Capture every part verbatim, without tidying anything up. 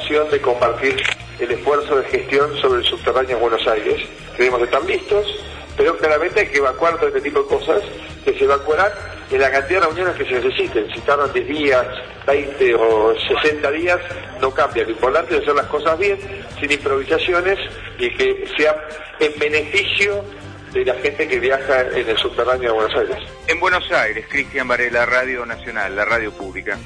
vocación de compartir el esfuerzo de gestión sobre el subterráneo de Buenos Aires. Creemos que están listos, pero claramente hay que evacuar todo este tipo de cosas, que se evacuarán en la cantidad de reuniones que se necesiten. Si tardan diez días, veinte o sesenta días, no cambia. Lo importante es hacer las cosas bien, sin improvisaciones, y que sea en beneficio de la gente que viaja en el subterráneo de Buenos Aires. En Buenos Aires, Cristian Varela, Radio Nacional, la radio pública.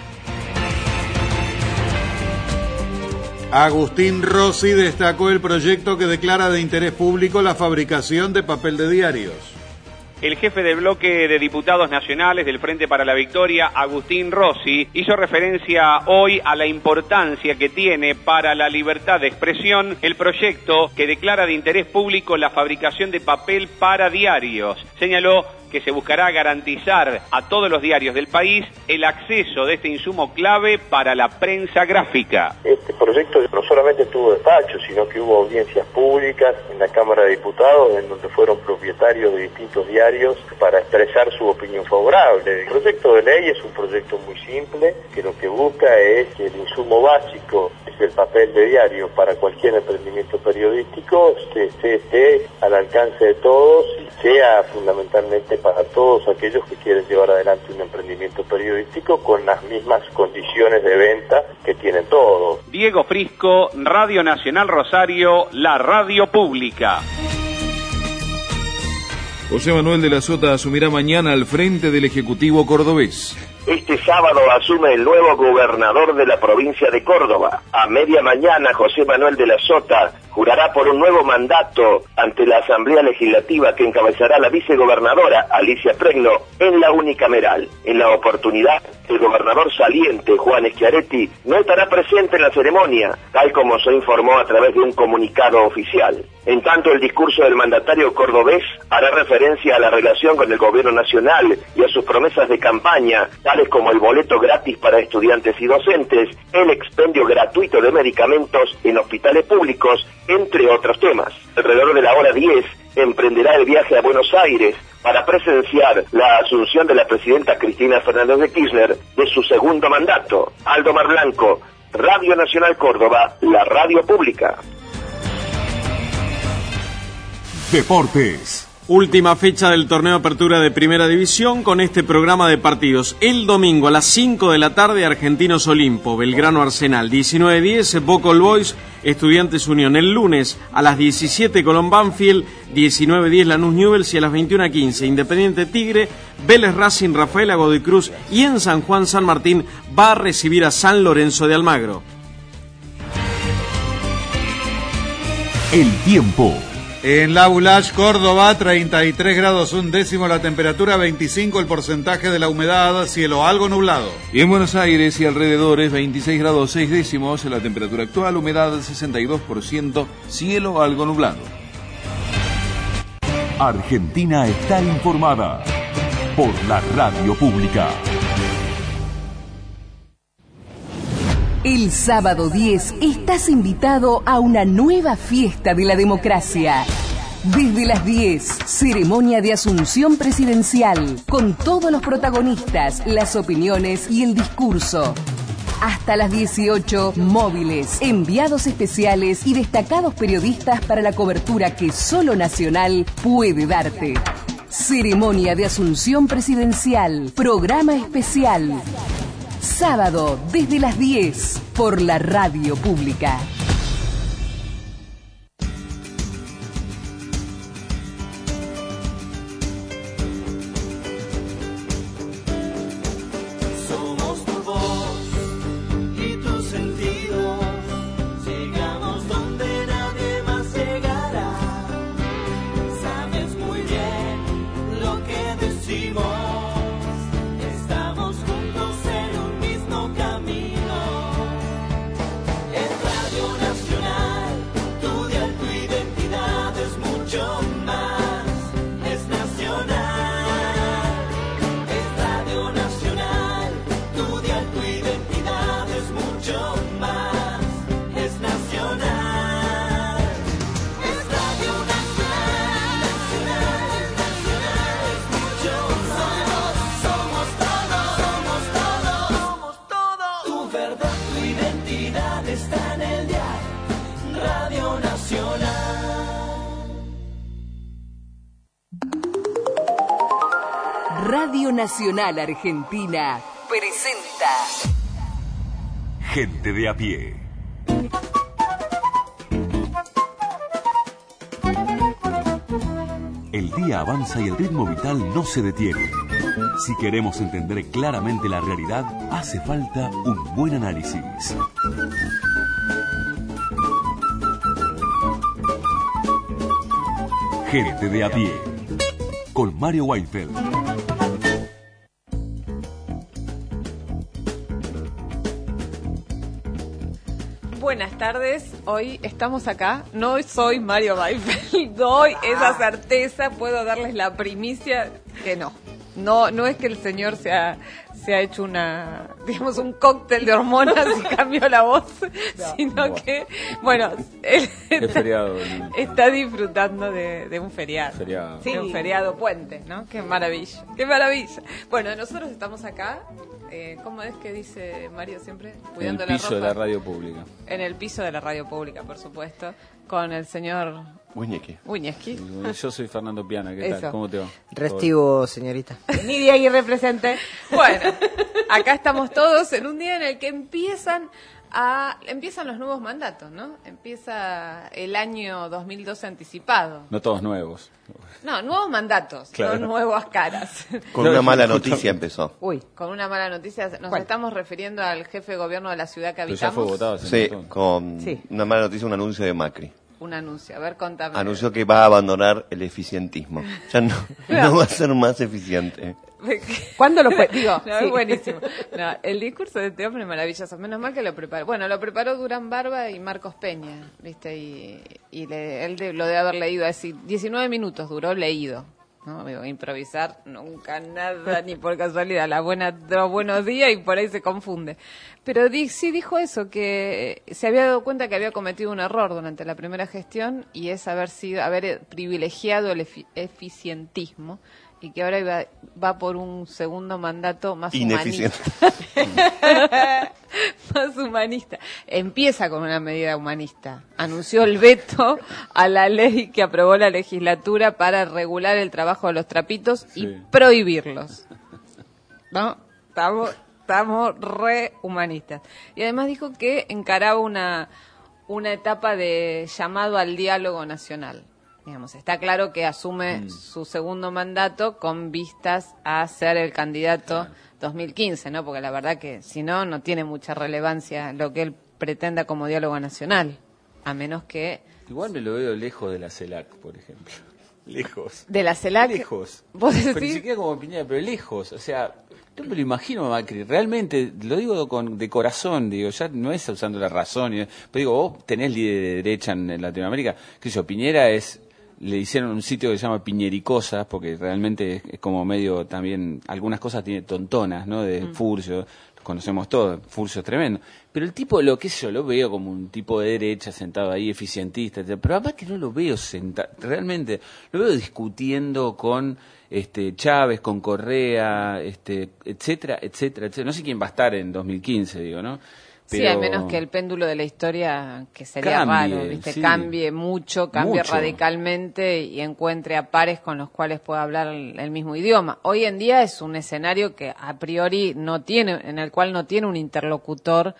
Agustín Rossi destacó el proyecto que declara de interés público la fabricación de papel de diarios. El jefe del bloque de diputados nacionales del Frente para la Victoria, Agustín Rossi, hizo referencia hoy a la importancia que tiene para la libertad de expresión el proyecto que declara de interés público la fabricación de papel para diarios. Señaló que se buscará garantizar a todos los diarios del país el acceso de este insumo clave para la prensa gráfica. Este proyecto no solamente tuvo despacho, sino que hubo audiencias públicas en la Cámara de Diputados, en donde fueron propietarios de distintos diarios para expresar su opinión favorable. El proyecto de ley es un proyecto muy simple, que lo que busca es que el insumo básico, es el papel de diario para cualquier emprendimiento periodístico, esté, esté al alcance de todos y sea fundamentalmente para todos aquellos que quieren llevar adelante un emprendimiento periodístico con las mismas condiciones de venta que tienen todos. Diego Frisco, Radio Nacional Rosario, la radio pública. José Manuel de la Sota asumirá mañana al frente del Ejecutivo cordobés. Este sábado asume el nuevo gobernador de la provincia de Córdoba. A media mañana, José Manuel de la Sota jurará por un nuevo mandato ante la Asamblea Legislativa que encabezará la vicegobernadora Alicia Pregno en la unicameral. En la oportunidad, el gobernador saliente, Juan Schiaretti, no estará presente en la ceremonia, tal como se informó a través de un comunicado oficial. En tanto, el discurso del mandatario cordobés hará referencia a la relación con el gobierno nacional y a sus promesas de campaña, tales como el boleto gratis para estudiantes y docentes, el expendio gratuito de medicamentos en hospitales públicos, entre otros temas. Alrededor de la hora diez, emprenderá el viaje a Buenos Aires para presenciar la asunción de la presidenta Cristina Fernández de Kirchner de su segundo mandato. Aldo Mar Blanco, Radio Nacional Córdoba, la radio pública. Deportes. Última fecha del torneo Apertura de Primera División con este programa de partidos. El domingo a las cinco de la tarde, Argentinos Olimpo, Belgrano Arsenal. diecinueve diez, Boca All Boys, Estudiantes Unión. El lunes a las diecisiete, Colón Banfield, diecinueve diez, Lanús Newell's, y a las veintiuno quince, Independiente Tigre, Vélez Racing, Rafaela Godoy Cruz, y en San Juan San Martín va a recibir a San Lorenzo de Almagro. El tiempo. En la Bulash, Córdoba, treinta y tres grados un décimo la temperatura, veinticinco el porcentaje de la humedad, cielo algo nublado. Y en Buenos Aires y alrededores, veintiséis grados seis décimos la temperatura actual, humedad sesenta y dos por ciento, cielo algo nublado. Argentina está informada por la radio pública. El sábado diez estás invitado a una nueva fiesta de la democracia. Desde las diez, ceremonia de asunción presidencial, con todos los protagonistas, las opiniones y el discurso. Hasta las dieciocho, móviles, enviados especiales y destacados periodistas para la cobertura que solo Nacional puede darte. Ceremonia de asunción presidencial, programa especial. Sábado, desde las diez, por la radio pública. Somos tu voz y tu sentido. Llegamos donde nadie más llegará. Sabes muy bien lo que decimos. Estamos juntos en un mismo camino. Es Radio Nacional Argentina presenta Gente de a pie. El día avanza y el ritmo vital no se detiene. Si queremos entender claramente la realidad, hace falta un buen análisis. Gente de a pie, con Mario Weinfeld. Buenas tardes, hoy estamos acá, no soy Mario Weinfeld, doy esa certeza, puedo darles la primicia que no, no no es que el señor se ha, se ha hecho una, digamos, un cóctel de hormonas y cambió la voz, no, sino bueno. que, bueno, él está, feriado, está disfrutando de, de un feriado, feriado. Sí. de un feriado puente, ¿no? Qué maravilla, qué maravilla. Bueno, nosotros estamos acá. Eh, ¿Cómo es que dice Mario siempre? Cuidando en el piso la ropa. de la radio pública. En el piso de la radio pública, por supuesto, con el señor Uñequi. Uñequi. Yo soy Fernando Piana, ¿qué Eso. tal? ¿Cómo te va? Restivo, señorita. Nidia Aguirre presente. Bueno, acá estamos todos en un día en el que empiezan a empiezan los nuevos mandatos, ¿no? Empieza el año dos mil doce anticipado. No todos nuevos. No, nuevos mandatos, claro. no nuevas caras. Con una mala noticia empezó. Uy, con una mala noticia. Nos ¿Cuál? Estamos refiriendo al jefe de gobierno de la ciudad que habitamos. Pero ya fue votado. Sí, con sí. una mala noticia, un anuncio de Macri. Un anuncio, a ver, contame. Anunció que va a abandonar el eficientismo. Ya no, no. no va a ser más eficiente. ¿Cuándo lo fue? Digo, no, sí. Es buenísimo. No, el discurso de este hombre es maravilloso. Menos mal que lo preparó. Bueno, lo preparó Durán Barba y Marcos Peña, ¿viste? Y, y le, él de, lo debe haber leído así. diecinueve minutos duró leído. ¿No? Digo, improvisar nunca nada, ni por casualidad. La buena, los buenos días y por ahí se confunde. Pero di, sí dijo eso, que se había dado cuenta que había cometido un error durante la primera gestión y es haber sido, haber privilegiado el efi- eficientismo. Y que ahora va, va por un segundo mandato más humanista. Más humanista. Empieza con una medida humanista. Anunció el veto a la ley que aprobó la legislatura para regular el trabajo de los trapitos y sí. prohibirlos. ¿No? Estamos, estamos re humanistas. Y además dijo que encaraba una, una etapa de llamado al diálogo nacional. Digamos, está claro que asume mm. su segundo mandato con vistas a ser el candidato ah. dos mil quince, ¿no? Porque la verdad que si no, no tiene mucha relevancia lo que él pretenda como diálogo nacional, a menos que... Igual me lo veo lejos de la CELAC, por ejemplo. Lejos. ¿De la CELAC? Lejos. ¿Vos decís? Pero ni siquiera como Piñera, pero lejos. O sea, yo me lo imagino a Macri. Realmente, lo digo con, de corazón, digo, ya no es usando la razón. Pero digo, vos tenés líder de derecha en Latinoamérica. Que yo, Piñera es... Le hicieron un sitio que se llama Piñericosas, porque realmente es, es como medio también, algunas cosas tiene tontonas, ¿no? De mm. Furcio, los conocemos todos, Furcio es tremendo. Pero el tipo, lo que yo lo veo como un tipo de derecha sentado ahí, eficientista, etcétera. Pero además que no lo veo sentado, realmente, lo veo discutiendo con este Chávez, con Correa, este etcétera, etcétera, etcétera. No sé quién va a estar en dos mil quince, digo, ¿no? Pero... Sí, a menos que el péndulo de la historia, que sería cambie, raro, ¿viste? Sí. Cambie mucho, cambie mucho. radicalmente y encuentre a pares con los cuales pueda hablar el, el mismo idioma. Hoy en día es un escenario que a priori no tiene, en el cual no tiene un interlocutor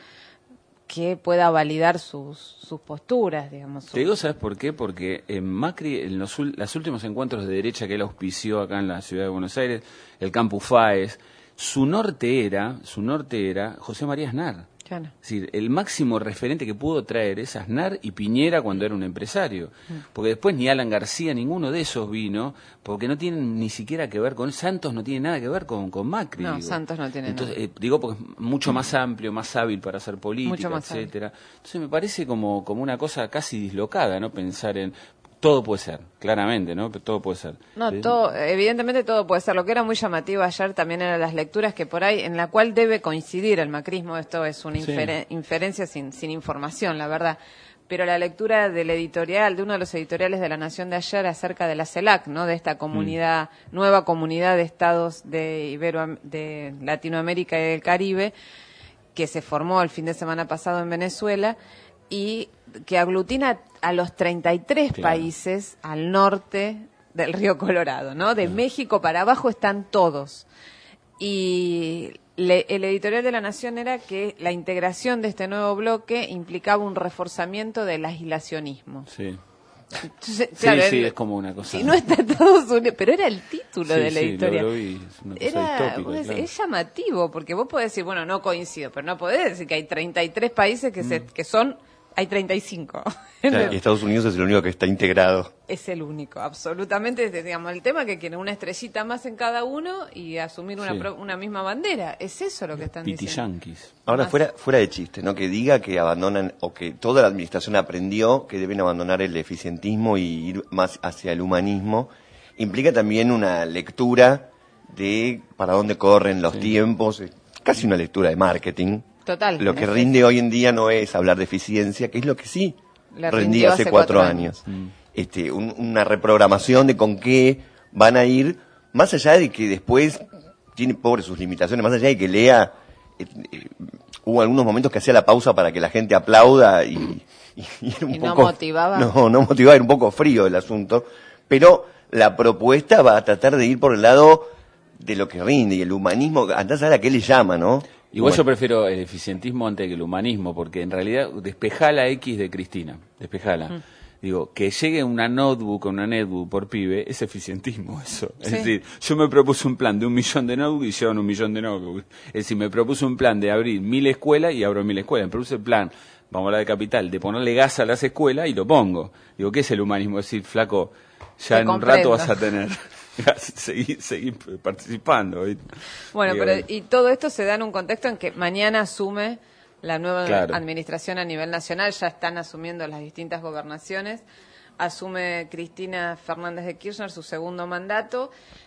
que pueda validar sus, sus posturas, digamos. Te digo, ¿sabes por qué? Porque en Macri, en los, los últimos encuentros de derecha que él auspició acá en la ciudad de Buenos Aires, el Campus Faes, su norte era, su norte era José María Aznar. Claro. Es decir, el máximo referente que pudo traer es Aznar y Piñera cuando era un empresario. Mm. Porque después ni Alan García, ninguno de esos vino, porque no tienen ni siquiera que ver con... Santos no tiene nada que ver con, con Macri. No, digo. Santos no tiene Entonces, nada. Eh, digo porque es mucho más amplio, más hábil para hacer política, etcétera. Hábil. Entonces me parece como, como una cosa casi dislocada, ¿no? Pensar en... Todo puede ser, claramente, ¿no? Todo puede ser. No, todo, evidentemente todo puede ser. Lo que era muy llamativo ayer también eran las lecturas que por ahí, en la cual debe coincidir el macrismo. Esto es una inferen- sí. inferencia sin, sin información, la verdad. Pero la lectura del editorial, de uno de los editoriales de La Nación de ayer acerca de la CELAC, ¿no? De esta comunidad, mm. nueva comunidad de estados de Ibero, de Latinoamérica y del Caribe, que se formó el fin de semana pasado en Venezuela, y que aglutina a los treinta y tres claro. países al norte del río Colorado, ¿no? De claro. México para abajo están todos. Y le, el editorial de La Nación era que la integración de este nuevo bloque implicaba un reforzamiento del aislacionismo. Sí. Entonces, claro, sí, sí, el, es como una cosa. Si no está Estados Unidos, pero era el título sí, de la sí, editorial. Lo, lo vi, es una cosa era, distópica, pues, claro. Es llamativo, porque vos podés decir, bueno, no coincido, pero no podés decir que hay treinta y tres países que, se, que son, hay treinta y cinco. Claro, y Estados Unidos es el único que está integrado. Es el único, absolutamente. Digamos, el tema que quieren una estrellita más en cada uno y asumir una, Sí. pro, una misma bandera. Es eso lo que están diciendo. Ahora, Más. fuera, fuera de chiste, ¿no? Que diga que abandonan, o que toda la administración aprendió que deben abandonar el eficientismo y ir más hacia el humanismo, implica también una lectura de para dónde corren los Sí. tiempos, es casi una lectura de marketing. Total. Lo que en rinde efecto. hoy en día no es hablar de eficiencia, que es lo que sí Le rendía rindió hace hace cuatro, cuatro años. años. Este, un- una reprogramación de con qué van a ir, más allá de que después tiene pobre sus limitaciones, más allá de que lea, eh, eh, hubo algunos momentos que hacía la pausa para que la gente aplauda y, y, y era un ¿Y no poco, motivaba? no, no motivaba, era un poco frío el asunto, pero la propuesta va a tratar de ir por el lado de lo que rinde, y el humanismo, andás a ver a qué le llama, ¿no? Igual Bueno. yo prefiero el eficientismo antes que el humanismo, porque en realidad despejá la X de Cristina, despejala. Mm. Digo, que llegue una notebook o una netbook por pibe, es eficientismo eso. Es Sí. decir, yo me propuse un plan de un millón de notebooks y llevan un millón de notebooks. Es decir, me propuse un plan de abrir mil escuelas y abro mil escuelas. Me propuse el plan, vamos a hablar de capital, de ponerle gas a las escuelas y lo pongo. Digo, ¿qué es el humanismo? Es decir, flaco, ya Te en un comprendo. rato vas a tener... seguir, seguir participando. ¿viste? Bueno, Digo, pero y todo esto se da en un contexto en que mañana asume la nueva Claro. administración a nivel nacional, ya están asumiendo las distintas gobernaciones, asume Cristina Fernández de Kirchner su segundo mandato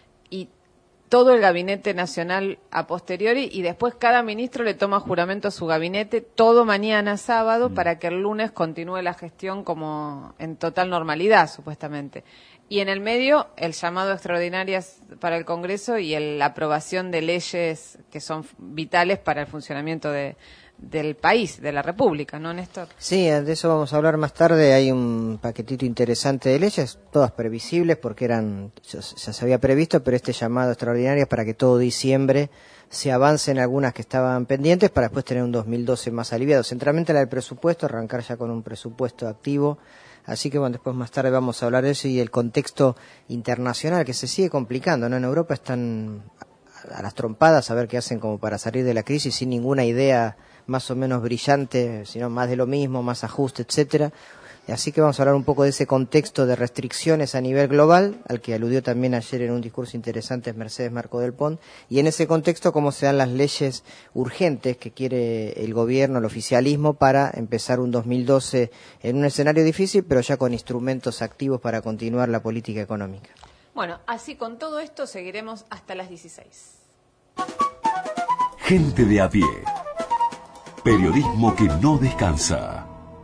y todo el gabinete nacional a posteriori, y después cada ministro le toma juramento a su gabinete todo mañana sábado para que el lunes continúe la gestión como en total normalidad, supuestamente. Y en el medio, el llamado a extraordinarias para el Congreso y el- la aprobación de leyes que son f- vitales para el funcionamiento de, del país, de la República, ¿no, Néstor? Sí, de eso vamos a hablar más tarde. Hay un paquetito interesante de leyes, todas previsibles porque eran ya, ya se había previsto, pero este llamado extraordinario es para que todo diciembre se avance en algunas que estaban pendientes para después tener un dos mil doce más aliviado. Centralmente la del presupuesto, arrancar ya con un presupuesto activo. Así que bueno, después más tarde vamos a hablar de eso y el contexto internacional que se sigue complicando, ¿no? En Europa están a las trompadas a ver qué hacen como para salir de la crisis sin ninguna idea más o menos brillante, sino más de lo mismo, más ajuste, etcétera. Así que vamos a hablar un poco de ese contexto de restricciones a nivel global, al que aludió también ayer en un discurso interesante Mercedes Marco del Pont, y en ese contexto cómo se dan las leyes urgentes que quiere el gobierno, el oficialismo, para empezar un dos mil doce en un escenario difícil, pero ya con instrumentos activos para continuar la política económica. Bueno, así con todo esto seguiremos hasta las dieciséis. Gente de a pie. Periodismo que no descansa.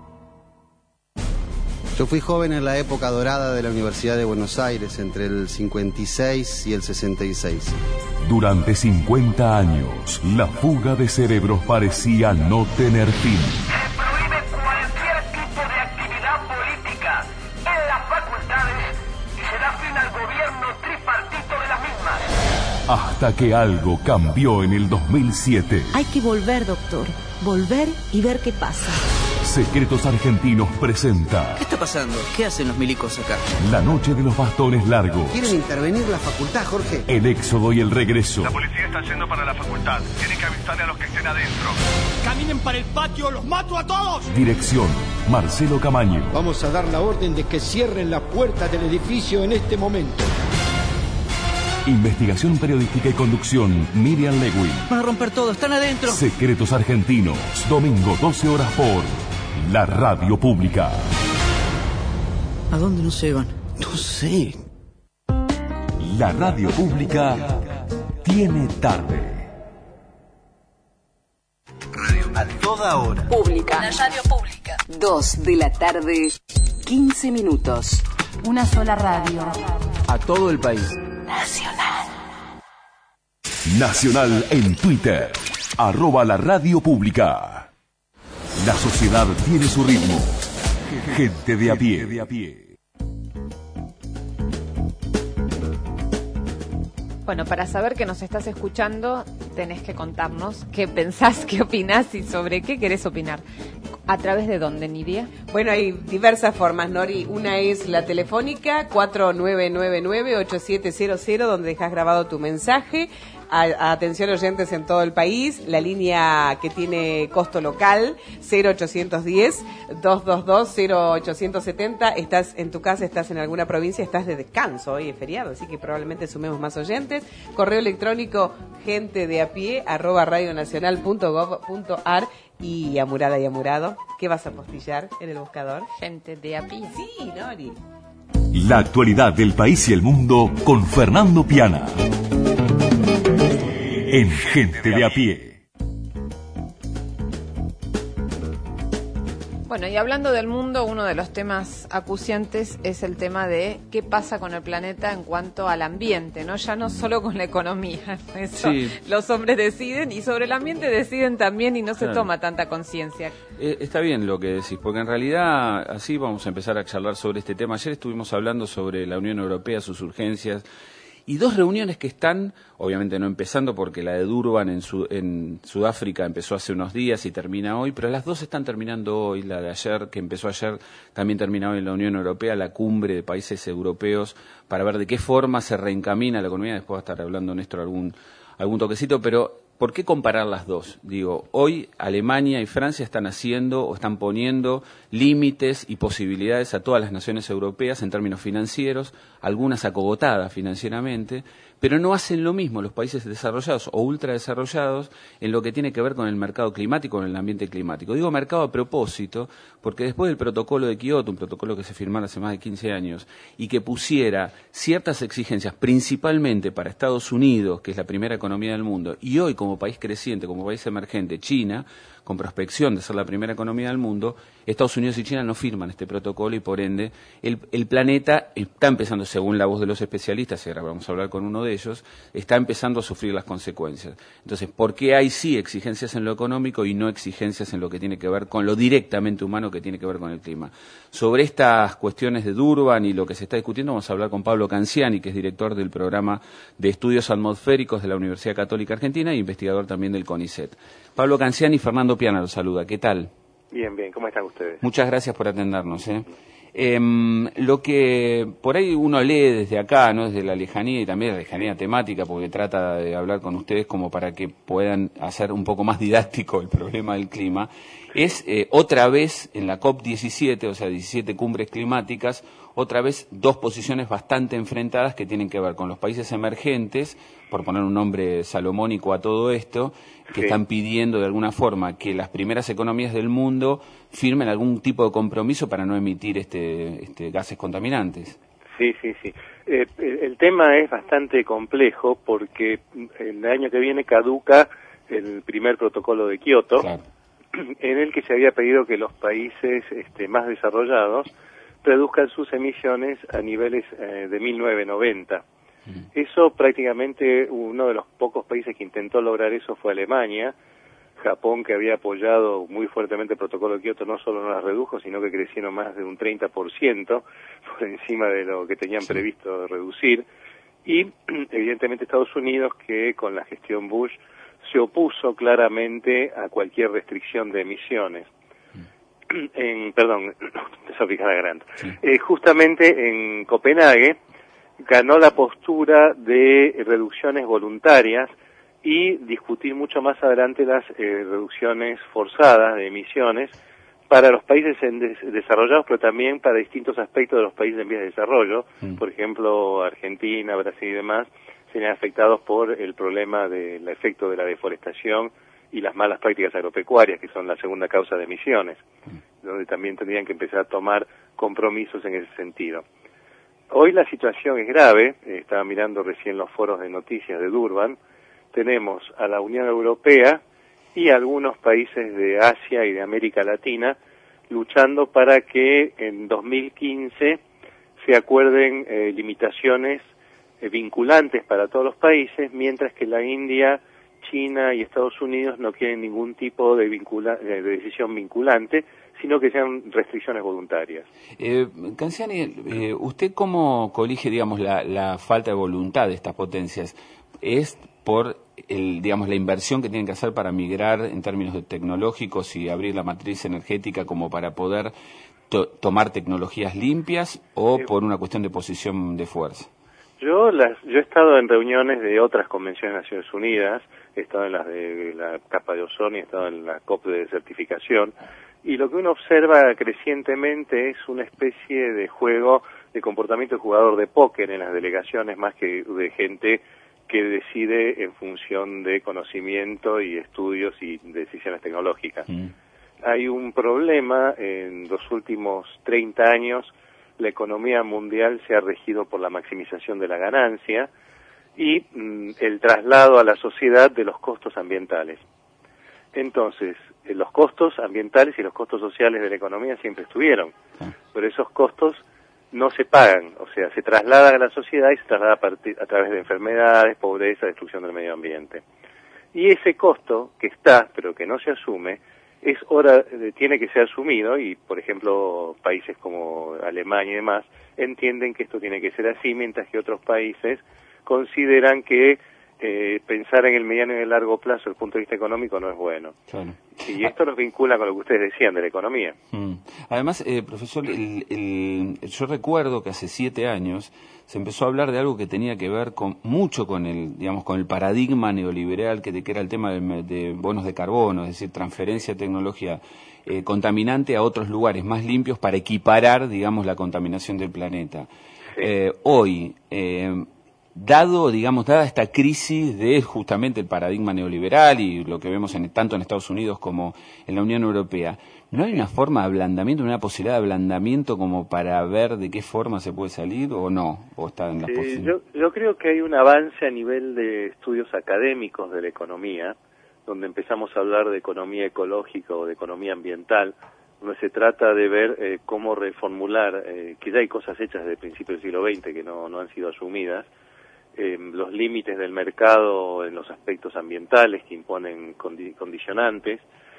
Yo fui joven en la época dorada de la Universidad de Buenos Aires, entre el cincuenta y seis y el sesenta y seis. Durante cincuenta años, la fuga de cerebros parecía no tener fin. Cualquier tipo de actividad política en las facultades y se da fin al gobierno tripartito de las mismas. Hasta que algo cambió en el dos mil siete. Hay que volver, doctor. Volver y ver qué pasa. Secretos Argentinos presenta ¿Qué está pasando? ¿Qué hacen los milicos acá? La noche de los bastones largos. Quieren intervenir la facultad, Jorge. El éxodo y el regreso. La policía está yendo para la facultad. Tienen que avisarle a los que estén adentro. Caminen para el patio, los mato a todos. Dirección, Marcelo Camaño. Vamos a dar la orden de que cierren la puerta del edificio en este momento. Investigación periodística y conducción, Miriam Lewin. Van a romper todo, están adentro. Secretos Argentinos, domingo doce horas por la radio pública. ¿A dónde nos llevan? No sé. La radio pública tiene tarde. A toda hora. Pública. La radio pública. Dos de la tarde, quince minutos. Una sola radio. A todo el país. Nacional. Nacional en Twitter. Arroba la radio pública. La sociedad tiene su ritmo. Gente de a pie. Bueno, para saber que nos estás escuchando, tenés que contarnos qué pensás, qué opinás y sobre qué querés opinar. ¿A través de dónde, Nidia? Bueno, hay diversas formas, Nori. Una es la telefónica cuatro nueve nueve nueve, ocho siete cero cero, donde dejas grabado tu mensaje. A, a atención oyentes en todo el país, la línea que tiene costo local, cero ochocientos diez, dos dos dos, cero ochocientos setenta. Estás en tu casa, estás en alguna provincia, estás de descanso, hoy es feriado, así que probablemente sumemos más oyentes. Correo electrónico gente de a pie arroba radionacional punto gov punto ar. Y Amurada y Amurado, ¿qué vas a postillar en el buscador? Gente de a pie. Sí, Nori. La actualidad del país y el mundo con Fernando Piana. En Gente de a pie. Bueno, y hablando del mundo, uno de los temas acuciantes es el tema de qué pasa con el planeta en cuanto al ambiente, ¿no? Ya no solo con la economía, eso Sí. los hombres deciden y sobre el ambiente deciden también y no se Claro. toma tanta conciencia. Eh, está bien lo que decís, porque en realidad así vamos a empezar a charlar sobre este tema. Ayer estuvimos hablando sobre la Unión Europea, sus urgencias, y dos reuniones que están, obviamente no empezando porque la de Durban en, Su- en Sudáfrica empezó hace unos días y termina hoy, pero las dos están terminando hoy. La de ayer, que empezó ayer, también termina hoy en la Unión Europea, la cumbre de países europeos, para ver de qué forma se reencamina la economía. Después va a estar hablando Néstor algún, algún toquecito, pero ¿por qué comparar las dos? Digo, hoy Alemania y Francia están haciendo o están poniendo límites y posibilidades a todas las naciones europeas en términos financieros, algunas acogotadas financieramente, pero no hacen lo mismo los países desarrollados o ultradesarrollados en lo que tiene que ver con el mercado climático, con el ambiente climático. Digo mercado a propósito, porque después del protocolo de Kioto, un protocolo que se firmara hace más de quince años, y que pusiera ciertas exigencias, principalmente para Estados Unidos, que es la primera economía del mundo, y hoy como país creciente, como país emergente, China, con prospección de ser la primera economía del mundo, Estados Unidos y China no firman este protocolo y por ende el, el planeta está empezando, según la voz de los especialistas, y ahora vamos a hablar con uno de ellos, está empezando a sufrir las consecuencias. Entonces, ¿por qué hay sí exigencias en lo económico y no exigencias en lo que tiene que ver con lo directamente humano que tiene que ver con el clima? Sobre estas cuestiones de Durban y lo que se está discutiendo vamos a hablar con Pablo Canciani, que es director del programa de estudios atmosféricos de la Universidad Católica Argentina e investigador también del CONICET. Pablo Canciani, Fernando Piana lo saluda. ¿Qué tal? Bien, bien. ¿Cómo están ustedes? Muchas gracias por atendernos. ¿eh? Eh, lo que por ahí uno lee desde acá, no desde la lejanía y también la lejanía temática, porque trata de hablar con ustedes como para que puedan hacer un poco más didáctico el problema del clima, es eh, otra vez en la COP diecisiete, o sea, diecisiete cumbres climáticas, otra vez dos posiciones bastante enfrentadas que tienen que ver con los países emergentes, por poner un nombre salomónico a todo esto, que Sí. están pidiendo de alguna forma que las primeras economías del mundo firmen algún tipo de compromiso para no emitir este, este gases contaminantes. Sí, sí, sí. Eh, el, el tema es bastante complejo porque el año que viene caduca el primer protocolo de Kioto, Claro. en el que se había pedido que los países este, más desarrollados reduzcan sus emisiones a niveles eh, de mil novecientos noventa. Eso prácticamente uno de los pocos países que intentó lograr eso fue Alemania. Japón, que había apoyado muy fuertemente el protocolo de Kioto, no solo no las redujo, sino que crecieron más de un treinta por ciento por encima de lo que tenían previsto reducir. Y evidentemente Estados Unidos, que con la gestión Bush se opuso claramente a cualquier restricción de emisiones. En, perdón, empezó a picar la garganta. Eh, justamente en Copenhague ganó la postura de reducciones voluntarias y discutir mucho más adelante las eh, reducciones forzadas de emisiones para los países en des desarrollados, pero también para distintos aspectos de los países en vías de desarrollo. Mm. Por ejemplo, Argentina, Brasil y demás se ven afectados por el problema del efecto de la deforestación y las malas prácticas agropecuarias, que son la segunda causa de emisiones, mm. donde también tendrían que empezar a tomar compromisos en ese sentido. Hoy la situación es grave, eh, estaba mirando recién los foros de noticias de Durban, tenemos a la Unión Europea y algunos países de Asia y de América Latina luchando para que en dos mil quince se acuerden eh, limitaciones eh, vinculantes para todos los países, mientras que la India, China y Estados Unidos no quieren ningún tipo de, vincula de decisión vinculante, sino que sean restricciones voluntarias. Eh, Canciani, eh, ¿usted cómo colige, digamos, la, la falta de voluntad de estas potencias? es por el, digamos, la inversión que tienen que hacer para migrar en términos de tecnológicos y abrir la matriz energética como para poder to tomar tecnologías limpias, o por una cuestión de posición de fuerza? Yo, las, yo he estado en reuniones de otras convenciones de Naciones Unidas, he estado en las de la capa de ozono y he estado en la COP de certificación, y lo que uno observa crecientemente es una especie de juego de comportamiento de jugador de póker en las delegaciones, más que de gente que decide en función de conocimiento y estudios y decisiones tecnológicas. Mm. Hay un problema: en los últimos treinta años la economía mundial se ha regido por la maximización de la ganancia y mm, el traslado a la sociedad de los costos ambientales. Entonces, eh, los costos ambientales y los costos sociales de la economía siempre estuvieron, pero esos costos no se pagan, o sea, se trasladan a la sociedad y se traslada a, partir, a través de enfermedades, pobreza, destrucción del medio ambiente. Y ese costo que está, pero que no se asume, es hora, tiene que ser asumido, y por ejemplo países como Alemania y demás entienden que esto tiene que ser así, mientras que otros países consideran que eh, pensar en el mediano y el largo plazo desde el punto de vista económico no es bueno. Claro. Y esto nos vincula con lo que ustedes decían de la economía. Mm. Además, eh, profesor, el, el, yo recuerdo que hace siete años se empezó a hablar de algo que tenía que ver con mucho con el, digamos, con el paradigma neoliberal, que, de, que era el tema de, de bonos de carbono, es decir, transferencia de tecnología eh, contaminante a otros lugares más limpios para equiparar, digamos, la contaminación del planeta. Sí. Eh, hoy, eh, dado, digamos, dada esta crisis de justamente el paradigma neoliberal y lo que vemos en, tanto en Estados Unidos como en la Unión Europea, ¿no hay una forma de ablandamiento, una posibilidad de ablandamiento como para ver de qué forma se puede salir o no? ¿O está en las sí, posibilidades? Yo, yo creo que hay un avance a nivel de estudios académicos de la economía, donde empezamos a hablar de economía ecológica o de economía ambiental, donde se trata de ver eh, cómo reformular, eh, que ya hay cosas hechas desde el principio del siglo veinte que no, no han sido asumidas, Eh, los límites del mercado en los aspectos ambientales que imponen condi condicionantes.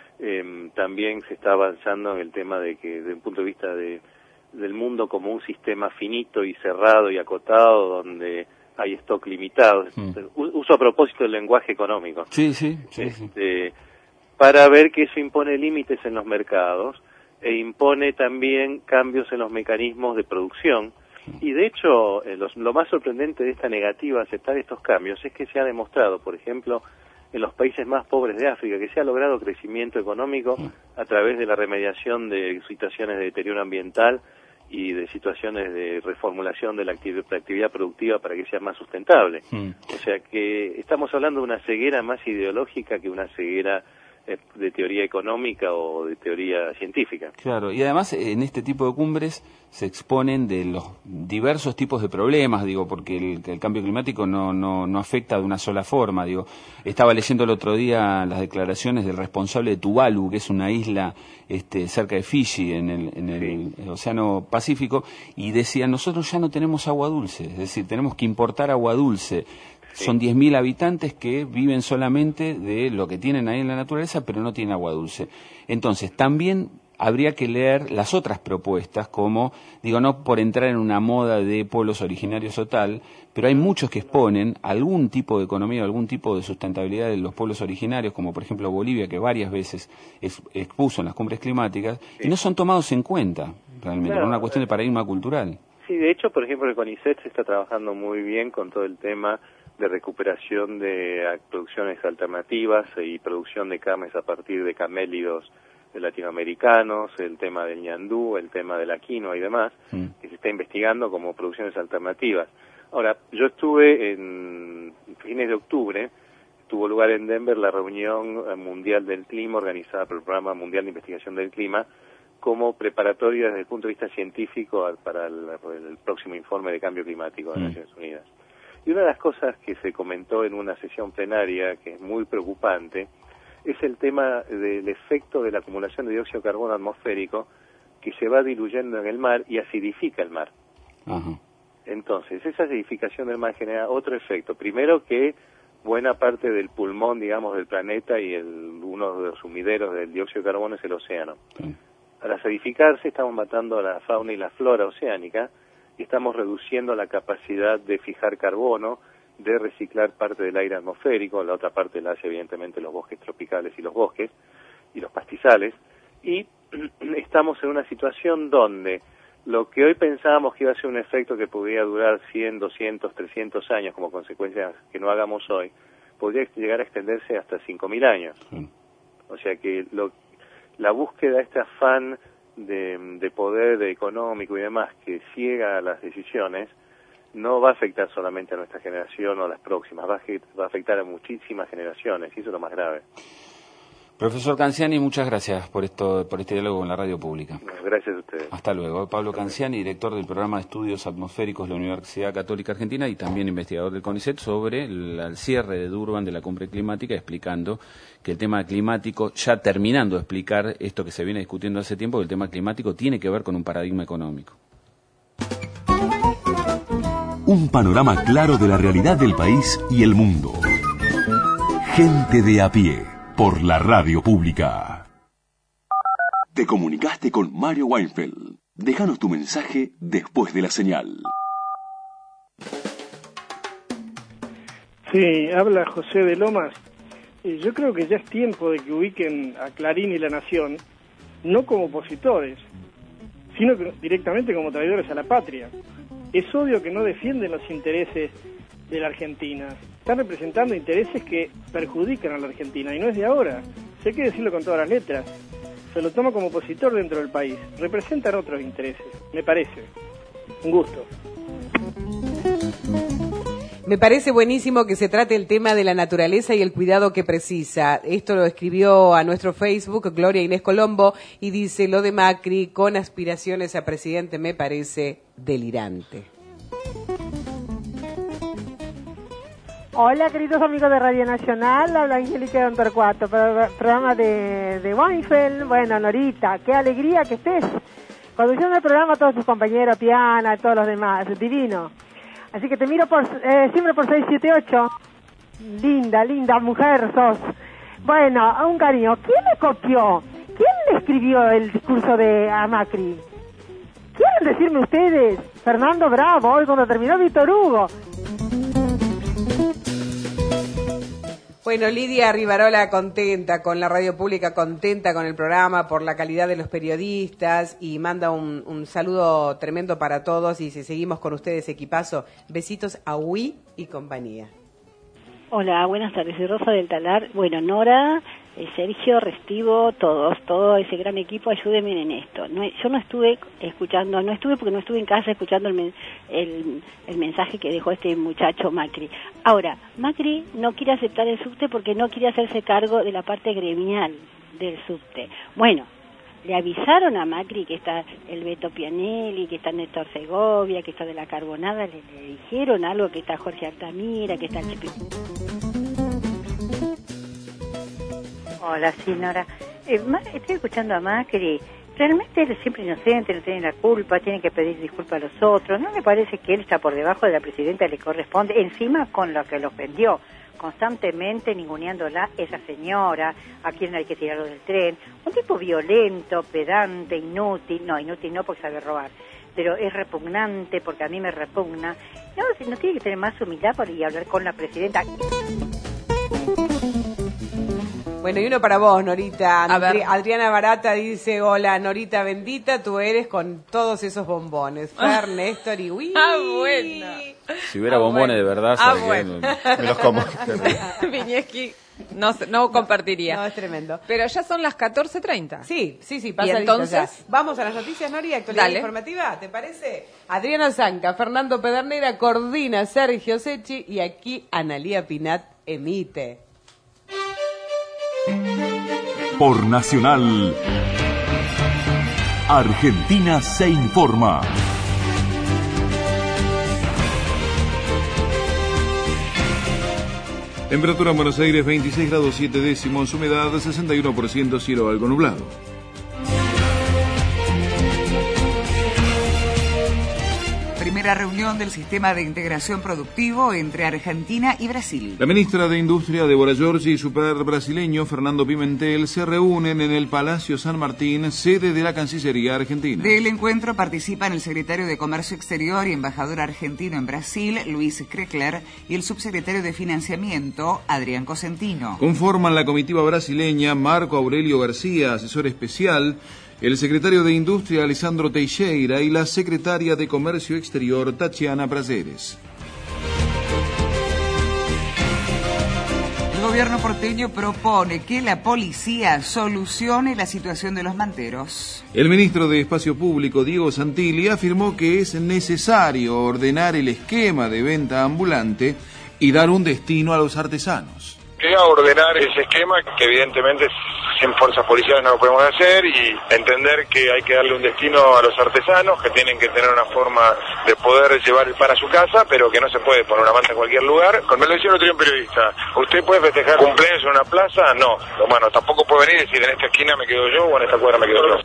Eh, también se está avanzando en el tema de que, desde un punto de vista de, del mundo como un sistema finito y cerrado y acotado, donde hay stock limitado. Mm. Uso a propósito el lenguaje económico. Sí, sí, sí, este, sí. Para ver que eso impone límites en los mercados e impone también cambios en los mecanismos de producción. Y de hecho, eh, los, lo más sorprendente de esta negativa a aceptar estos cambios es que se ha demostrado, por ejemplo, en los países más pobres de África, que se ha logrado crecimiento económico a través de la remediación de situaciones de deterioro ambiental y de situaciones de reformulación de la actividad, la actividad productiva para que sea más sustentable. Mm. O sea que estamos hablando de una ceguera más ideológica que una ceguera de teoría económica o de teoría científica. Claro, y además en este tipo de cumbres se exponen de los diversos tipos de problemas, digo, porque el, el cambio climático no, no, no afecta de una sola forma, digo. Estaba leyendo el otro día las declaraciones del responsable de Tuvalu, que es una isla este, cerca de Fiji, en el, en el, sí. el Océano Pacífico, y decía, nosotros ya no tenemos agua dulce, es decir, tenemos que importar agua dulce. Sí. Son diez mil habitantes que viven solamente de lo que tienen ahí en la naturaleza, pero no tienen agua dulce. Entonces, también habría que leer las otras propuestas, como, digo, no por entrar en una moda de pueblos originarios o tal, pero hay muchos que exponen algún tipo de economía, algún tipo de sustentabilidad de los pueblos originarios, como por ejemplo Bolivia, que varias veces expuso en las cumbres climáticas, sí. y no son tomados en cuenta, realmente, claro, por una cuestión de paradigma cultural. Sí, de hecho, por ejemplo, el CONICET se está trabajando muy bien con todo el tema de recuperación de producciones alternativas y producción de carnes a partir de camélidos latinoamericanos, el tema del ñandú, el tema de la quinoa y demás, mm. que se está investigando como producciones alternativas. Ahora, yo estuve en fines de octubre, tuvo lugar en Denver la reunión mundial del clima organizada por el Programa Mundial de Investigación del Clima, como preparatoria desde el punto de vista científico para el, el próximo informe de cambio climático de mm. Naciones Unidas. Y una de las cosas que se comentó en una sesión plenaria, que es muy preocupante, es el tema del efecto de la acumulación de dióxido de carbono atmosférico que se va diluyendo en el mar y acidifica el mar. Ajá. Entonces, esa acidificación del mar genera otro efecto. Primero, que buena parte del pulmón, digamos, del planeta y el, uno de los sumideros del dióxido de carbono es el océano. Sí. Al acidificarse estamos matando a la fauna y la flora oceánica, y estamos reduciendo la capacidad de fijar carbono de reciclar parte del aire atmosférico, la otra parte la hace evidentemente los bosques tropicales y los bosques y los pastizales, y estamos en una situación donde lo que hoy pensábamos que iba a ser un efecto que podría durar cien, doscientos, trescientos años como consecuencia que no hagamos hoy, podría llegar a extenderse hasta cinco mil años. Sí. O sea que lo, la búsqueda, este afán de, de poder de económico y demás que ciega las decisiones, no va a afectar solamente a nuestra generación o a las próximas, va a, va a afectar a muchísimas generaciones, y eso es lo más grave. Profesor Canciani, muchas gracias por esto, por este diálogo con la radio pública. Gracias a ustedes. Hasta luego. Pablo Canciani, director del programa de estudios atmosféricos de la Universidad Católica Argentina y también investigador del CONICET sobre el, el cierre de Durban de la cumbre climática, explicando que el tema climático, ya terminando de explicar esto que se viene discutiendo hace tiempo, que el tema climático tiene que ver con un paradigma económico. Un panorama claro de la realidad del país y el mundo. Gente de a pie, por la radio pública. Te comunicaste con Mario Weinfeld. Déjanos tu mensaje después de la señal. Sí, habla José de Lomas. Eh, yo creo que ya es tiempo de que ubiquen a Clarín y La Nación, no como opositores, sino que directamente como traidores a la patria. Es obvio que no defienden los intereses de la Argentina. Están representando intereses que perjudican a la Argentina, y no es de ahora. Si hay que decirlo con todas las letras. Se lo toma como opositor dentro del país. Representan otros intereses, me parece. Un gusto. Me parece buenísimo que se trate el tema de la naturaleza y el cuidado que precisa. Esto lo escribió a nuestro Facebook Gloria Inés Colombo y dice: lo de Macri con aspiraciones a presidente me parece delirante. Hola, queridos amigos de Radio Nacional, habla Angélica de Don Torcuato, programa de, de Weinfeld. Bueno, Norita, qué alegría que estés conduciendo el programa a todos tus compañeros, Piana, a todos los demás, divino. Así que te miro por eh, siempre por seis siete ocho. Linda, linda mujer sos. Bueno, un cariño. ¿Quién le copió? ¿Quién le escribió el discurso de a Macri? ¿Quieren decirme ustedes? Fernando Bravo, hoy cuando terminó Víctor Hugo. Bueno, Lidia Rivarola contenta con la radio pública, contenta con el programa por la calidad de los periodistas y manda un, un saludo tremendo para todos y si seguimos con ustedes, equipazo. Besitos a Wii y compañía. Hola, buenas tardes, soy Rosa del Talar. Bueno, Nora, eh, Sergio, Restivo, todos, todo ese gran equipo, ayúdenme en esto. No, yo no estuve escuchando, no estuve porque no estuve en casa escuchando el, men, el, el mensaje que dejó este muchacho Macri. Ahora, Macri no quiere aceptar el subte porque no quiere hacerse cargo de la parte gremial del subte. Bueno, le avisaron a Macri que está el Beto Pianelli, que está Néstor Segovia, que está de la Carbonada, le, le dijeron algo, que está Jorge Altamira, que está el Chipi. Hola, sí, Nora. Eh, estoy escuchando a Macri. Realmente él es siempre inocente, no tiene la culpa, tiene que pedir disculpas a los otros. ¿No le parece que él está por debajo de la presidenta, le corresponde? Encima con lo que lo ofendió, constantemente ninguneándola, esa señora, a quien hay que tirarlo del tren. Un tipo violento, pedante, inútil. No, inútil no porque sabe robar. Pero es repugnante porque a mí me repugna. No, no tiene que tener más humildad para ir a hablar con la presidenta. Bueno, y uno para vos, Norita. Adri- Adriana Barata dice: hola, Norita bendita, tú eres con todos esos bombones. Fer, Néstor y Wii. Ah, bueno. Si hubiera ah, bombones bueno. de verdad, ah, bueno. me, me los como. Viñeski no, no compartiría. No, es tremendo. Pero ya son las catorce treinta. Sí, sí, sí, pasa. Y entonces, vamos a las noticias, Nori, actualidad dale. informativa, ¿te parece? Adriana Zanca, Fernando Pedernera coordina, Sergio Secchi y aquí Analía Pinat emite. Por Nacional, Argentina se informa. Temperatura en Buenos Aires veintiséis grados siete décimos, humedad sesenta y uno por ciento, cielo algo nublado. Primera primera reunión del sistema de integración productivo entre Argentina y Brasil. La ministra de Industria, Débora Giorgi, y su par brasileño, Fernando Pimentel, se reúnen en el Palacio San Martín, sede de la Cancillería argentina. Del encuentro participan el secretario de Comercio Exterior y embajador argentino en Brasil, Luis Kreckler, y el subsecretario de Financiamiento, Adrián Cosentino. Conforman la comitiva brasileña Marco Aurelio García, asesor especial, el secretario de Industria, Alessandro Teixeira, y la secretaria de Comercio Exterior, Tatiana Prazeres. El gobierno porteño propone que la policía solucione la situación de los manteros. El ministro de Espacio Público, Diego Santilli, afirmó que es necesario ordenar el esquema de venta ambulante y dar un destino a los artesanos. Quería ordenar ese esquema, que evidentemente sin fuerzas policiales no lo podemos hacer, y entender que hay que darle un destino a los artesanos, que tienen que tener una forma de poder llevar el pan a su casa, pero que no se puede poner una manta en cualquier lugar. Como me lo decía el otro día un periodista, ¿usted puede festejar cumpleaños en una plaza? No. Bueno, tampoco puede venir y decir, en esta esquina me quedo yo o en esta cuadra me quedo yo.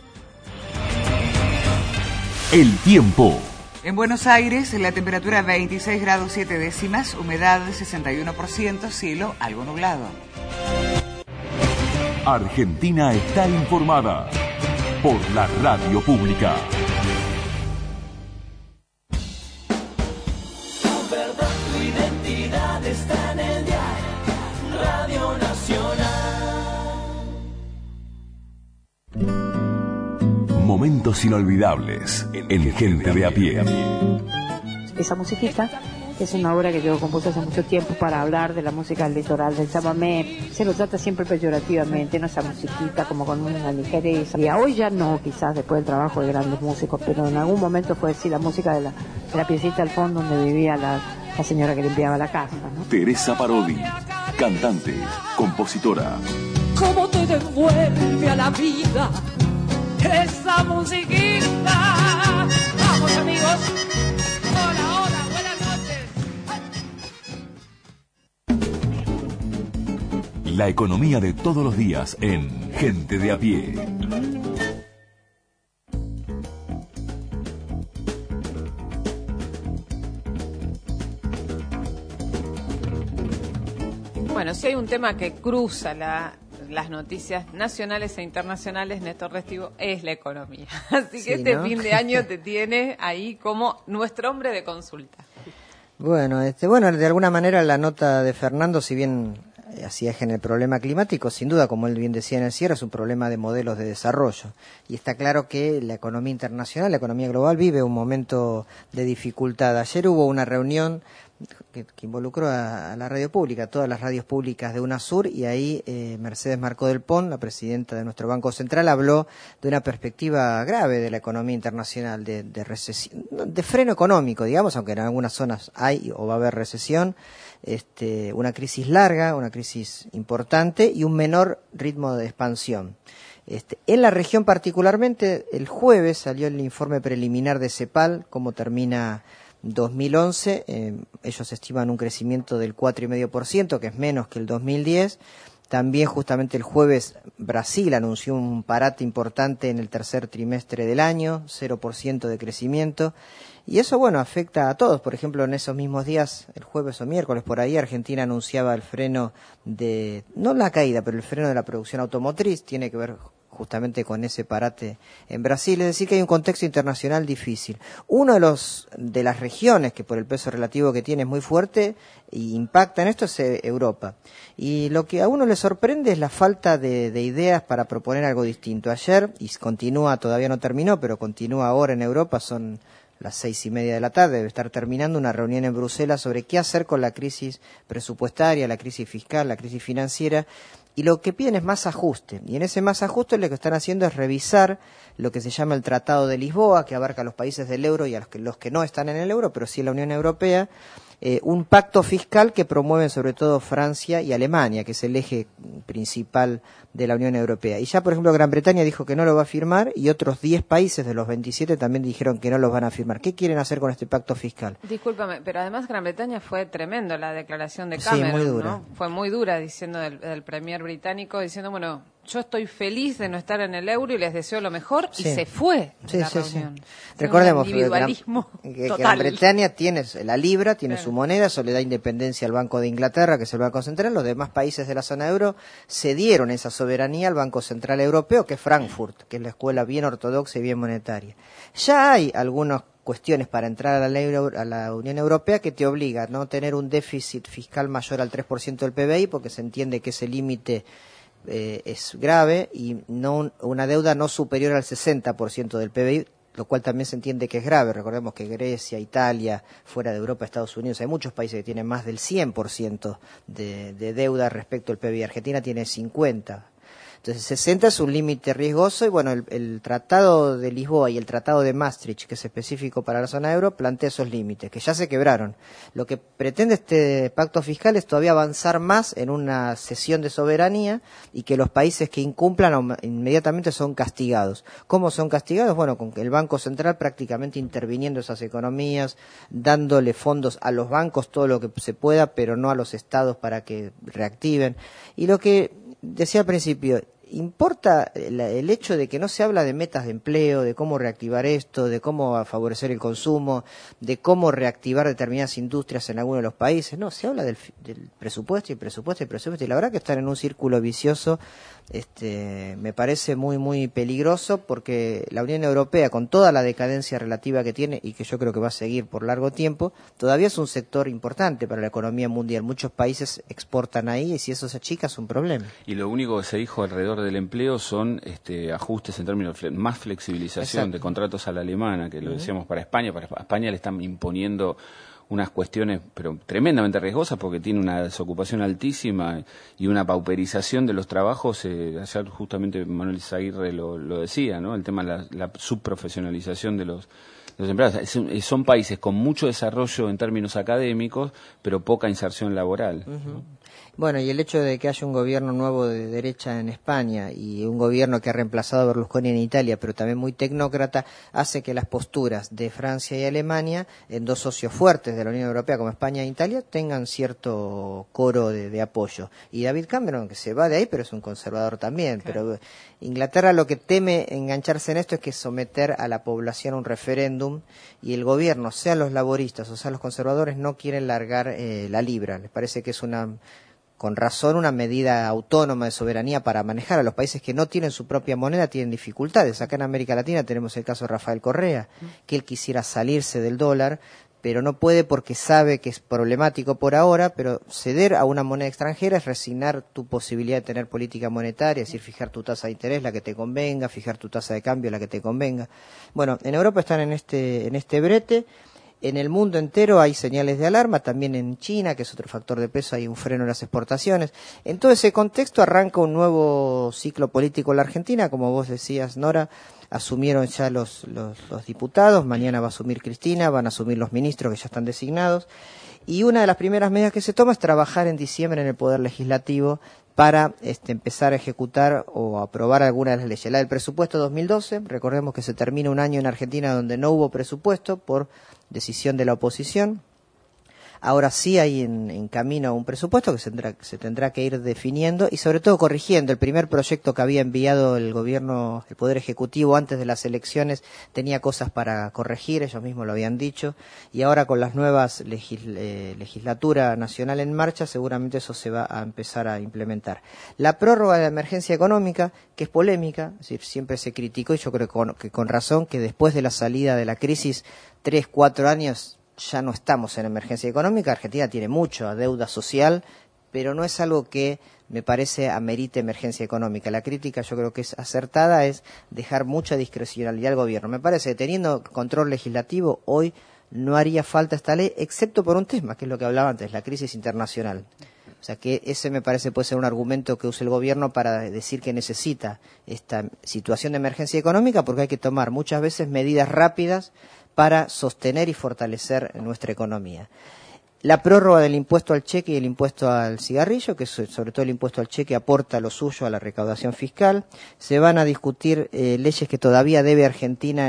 El tiempo. En Buenos Aires, la temperatura veintiséis grados siete décimas, humedad sesenta y uno por ciento, cielo algo nublado. Argentina está informada por la radio pública. Tu verdad, tu identidad está en el diario Radio Nacional. Momentos inolvidables en Gente de a Pie. Esa musiquita es una obra que yo compuse hace mucho tiempo para hablar de la música del litoral, del chamamé. Se lo trata siempre peyorativamente, no esa musiquita como con una ligereza. Y hoy ya no, quizás después del trabajo de grandes músicos, pero en algún momento fue sí la música de la, de la piecita al fondo donde vivía la, la señora que limpiaba la casa, ¿no? Teresa Parodi, cantante, compositora. ¿Cómo te devuelve a la vida esa musiquita? Vamos, amigos. Hola, hola, buenas noches. La economía de todos los días en Gente de a Pie. Bueno, si hay un tema que cruza la... las noticias nacionales e internacionales, Néstor Restivo, es la economía. Así que sí, este ¿no? fin de año te tiene ahí como nuestro hombre de consulta. Bueno, este, bueno, de alguna manera la nota de Fernando, si bien hacía eje en el problema climático, sin duda, como él bien decía en el cierre, es un problema de modelos de desarrollo. Y está claro que la economía internacional, la economía global, vive un momento de dificultad. Ayer hubo una reunión que, que involucró a, a la radio pública, todas las radios públicas de UNASUR, y ahí eh, Mercedes Marcó del Pon, la presidenta de nuestro Banco Central, habló de una perspectiva grave de la economía internacional, de, de recesión, de freno económico, digamos, aunque en algunas zonas hay o va a haber recesión, este, una crisis larga, una crisis importante y un menor ritmo de expansión. Este, en la región particularmente, el jueves salió el informe preliminar de CEPAL, cómo termina dos mil once, eh, ellos estiman un crecimiento del cuatro coma cinco por ciento, que es menos que el dos mil diez. También justamente el jueves Brasil anunció un parate importante en el tercer trimestre del año, cero por ciento de crecimiento. Y eso, bueno, afecta a todos. Por ejemplo, en esos mismos días, el jueves o miércoles, por ahí, Argentina anunciaba el freno de, no la caída, pero el freno de la producción automotriz. Tiene que ver justamente con ese parate en Brasil. Es decir, que hay un contexto internacional difícil. Uno de los de las regiones que por el peso relativo que tiene es muy fuerte y impacta en esto es Europa. Y lo que a uno le sorprende es la falta de, de ideas para proponer algo distinto. Ayer, y continúa, todavía no terminó, pero continúa ahora en Europa, son las seis y media de la tarde, debe estar terminando una reunión en Bruselas sobre qué hacer con la crisis presupuestaria, la crisis fiscal, la crisis financiera, y lo que piden es más ajuste. Y en ese más ajuste lo que están haciendo es revisar lo que se llama el Tratado de Lisboa, que abarca a los países del euro y a los que, los que no están en el euro, pero sí en la Unión Europea, eh, un pacto fiscal que promueven sobre todo Francia y Alemania, que es el eje principal de la Unión Europea. Y ya, por ejemplo, Gran Bretaña dijo que no lo va a firmar y otros diez países de los veintisiete también dijeron que no los van a firmar. ¿Qué quieren hacer con este pacto fiscal? Discúlpame, pero además Gran Bretaña fue tremendo la declaración de Cameron, sí, muy dura. ¿no? Fue muy dura diciendo del, del premier británico, diciendo, bueno, yo estoy feliz de no estar en el euro y les deseo lo mejor, Sí. y se fue Sí, de la sí, sí. reunión. Recordemos Un que Gran, individualismo que total. Gran Bretaña tiene la libra, tiene Claro. su moneda, eso le da independencia al Banco de Inglaterra, que es el Banco Central. Los demás países de la zona euro cedieron esa soberanía al Banco Central Europeo, que es Frankfurt, que es la escuela bien ortodoxa y bien monetaria. Ya hay algunas cuestiones para entrar a la, euro- a la Unión Europea que te obliga a no tener un déficit fiscal mayor al tres por ciento del P B I, porque se entiende que ese límite eh, es grave, y no un- una deuda no superior al sesenta por ciento del P B I, lo cual también se entiende que es grave. Recordemos que Grecia, Italia, fuera de Europa, Estados Unidos, hay muchos países que tienen más del cien por ciento de, de deuda respecto al P B I. Argentina tiene cincuenta por ciento. Entonces, sesenta es un límite riesgoso, y bueno, el, el Tratado de Lisboa y el Tratado de Maastricht, que es específico para la zona euro, plantea esos límites, que ya se quebraron. Lo que pretende este pacto fiscal es todavía avanzar más en una cesión de soberanía, y que los países que incumplan aum- inmediatamente son castigados. ¿Cómo son castigados? Bueno, con el Banco Central prácticamente interviniendo esas economías, dándole fondos a los bancos todo lo que se pueda, pero no a los estados para que reactiven. Y lo que decía al principio, ¿importa el, el hecho de que no se habla de metas de empleo, de cómo reactivar esto, de cómo favorecer el consumo, de cómo reactivar determinadas industrias en algunos de los países? No, se habla del, fi- del presupuesto y presupuesto y presupuesto, y la verdad que están en un círculo vicioso. Este, me parece muy muy peligroso, porque la Unión Europea, con toda la decadencia relativa que tiene, y que yo creo que va a seguir por largo tiempo, todavía es un sector importante para la economía mundial. Muchos países exportan ahí, y si eso se achica es un problema. Y lo único que se dijo alrededor del empleo son este, ajustes en términos de fle- más flexibilización Exacto. de contratos a la alemana, que lo Ujú. decíamos para España. Para España le están imponiendo unas cuestiones pero tremendamente riesgosas, porque tiene una desocupación altísima y una pauperización de los trabajos. Eh, ayer justamente Manuel Zaguirre lo, lo decía, ¿no? El tema de la, la subprofesionalización de los, de los empleados. Es- son países con mucho desarrollo en términos académicos, pero poca inserción laboral. Ujú. Bueno, y el hecho de que haya un gobierno nuevo de derecha en España, y un gobierno que ha reemplazado a Berlusconi en Italia, pero también muy tecnócrata, hace que las posturas de Francia y Alemania, en dos socios fuertes de la Unión Europea como España e Italia, tengan cierto coro de, de apoyo. Y David Cameron, que se va de ahí, pero es un conservador también. Pero Inglaterra lo que teme engancharse en esto es que someter a la población a un referéndum, y el gobierno, sean los laboristas o sean los conservadores, no quieren largar eh, la libra. Les parece que es una, con razón, una medida autónoma de soberanía para manejar. A los países que no tienen su propia moneda tienen dificultades. Acá en América Latina tenemos el caso de Rafael Correa, que él quisiera salirse del dólar, pero no puede porque sabe que es problemático por ahora. Pero ceder a una moneda extranjera es resignar tu posibilidad de tener política monetaria, es decir, fijar tu tasa de interés, la que te convenga, fijar tu tasa de cambio, la que te convenga. Bueno, en Europa están en este, en este brete. En el mundo entero hay señales de alarma, también en China, que es otro factor de peso, hay un freno en las exportaciones. En todo ese contexto arranca un nuevo ciclo político en la Argentina, como vos decías, Nora. Asumieron ya los, los, los diputados, mañana va a asumir Cristina, van a asumir los ministros que ya están designados, y una de las primeras medidas que se toma es trabajar en diciembre en el Poder Legislativo para este, empezar a ejecutar o aprobar algunas de las leyes. La del presupuesto dos mil doce, recordemos que se termina un año en Argentina donde no hubo presupuesto por decisión de la oposición. Ahora sí hay en, en camino un presupuesto que se tendrá, se tendrá que ir definiendo, y sobre todo corrigiendo. El primer proyecto que había enviado el gobierno, el Poder Ejecutivo antes de las elecciones, tenía cosas para corregir, ellos mismos lo habían dicho, y ahora con las nuevas legis, eh, legislatura nacional en marcha, seguramente eso se va a empezar a implementar. La prórroga de la emergencia económica, que es polémica, es decir, siempre se criticó, y yo creo que con, que con razón, que después de la salida de la crisis, tres, cuatro años, ya no estamos en emergencia económica. Argentina tiene mucha deuda social, pero no es algo que me parece amerite emergencia económica. La crítica, yo creo que es acertada, es dejar mucha discrecionalidad al gobierno. Me parece que teniendo control legislativo hoy no haría falta esta ley, excepto por un tema, que es lo que hablaba antes, la crisis internacional. O sea que ese me parece puede ser un argumento que use el gobierno para decir que necesita esta situación de emergencia económica, porque hay que tomar muchas veces medidas rápidas para sostener y fortalecer nuestra economía. La prórroga del impuesto al cheque y el impuesto al cigarrillo, que sobre todo el impuesto al cheque aporta lo suyo a la recaudación fiscal. Se van a discutir eh, leyes que todavía debe Argentina en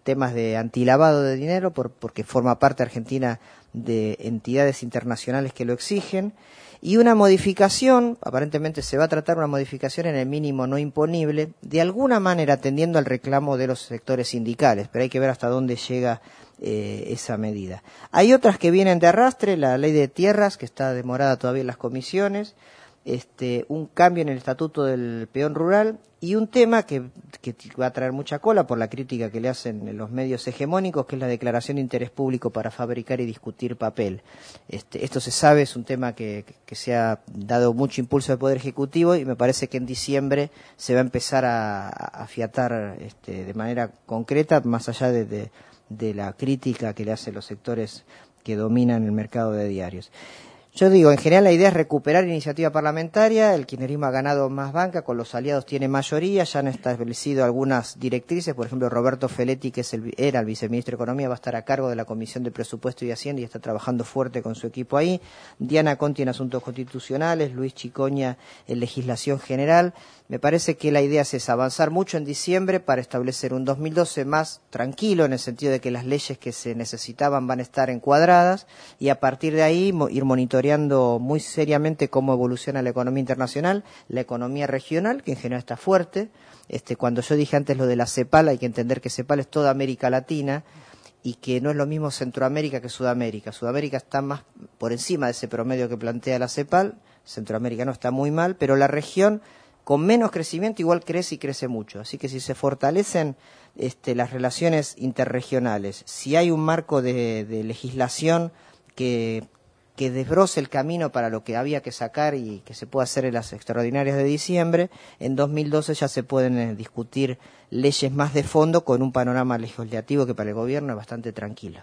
temas de antilavado de dinero, por, porque forma parte Argentina de entidades internacionales que lo exigen, y una modificación, aparentemente se va a tratar una modificación en el mínimo no imponible, de alguna manera atendiendo al reclamo de los sectores sindicales, pero hay que ver hasta dónde llega eh, esa medida. Hay otras que vienen de arrastre, la ley de tierras, que está demorada todavía en las comisiones, este, un cambio en el estatuto del peón rural, y un tema que, que va a traer mucha cola por la crítica que le hacen los medios hegemónicos, que es la declaración de interés público para fabricar y discutir papel. Este, esto se sabe, es un tema que, que se ha dado mucho impulso al Poder Ejecutivo, y me parece que en diciembre se va a empezar a, a afiatar este, de manera concreta, más allá de, de, de la crítica que le hacen los sectores que dominan el mercado de diarios. Yo digo, en general la idea es recuperar iniciativa parlamentaria, el kirchnerismo ha ganado más banca, con los aliados tiene mayoría, ya han establecido algunas directrices, por ejemplo Roberto Feletti, que es el, era el viceministro de Economía, va a estar a cargo de la Comisión de Presupuesto y Hacienda y está trabajando fuerte con su equipo ahí, Diana Conti en Asuntos Constitucionales, Luis Chicoña en Legislación General. Me parece que la idea es avanzar mucho en diciembre para establecer un dos mil doce más tranquilo, en el sentido de que las leyes que se necesitaban van a estar encuadradas, y a partir de ahí mo- ir monitoreando muy seriamente cómo evoluciona la economía internacional, la economía regional, que en general está fuerte. Este, cuando yo dije antes lo de la CEPAL, hay que entender que CEPAL es toda América Latina, y que no es lo mismo Centroamérica que Sudamérica. Sudamérica está más por encima de ese promedio que plantea la CEPAL, Centroamérica no está muy mal, pero la región con menos crecimiento igual crece y crece mucho. Así que si se fortalecen este, las relaciones interregionales, si hay un marco de, de legislación que, que desbroce el camino para lo que había que sacar y que se pueda hacer en las extraordinarias de diciembre, en dos mil doce ya se pueden eh, discutir leyes más de fondo con un panorama legislativo que para el gobierno es bastante tranquilo.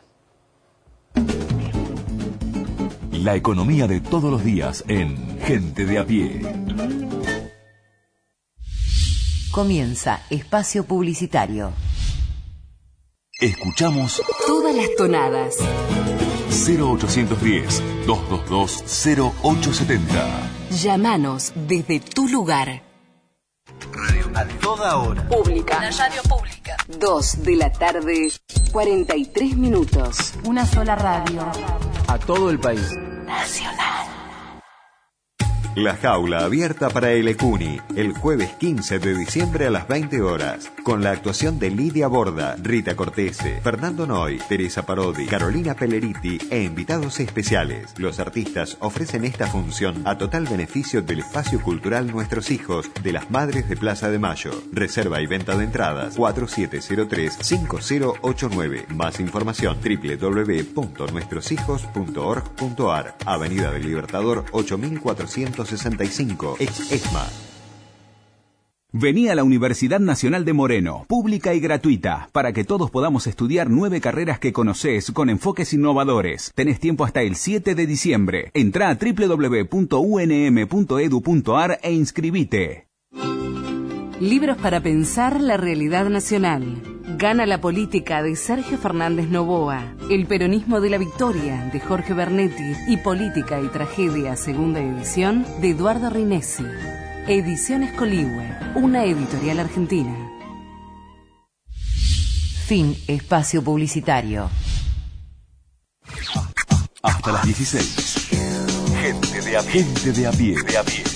La economía de todos los días en Gente de a Pie. Comienza Espacio Publicitario. Escuchamos Todas las tonadas. cero ochocientos diez, doscientos veintidós, cero ochocientos setenta. Llámanos desde tu lugar. A toda hora. Pública. La radio pública. Dos de la tarde, cuarenta y tres minutos. Una sola radio. A todo el país. Nacional. La jaula abierta para el Ecuni, el jueves quince de diciembre a las veinte horas, con la actuación de Lidia Borda, Rita Cortese, Fernando Noy, Teresa Parodi, Carolina Pelleriti e invitados especiales. Los artistas ofrecen esta función a total beneficio del espacio cultural Nuestros Hijos de las Madres de Plaza de Mayo. Reserva y venta de entradas cuatro siete cero tres, cinco cero ocho nueve. Más información doble u doble u doble u punto nuestros hijos punto org punto a r. Avenida del Libertador ocho mil cuatrocientos sesenta y cinco, ex ESMA. Vení a la Universidad Nacional de Moreno, pública y gratuita, para que todos podamos estudiar nueve carreras que conocés con enfoques innovadores. Tenés tiempo hasta el siete de diciembre. Entrá a doble u doble u doble u punto u n m punto e d u punto a r e inscribite. Libros para pensar la realidad nacional. Gana la política de Sergio Fernández Novoa. El peronismo de la victoria de Jorge Bernetti y Política y Tragedia, segunda edición, de Eduardo Rinesi. Ediciones Coligüe, una editorial argentina. Fin espacio publicitario. Hasta las dieciséis. Gente de a pie. Gente de a pie. De a pie.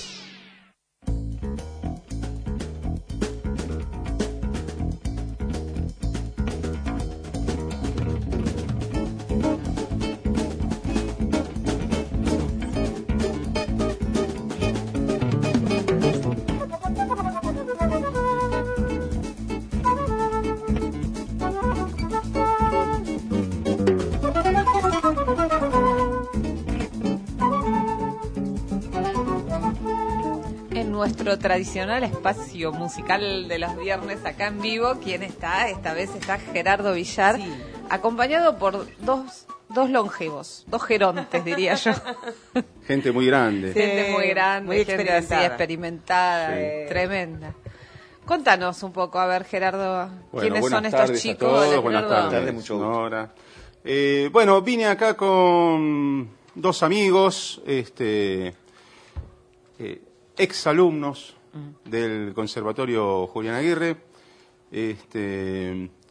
Nuestro tradicional espacio musical de los viernes acá en vivo. ¿Quién está? Esta vez está Gerardo Villar, sí, acompañado por dos, dos longevos, dos gerontes, diría yo. Gente muy grande. Gente muy grande, muy gente experimentada, así, experimentada, sí, tremenda. Contanos un poco, a ver, Gerardo, bueno, ¿quiénes son estos chicos? A todos, de buenas Gerardo? tardes, mucho gusto. Eh, bueno, vine acá con dos amigos, este... Eh, ex alumnos del Conservatorio Julián Aguirre. Este,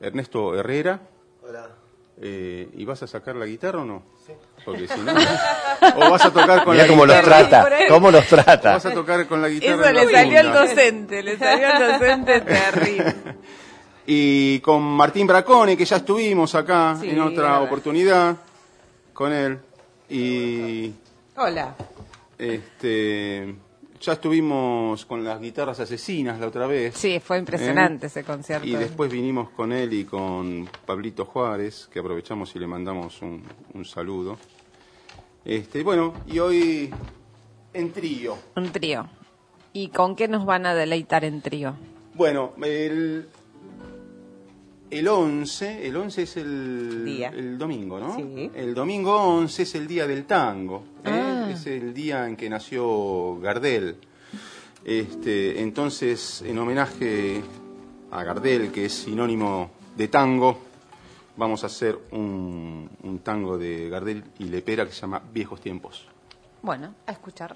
Ernesto Herrera. Hola. Eh, ¿Y vas a sacar la guitarra o no? Sí. Porque si no... O vas a tocar con Mirá la cómo guitarra. los trata, cómo los trata. O vas a tocar con la guitarra. Eso en le la salió al funda. docente, le salió al docente terrible. Y con Martín Bracone, que ya estuvimos acá Sí, en otra verdad. oportunidad con él. Y Hola. este ya estuvimos con las guitarras asesinas la otra vez. Sí, fue impresionante ¿Eh? ese concierto. Y después vinimos con él y con Pablito Juárez, que aprovechamos y le mandamos un, un saludo. Este, bueno, y hoy en trío. Un trío. ¿Y con qué nos van a deleitar en trío? Bueno, el, el once, el once es el, Día. el domingo, ¿no? Sí. El domingo once es el día del tango, ¿eh? Ah. Es el día en que nació Gardel. Este, entonces, en homenaje a Gardel, que es sinónimo de tango, vamos a hacer un, un tango de Gardel y Lepera que se llama Viejos Tiempos. Bueno, a escuchar.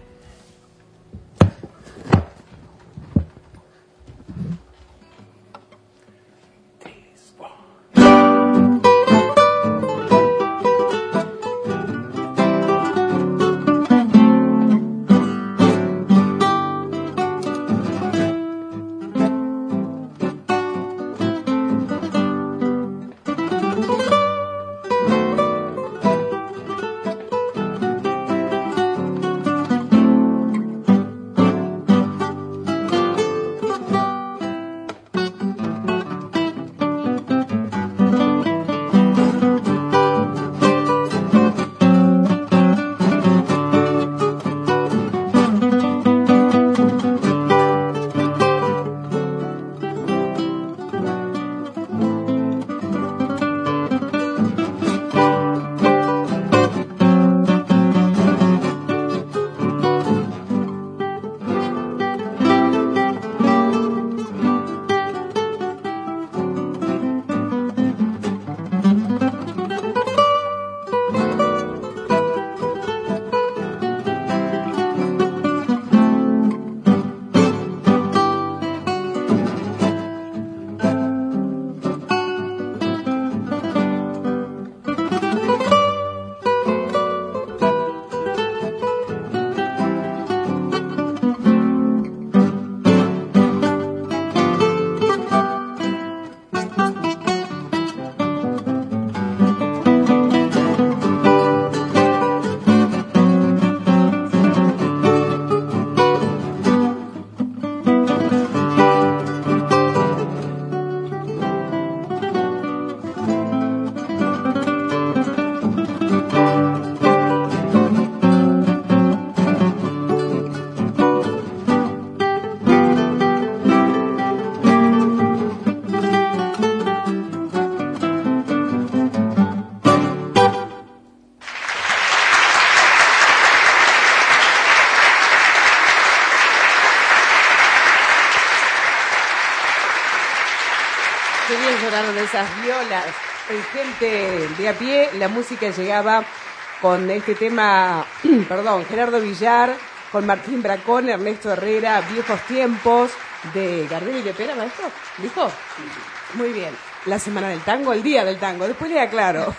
Qué bien sonaron esas violas. En Gente de a pie, la música llegaba con este tema, perdón, Gerardo Villar, con Martín Bracón, Ernesto Herrera, Viejos Tiempos, de Gardel y Lepera, maestro, ¿dijo? Muy bien. La semana del tango, el día del tango, después le aclaro.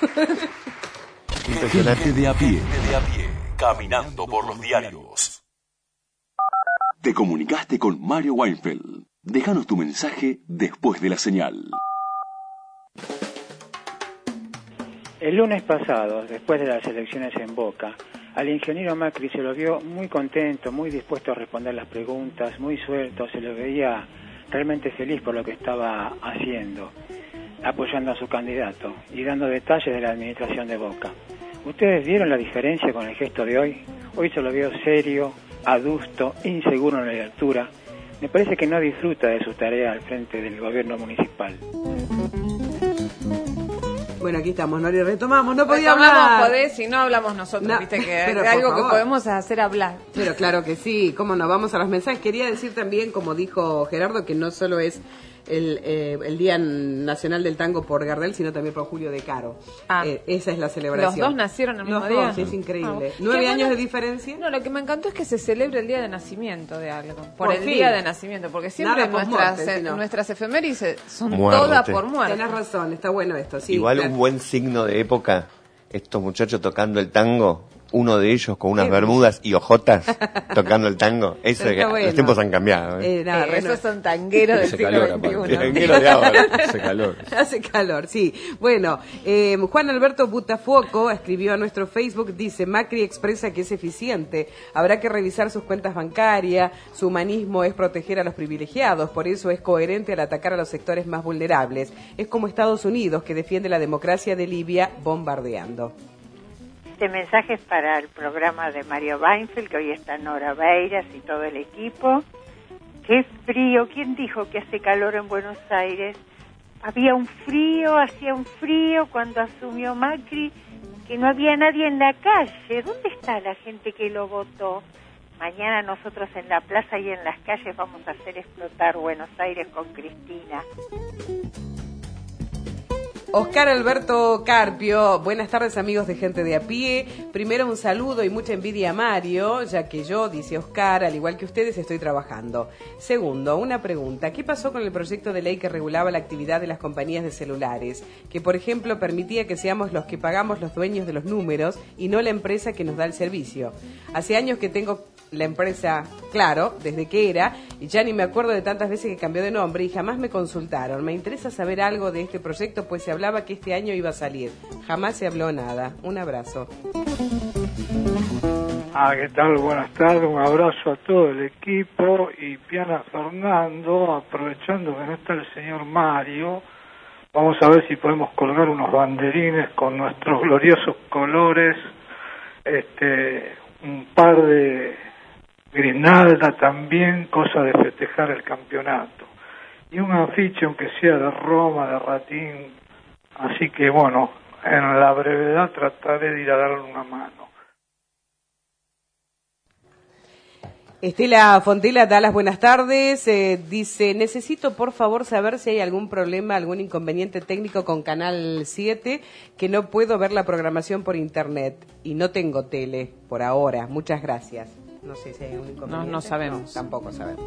Gente de a pie, de a pie, caminando por los diarios. Te comunicaste con Mario Weinfeld. Déjanos tu mensaje después de la señal. El lunes pasado, después de las elecciones en Boca, al ingeniero Macri se lo vio muy contento, muy dispuesto a responder las preguntas, muy suelto, se lo veía realmente feliz por lo que estaba haciendo, apoyando a su candidato y dando detalles de la administración de Boca. ¿Ustedes vieron la diferencia con el gesto de hoy? Hoy se lo vio serio, adusto, inseguro en la altura. Me parece que no disfruta de su tarea al frente del gobierno municipal. Bueno, aquí estamos, Nori, retomamos, no podía Retomamos, hablar. podés, si no hablamos nosotros, No, viste que pero es por algo que favor. podemos hacer hablar. Pero claro que sí, cómo no, vamos a los mensajes. Quería decir también, como dijo Gerardo, que no solo es el, eh, el Día Nacional del Tango por Gardel, sino también por Julio De Caro. Ah. Eh, esa es la celebración. Los dos nacieron el mismo Los día. dos, es increíble. Ah. Nueve Qué años bueno. de diferencia. No, lo que me encantó es que se celebre el día de nacimiento de algo. Por, Por el fin. día de nacimiento, porque siempre Nada nuestras, post-morte, eh, sino. nuestras efemérides son Muerte. todas por muerte. Tenés razón, está bueno esto. Sí, Igual claro. un buen signo de época, estos muchachos tocando el tango, uno de ellos con unas Qué bermudas y ojotas tocando el tango. Eso Pero es que está bueno. los tiempos han cambiado. ¿eh? Eh, nada, Eh, Reno- esos son tangueros del Hace siglo calor, veintiuno. aparte. Tangueros de ahora. Hace calor. Hace calor, sí. Bueno, eh, Juan Alberto Butafoco escribió a nuestro Facebook, dice, Macri expresa que es eficiente, habrá que revisar sus cuentas bancarias, su humanismo es proteger a los privilegiados, por eso es coherente al atacar a los sectores más vulnerables. Es como Estados Unidos, que defiende la democracia de Libia bombardeando. Este mensaje es para el programa de Mario Weinfeld, que hoy está Nora Beiras y todo el equipo. ¡Qué frío! ¿Quién dijo que hace calor en Buenos Aires? Había un frío, hacía un frío cuando asumió Macri, que no había nadie en la calle. ¿Dónde está la gente que lo votó? Mañana nosotros en la plaza y en las calles vamos a hacer explotar Buenos Aires con Cristina. Oscar Alberto Carpio, buenas tardes amigos de Gente de a Pie. Primero un saludo y mucha envidia a Mario, ya que yo, dice Oscar, al igual que ustedes, estoy trabajando. Segundo, una pregunta, ¿qué pasó con el proyecto de ley que regulaba la actividad de las compañías de celulares? Que, por ejemplo, permitía que seamos los que pagamos los dueños de los números y no la empresa que nos da el servicio. Hace años que tengo la empresa, claro, desde que era, y ya ni me acuerdo de tantas veces que cambió de nombre y jamás me consultaron. Me interesa saber algo de este proyecto, pues se hablaba que este año iba a salir. Jamás se habló nada. Un abrazo. Ah, ¿qué tal? Buenas tardes, un abrazo a todo el equipo y Piana Fernando, aprovechando que no está el señor Mario, vamos a ver si podemos colgar unos banderines con nuestros gloriosos colores, este, un par de grinalda también, cosa de festejar el campeonato, y un afiche aunque sea de Roma, de Ratín, así que bueno, en la brevedad trataré de ir a darle una mano. Estela Fontela da las buenas tardes, eh, dice, necesito por favor saber si hay algún problema, algún inconveniente técnico con Canal siete, que no puedo ver la programación por internet y no tengo tele por ahora. Muchas gracias. No sé si hay algún inconveniente. No, no sabemos. No, tampoco sabemos.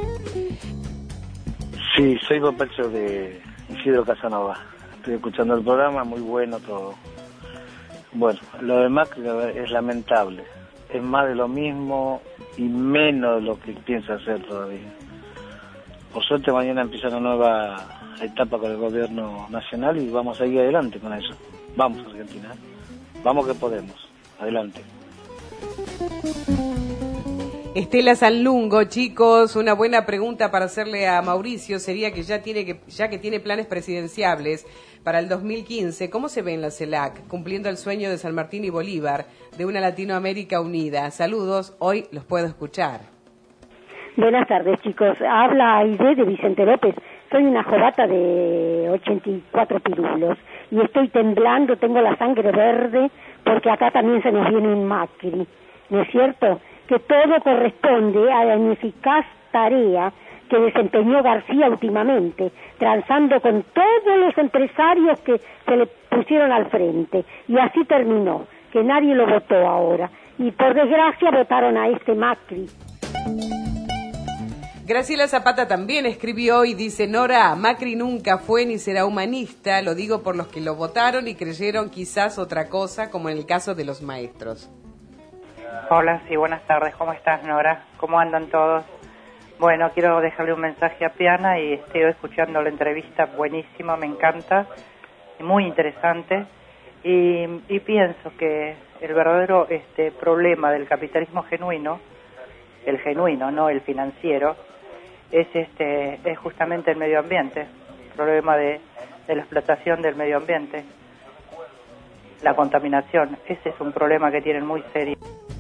Sí, soy Bopecho de Isidro Casanova. Estoy escuchando el programa, muy bueno todo. Bueno, lo de Macri es lamentable. Es más de lo mismo y menos de lo que piensa hacer todavía. Por suerte mañana empieza una nueva etapa con el gobierno nacional y vamos a ir adelante con eso. Vamos, Argentina. Vamos que podemos. Adelante. Estela Sanlungo, chicos, una buena pregunta para hacerle a Mauricio sería que ya tiene que ya que tiene planes presidenciables para el dos mil quince, ¿cómo se ve en la CELAC cumpliendo el sueño de San Martín y Bolívar de una Latinoamérica unida? Saludos, hoy los puedo escuchar. Buenas tardes, chicos. Habla Aide de Vicente López. Soy una jovata de ochenta y cuatro pirulos y estoy temblando, tengo la sangre verde porque acá también se nos viene un Macri, ¿no es cierto? Que todo corresponde a la ineficaz tarea que desempeñó García últimamente, transando con todos los empresarios que se le pusieron al frente. Y así terminó, que nadie lo votó ahora. Y por desgracia votaron a este Macri. Graciela Zapata también escribió y dice, Nora, Macri nunca fue ni será humanista, lo digo por los que lo votaron y creyeron quizás otra cosa, como en el caso de los maestros. Hola, sí, buenas tardes. ¿Cómo estás, Nora? ¿Cómo andan todos? Bueno, quiero dejarle un mensaje a Piana y estoy escuchando la entrevista, buenísima, me encanta, muy interesante. Y, y pienso que el verdadero este problema del capitalismo genuino, el genuino, no el financiero, es este es justamente el medio ambiente, el problema de, de la explotación del medio ambiente, la contaminación. Ese es un problema que tienen muy serio.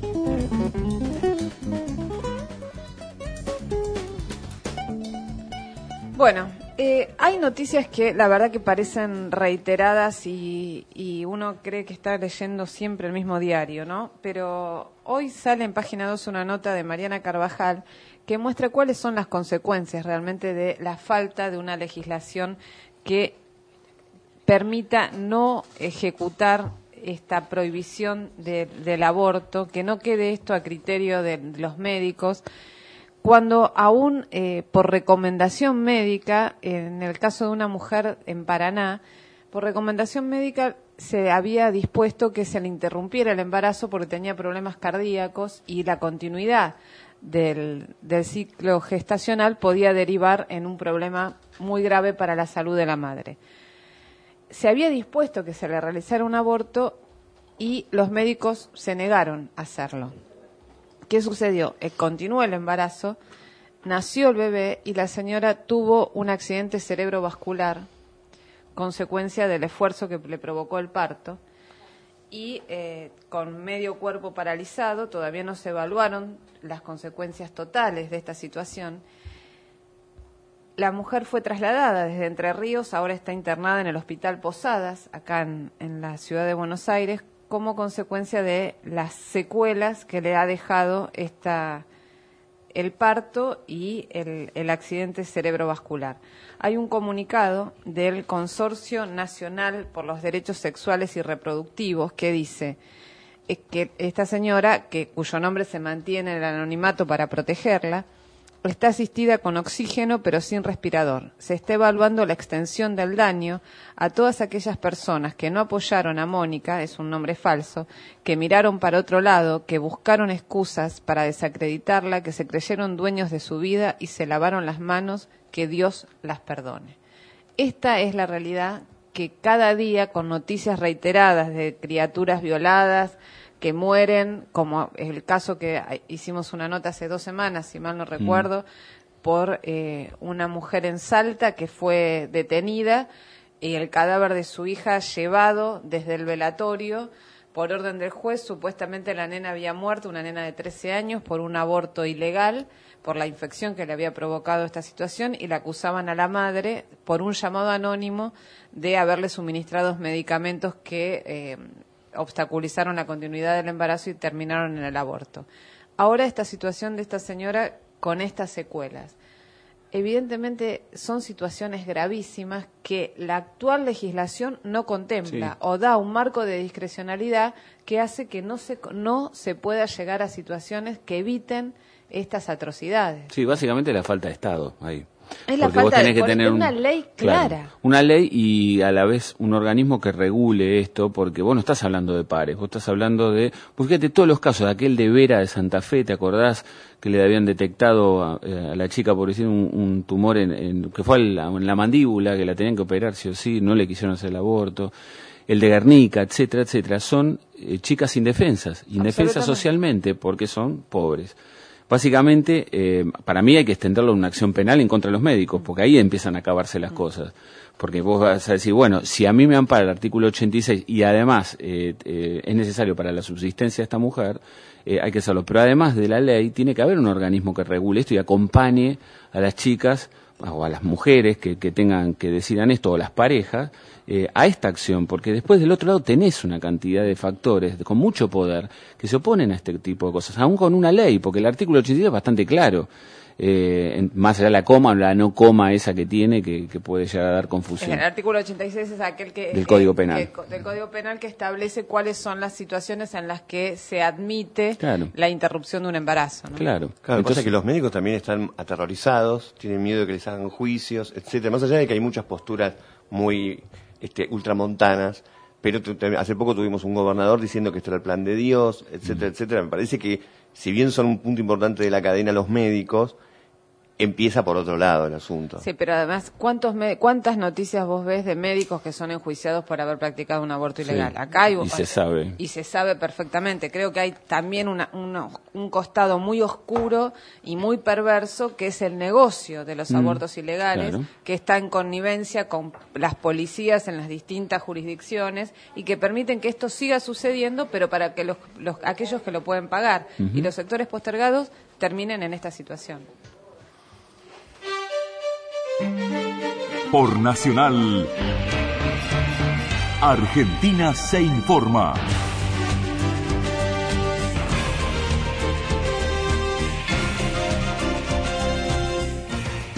Bueno, eh, hay noticias que la verdad que parecen reiteradas y, y uno cree que está leyendo siempre el mismo diario, ¿no? Pero hoy sale en Página dos una nota de Mariana Carvajal que muestra cuáles son las consecuencias realmente de la falta de una legislación que permita no ejecutar esta prohibición de, del aborto, que no quede esto a criterio de, de los médicos, cuando aún eh, por recomendación médica, en el caso de una mujer en Paraná, por recomendación médica se había dispuesto que se le interrumpiera el embarazo porque tenía problemas cardíacos y la continuidad del, del ciclo gestacional podía derivar en un problema muy grave para la salud de la madre. Se había dispuesto que se le realizara un aborto y los médicos se negaron a hacerlo. ¿Qué sucedió? Eh, continuó el embarazo, nació el bebé y la señora tuvo un accidente cerebrovascular, consecuencia del esfuerzo que le provocó el parto, y eh, con medio cuerpo paralizado, todavía no se evaluaron las consecuencias totales de esta situación. La mujer fue trasladada desde Entre Ríos, ahora está internada en el Hospital Posadas, acá en, en la ciudad de Buenos Aires, como consecuencia de las secuelas que le ha dejado esta, el parto y el, el accidente cerebrovascular. Hay un comunicado del Consorcio Nacional por los Derechos Sexuales y Reproductivos que dice que esta señora, que cuyo nombre se mantiene en el anonimato para protegerla, está asistida con oxígeno pero sin respirador. Se está evaluando la extensión del daño a todas aquellas personas que no apoyaron a Mónica, es un nombre falso, que miraron para otro lado, que buscaron excusas para desacreditarla, que se creyeron dueños de su vida y se lavaron las manos, que Dios las perdone. Esta es la realidad que cada día, con noticias reiteradas de criaturas violadas, que mueren, como el caso que hicimos una nota hace dos semanas, si mal no recuerdo, mm. por eh, una mujer en Salta que fue detenida y el cadáver de su hija llevado desde el velatorio por orden del juez. Supuestamente la nena había muerto, una nena de trece años, por un aborto ilegal, por la infección que le había provocado esta situación, y la acusaban a la madre por un llamado anónimo de haberle suministrado medicamentos que eh, obstaculizaron la continuidad del embarazo y terminaron en el aborto. Ahora esta situación de esta señora con estas secuelas. Evidentemente son situaciones gravísimas que la actual legislación no contempla, sí, o da un marco de discrecionalidad que hace que no se, no se pueda llegar a situaciones que eviten estas atrocidades. Sí, básicamente la falta de Estado ahí. Es la Porque vos falta tenés de que tener una un, ley clara. Claro, una ley y a la vez un organismo que regule esto, porque vos no estás hablando de pares, vos estás hablando de... Porque fíjate todos los casos, de aquel de Vera de Santa Fe, ¿te acordás que le habían detectado a, a la chica por decir un, un tumor en, en, que fue en la, en la mandíbula, que la tenían que operar sí o sí, no le quisieron hacer el aborto? El de Guernica, etcétera, etcétera, son eh, chicas indefensas, indefensas socialmente porque son pobres. Básicamente, eh, para mí hay que extenderlo a una acción penal en contra de los médicos, porque ahí empiezan a acabarse las cosas. Porque vos vas a decir, bueno, si a mí me ampara el artículo ochenta y seis y además eh, eh, es necesario para la subsistencia de esta mujer, eh, hay que hacerlo. Pero además de la ley, tiene que haber un organismo que regule esto y acompañe a las chicas o a las mujeres que, que tengan que decidan esto, o las parejas, eh, a esta acción, porque después del otro lado tenés una cantidad de factores de, con mucho poder que se oponen a este tipo de cosas, aún con una ley, porque el artículo ochenta y seis es bastante claro, eh, en, más allá de la coma o la no coma esa que tiene, que, que puede llegar a dar confusión. El artículo ochenta y seis es aquel que... Del Código Penal. Que, del Código Penal que establece cuáles son las situaciones en las que se admite claro. la interrupción de un embarazo, ¿no? Claro. Claro, cosa que los médicos también están aterrorizados, tienen miedo de que les hagan juicios, etcétera. Más allá de que hay muchas posturas muy este, ultramontanas, pero tu, te, hace poco tuvimos un gobernador diciendo que esto era el plan de Dios, etcétera, mm. etcétera. Me parece que, si bien son un punto importante de la cadena los médicos, empieza por otro lado el asunto. Sí, pero además, ¿cuántos me ¿cuántas noticias vos ves de médicos que son enjuiciados por haber practicado un aborto ilegal? Sí, Acá hay, y se sabe. Y se sabe perfectamente. Creo que hay también una, una, un costado muy oscuro y muy perverso, que es el negocio de los mm, abortos ilegales, claro. que está en connivencia con las policías en las distintas jurisdicciones y que permiten que esto siga sucediendo, pero para que los, los aquellos que lo pueden pagar uh-huh. y los sectores postergados terminen en esta situación. Por Nacional, Argentina se informa.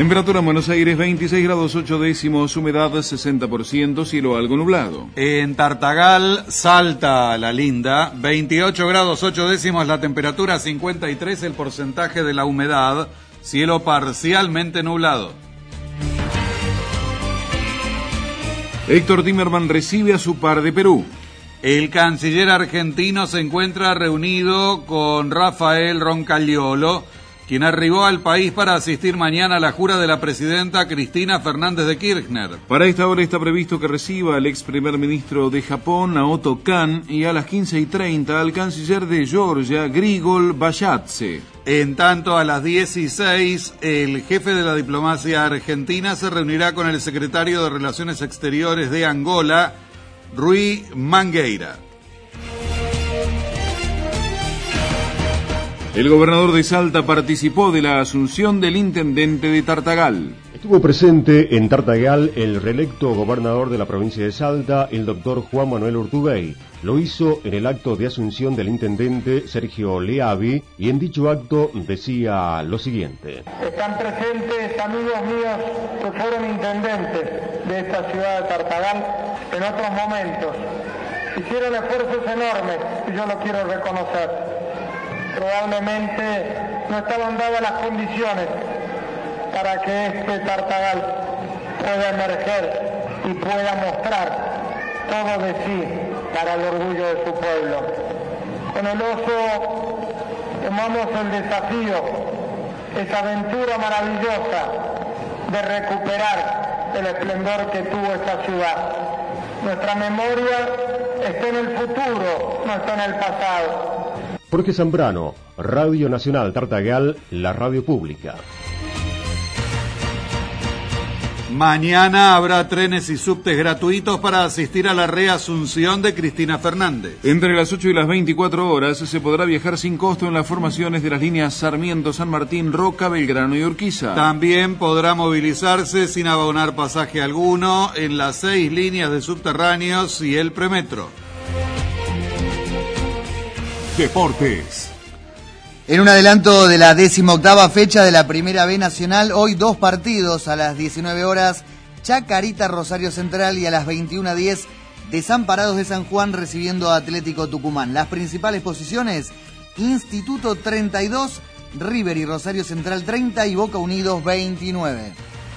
Temperatura en Buenos Aires veintiséis grados ocho décimos, humedad sesenta por ciento, cielo algo nublado. En Tartagal, Salta, la linda, veintiocho grados ocho décimos, la temperatura cincuenta y tres, el porcentaje de la humedad, cielo parcialmente nublado. Héctor Timerman recibe a su par de Perú. El canciller argentino se encuentra reunido con Rafael Roncagliolo, quien arribó al país para asistir mañana a la jura de la presidenta Cristina Fernández de Kirchner. Para esta hora está previsto que reciba al ex primer ministro de Japón, Naoto Kan, y a las quince y treinta al canciller de Georgia, Grigol Bayatse. En tanto, a las dieciséis, el jefe de la diplomacia argentina se reunirá con el secretario de Relaciones Exteriores de Angola, Rui Mangueira. El gobernador de Salta participó de la asunción del intendente de Tartagal. Estuvo presente en Tartagal el reelecto gobernador de la provincia de Salta, el doctor Juan Manuel Urtubey. Lo hizo en el acto de asunción del intendente Sergio Leavi, y en dicho acto decía lo siguiente. Están presentes amigos míos que fueron intendentes de esta ciudad de Tartagal en otros momentos. Hicieron esfuerzos enormes y yo lo quiero reconocer. Probablemente no estaban dadas las condiciones para que este Tartagal pueda emerger y pueda mostrar todo de sí para el orgullo de su pueblo. Con el oso tomamos el desafío, esa aventura maravillosa de recuperar el esplendor que tuvo esta ciudad. Nuestra memoria está en el futuro, no está en el pasado. Jorge Zambrano, Radio Nacional Tartagal, la radio pública. Mañana habrá trenes y subtes gratuitos para asistir a la reasunción de Cristina Fernández. Entre las ocho y las veinticuatro horas se podrá viajar sin costo en las formaciones de las líneas Sarmiento, San Martín, Roca, Belgrano y Urquiza. También podrá movilizarse sin abonar pasaje alguno en las seis líneas de subterráneos y el premetro. Deportes. En un adelanto de la decimoctava fecha de la Primera B Nacional, hoy dos partidos a las diecinueve horas, Chacarita Rosario Central, y a las veintiuna diez, Desamparados de San Juan recibiendo a Atlético Tucumán. Las principales posiciones: Instituto treinta y dos, River y Rosario Central treinta y Boca Unidos veintinueve.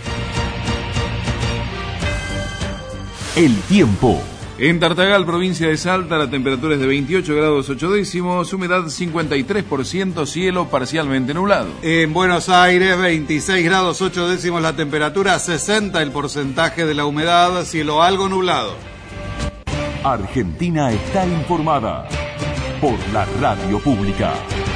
El tiempo. En Tartagal, provincia de Salta, la temperatura es de veintiocho grados ocho décimos, humedad cincuenta y tres por ciento, cielo parcialmente nublado. En Buenos Aires, veintiséis grados ocho décimos la temperatura, sesenta el porcentaje de la humedad, cielo algo nublado. Argentina está informada por la radio pública.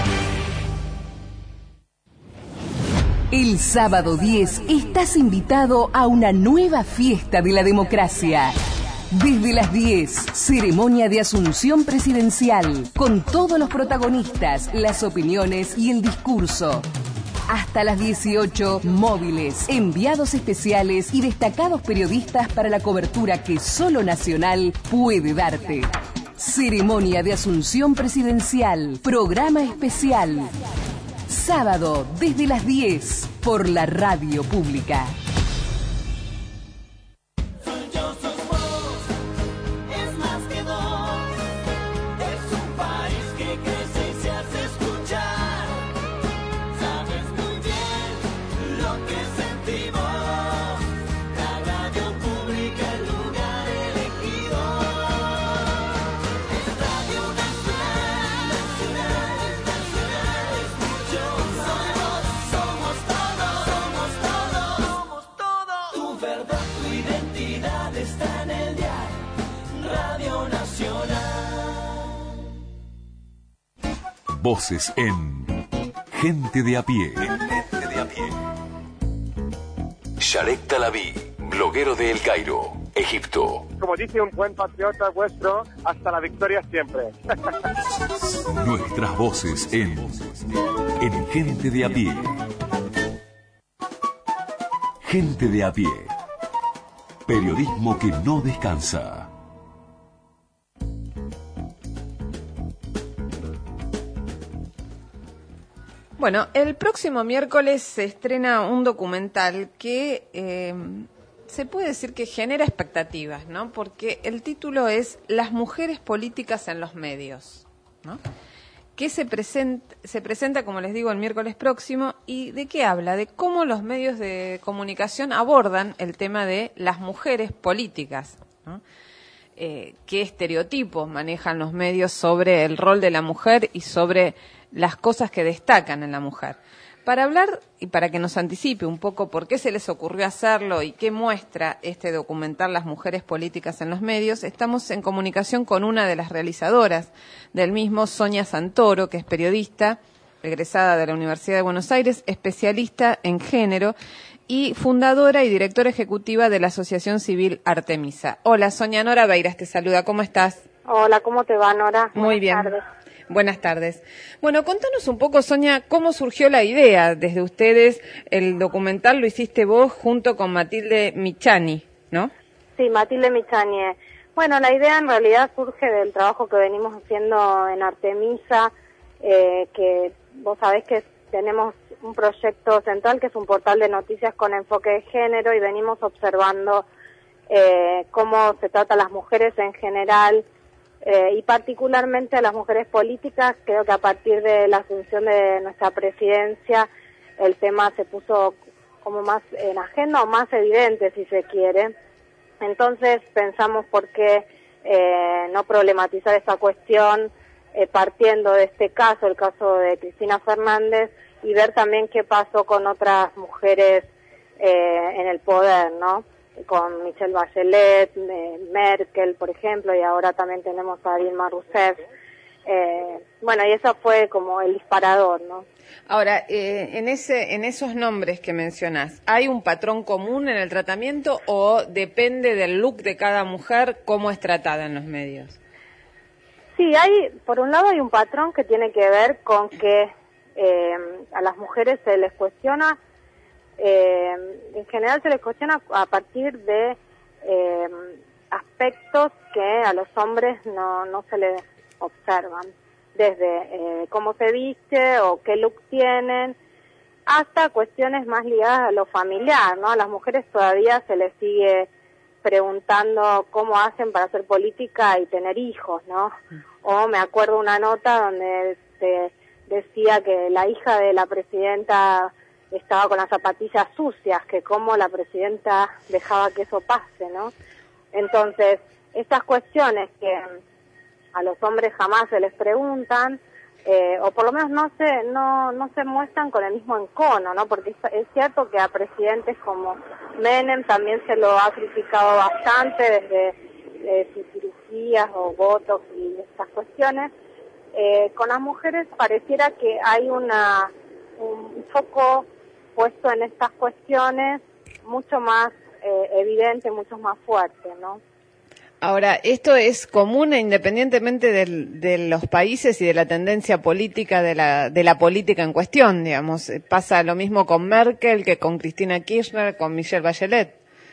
El sábado diez estás invitado a una nueva fiesta de la democracia. Desde las diez, ceremonia de asunción presidencial, con todos los protagonistas, las opiniones y el discurso. Hasta las dieciocho, móviles, enviados especiales y destacados periodistas para la cobertura que solo Nacional puede darte. Ceremonia de asunción presidencial, programa especial. Sábado, desde las diez, por la radio pública. Voces en Gente de a pie. Gente de a pie. Sharek Talabi, bloguero de El Cairo, Egipto. Como dice un buen patriota vuestro, hasta la victoria siempre. Nuestras voces en, en Gente de a pie. Gente de a pie. Periodismo que no descansa. Bueno, el próximo miércoles se estrena un documental que eh, se puede decir que genera expectativas, ¿no? Porque el título es Las mujeres políticas en los medios, ¿no? Que se presenta, se presenta, como les digo, el miércoles próximo. ¿Y de qué habla? De cómo los medios de comunicación abordan el tema de las mujeres políticas, ¿no? Eh, qué estereotipos manejan los medios sobre el rol de la mujer y sobre las cosas que destacan en la mujer. Para hablar y para que nos anticipe un poco por qué se les ocurrió hacerlo y qué muestra este documental Las mujeres políticas en los medios, estamos en comunicación con una de las realizadoras del mismo, Sonia Santoro, que es periodista, egresada de la Universidad de Buenos Aires, especialista en género y fundadora y directora ejecutiva de la Asociación Civil Artemisa. Hola, Sonia. Nora Beiras te saluda. ¿Cómo estás? Hola, ¿cómo te va, Nora? Muy Buenas bien. tardes. Buenas tardes. Bueno, contanos un poco, Sonia, cómo surgió la idea desde ustedes. El documental lo hiciste vos junto con Matilde Michani, ¿no? Sí, Matilde Michani. Bueno, la idea en realidad surge del trabajo que venimos haciendo en Artemisa, eh, que vos sabés que tenemos un proyecto central que es un portal de noticias con enfoque de género y venimos observando eh, cómo se trata a las mujeres en general, Eh, y particularmente a las mujeres políticas. Creo que a partir de la asunción de nuestra presidencia el tema se puso como más en agenda o más evidente, si se quiere. Entonces pensamos por qué eh, no problematizar esta cuestión eh, partiendo de este caso, el caso de Cristina Fernández, y ver también qué pasó con otras mujeres eh, en el poder, ¿no? Con Michelle Bachelet, eh, Merkel, por ejemplo, y ahora también tenemos a Dilma Rousseff. Eh, bueno, y eso fue como el disparador, ¿no? Ahora, eh, en ese, en esos nombres que mencionás, ¿hay un patrón común en el tratamiento o depende del look de cada mujer cómo es tratada en los medios? Sí, hay, por un lado hay un patrón que tiene que ver con que eh, a las mujeres se les cuestiona. Eh, en general se les cuestiona a partir de eh, aspectos que a los hombres no, no se les observan, desde eh, cómo se viste o qué look tienen, hasta cuestiones más ligadas a lo familiar, ¿no? A las mujeres todavía se les sigue preguntando cómo hacen para hacer política y tener hijos, ¿no? O me acuerdo una nota donde se decía que la hija de la presidenta estaba con las zapatillas sucias, que cómo la presidenta dejaba que eso pase, ¿no? Entonces, estas cuestiones que a los hombres jamás se les preguntan, eh, o por lo menos no se no no se muestran con el mismo encono, ¿no? Porque es, es cierto que a presidentes como Menem también se lo ha criticado bastante desde eh, sus cirugías o botox y estas cuestiones. Eh, con las mujeres pareciera que hay una un foco puesto en estas cuestiones mucho más eh, evidente, mucho más fuerte, ¿no? Ahora, ¿esto es común e independientemente del, de los países y de la tendencia política de la, de la política en cuestión, digamos? ¿Pasa lo mismo con Merkel que con Cristina Kirchner, con Michelle Bachelet?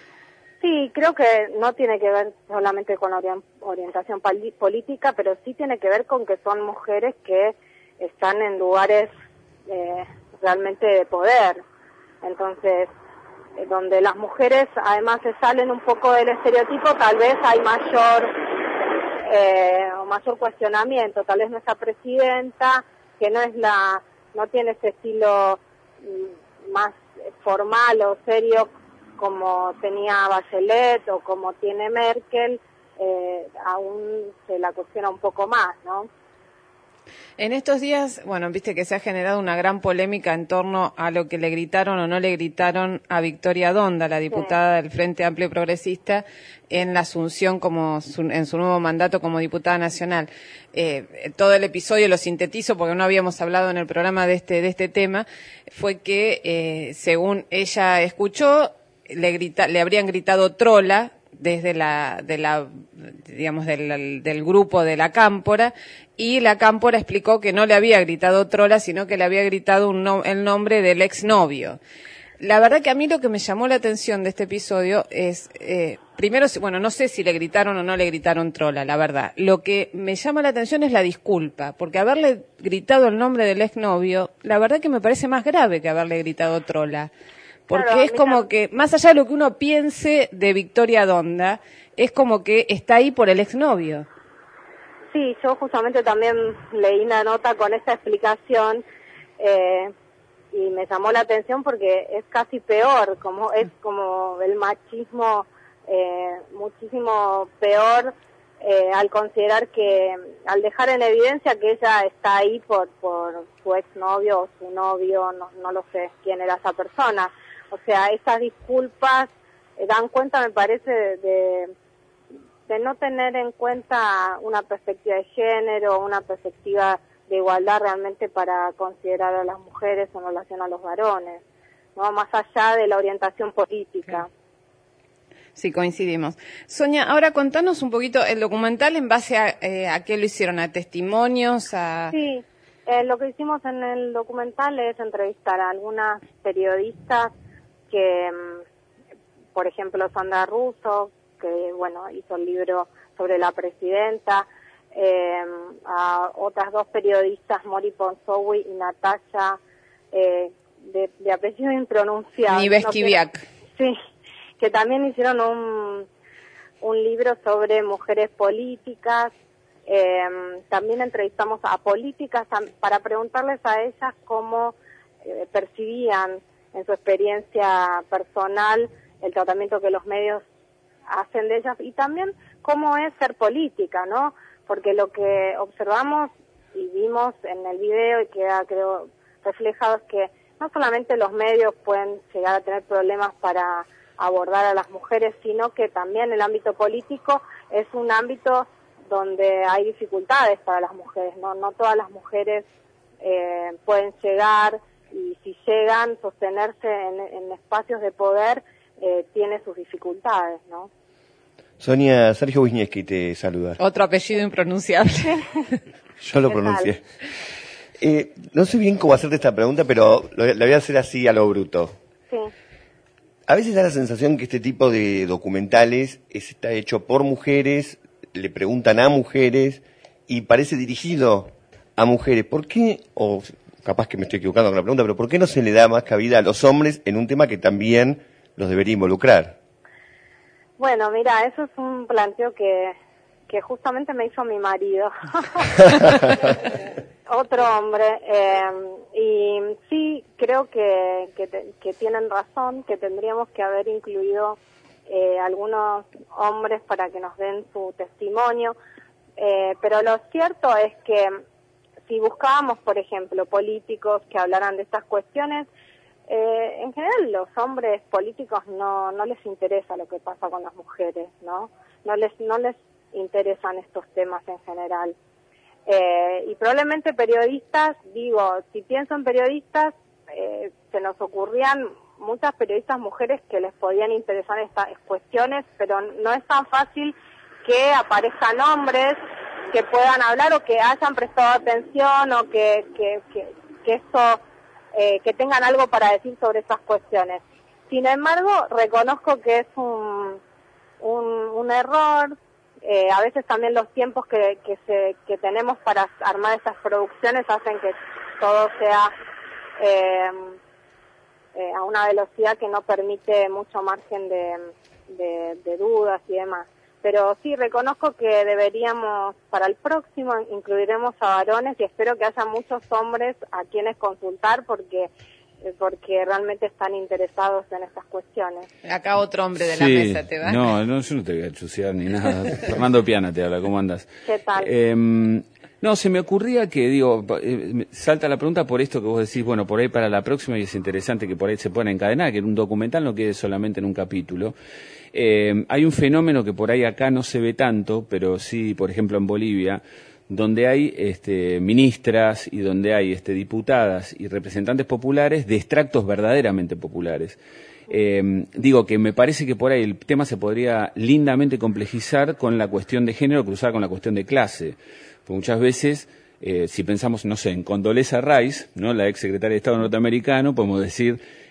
Sí, creo que no tiene que ver solamente con la orientación política, pero sí tiene que ver con que son mujeres que están en lugares eh, realmente de poder. Entonces, eh, donde las mujeres además se salen un poco del estereotipo, tal vez hay mayor eh, mayor cuestionamiento. Tal vez nuestra presidenta, que no es la, no tiene ese estilo mm, más formal o serio como tenía Bachelet o como tiene Merkel, eh, aún se la cuestiona un poco más, ¿no? En estos días, bueno, viste que se ha generado una gran polémica en torno a lo que le gritaron o no le gritaron a Victoria Donda, la diputada sí. del Frente Amplio Progresista, en la asunción como su, en su nuevo mandato como diputada nacional. Eh, todo el episodio lo sintetizo porque no habíamos hablado en el programa de este de este tema. Fue que, eh, según ella escuchó, le grita, le habrían gritado trola desde la, de la, digamos, del, del grupo de la Cámpora, y la Cámpora explicó que no le había gritado trola, sino que le había gritado un no, el nombre del exnovio. La verdad que a mí lo que me llamó la atención de este episodio es, eh, primero, bueno, no sé si le gritaron o no le gritaron trola, la verdad. Lo que me llama la atención es la disculpa, porque haberle gritado el nombre del exnovio, la verdad que me parece más grave que haberle gritado trola. Porque Claro, es como que, más allá de lo que uno piense de Victoria Donda, es como que está ahí por el exnovio. Sí, yo justamente también leí una nota con esa explicación eh, y me llamó la atención porque es casi peor, como es como el machismo eh, muchísimo peor eh, al considerar que, al dejar en evidencia que ella está ahí por, por su exnovio o su novio, no, no lo sé quién era esa persona. O sea, esas disculpas eh, dan cuenta, me parece, de, de, de no tener en cuenta una perspectiva de género, una perspectiva de igualdad realmente para considerar a las mujeres en relación a los varones, ¿no? Más allá de la orientación política. Sí, coincidimos. Sonia, ahora contanos un poquito el documental en base a, eh, a qué lo hicieron, a testimonios, a... Sí, eh, lo que hicimos en el documental es entrevistar a algunas periodistas que, por ejemplo, Sandra Russo, que bueno, hizo el libro sobre la presidenta, eh, a otras dos periodistas, Mori Ponsowi y Natasha, eh, de, de apellido impronunciable. Niveskiviak. No, sí, que también hicieron un, un libro sobre mujeres políticas. Eh, también entrevistamos a políticas para preguntarles a ellas cómo eh, percibían en su experiencia personal el tratamiento que los medios hacen de ellas y también cómo es ser política, ¿no? Porque lo que observamos y vimos en el video y queda, creo, reflejado es que no solamente los medios pueden llegar a tener problemas para abordar a las mujeres, sino que también el ámbito político es un ámbito donde hay dificultades para las mujeres, no, no todas las mujeres eh, pueden llegar y si llegan, sostenerse en, en espacios de poder eh, tiene sus dificultades, ¿no? Sonia, Sergio Wisniewski te saluda. Otro apellido impronunciable. Yo lo pronuncié. Eh, no sé bien cómo hacerte esta pregunta, pero lo, la voy a hacer así a lo bruto. Sí. A veces da la sensación que este tipo de documentales está hecho por mujeres, le preguntan a mujeres y parece dirigido a mujeres. ¿Por qué, o capaz que me estoy equivocando con la pregunta, pero por qué no se le da más cabida a los hombres en un tema que también los debería involucrar? Bueno, mira, eso es un planteo que, que justamente me hizo mi marido. Otro hombre. Eh, y sí, creo que, que, te, que tienen razón, que tendríamos que haber incluido eh, algunos hombres para que nos den su testimonio. Eh, pero lo cierto es que si buscábamos, por ejemplo, políticos que hablaran de estas cuestiones, eh, en general los hombres políticos no no les interesa lo que pasa con las mujeres, ¿no? No les no les interesan estos temas en general. Eh, y probablemente periodistas, digo, si pienso en periodistas, eh, se nos ocurrían muchas periodistas mujeres que les podían interesar estas cuestiones, pero no es tan fácil que aparezcan hombres que puedan hablar o que hayan prestado atención o que que, que, que esto eh, que tengan algo para decir sobre esas cuestiones. Sin embargo, reconozco que es un un, un error. Eh, a veces también los tiempos que, que, se, que tenemos para armar esas producciones hacen que todo sea eh, eh, a una velocidad que no permite mucho margen de, de, de dudas y demás. Pero sí, reconozco que deberíamos, para el próximo, incluiremos a varones y espero que haya muchos hombres a quienes consultar porque porque realmente están interesados en estas cuestiones. Acá otro hombre de sí, la mesa, ¿te va? No, no, yo no te voy a chusear ni nada. Fernando Piana te habla, ¿cómo andas? ¿Qué tal? Eh, no, se me ocurría que, digo, eh, salta la pregunta por esto que vos decís, bueno, por ahí para la próxima, y es interesante que por ahí se pueda encadenar, que en un documental no quede solamente en un capítulo. Eh, hay un fenómeno que por ahí acá no se ve tanto, pero sí, por ejemplo, en Bolivia, donde hay este, ministras y donde hay este, diputadas y representantes populares de extractos verdaderamente populares. Eh, digo que me parece que por ahí el tema se podría lindamente complejizar con la cuestión de género cruzada con la cuestión de clase. Porque muchas veces, eh, si pensamos, no sé, en Condoleezza Rice, ¿no?, la ex secretaria de Estado norteamericano, podemos decir,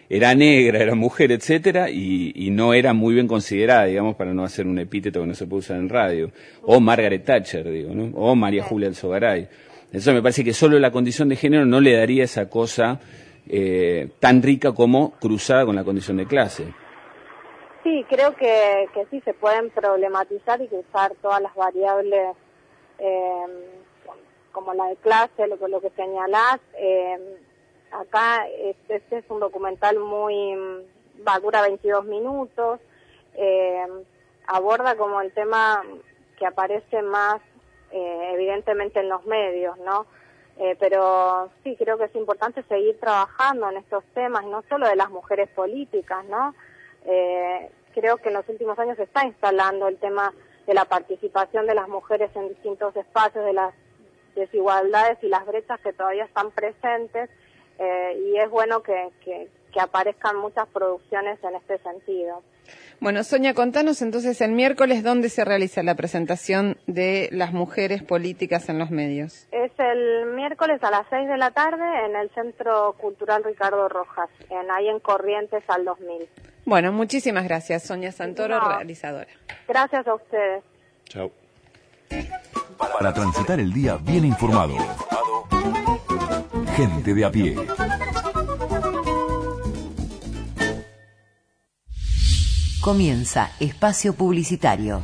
era negra, era mujer, etcétera, y, y no era muy bien considerada, digamos, para no hacer un epíteto que no se puede usar en radio. O Margaret Thatcher, digo, ¿no? O María Julia Alzogaray. Eso me parece que solo la condición de género no le daría esa cosa eh, tan rica como cruzada con la condición de clase. Sí, creo que, que sí se pueden problematizar y cruzar todas las variables eh, como la de clase, lo, lo que señalás. Eh, acá este, este es un documental muy, va, dura veintidós minutos, eh, aborda como el tema que aparece más eh, evidentemente en los medios, ¿no? Eh, pero sí, creo que es importante seguir trabajando en estos temas, no solo de las mujeres políticas, ¿no? Eh, creo que en los últimos años se está instalando el tema de la participación de las mujeres en distintos espacios, de las desigualdades y las brechas que todavía están presentes, eh, y es bueno que, que, que aparezcan muchas producciones en este sentido. Bueno, Sonia, contanos entonces el miércoles dónde se realiza la presentación de las mujeres políticas en los medios. Es el miércoles a las seis de la tarde en el Centro Cultural Ricardo Rojas, en, ahí en Corrientes al dos mil. Bueno, muchísimas gracias, Sonia Santoro, No. realizadora. Gracias a ustedes. Chao. Para transitar el día bien informado. Gente de a pie. Comienza Espacio Publicitario.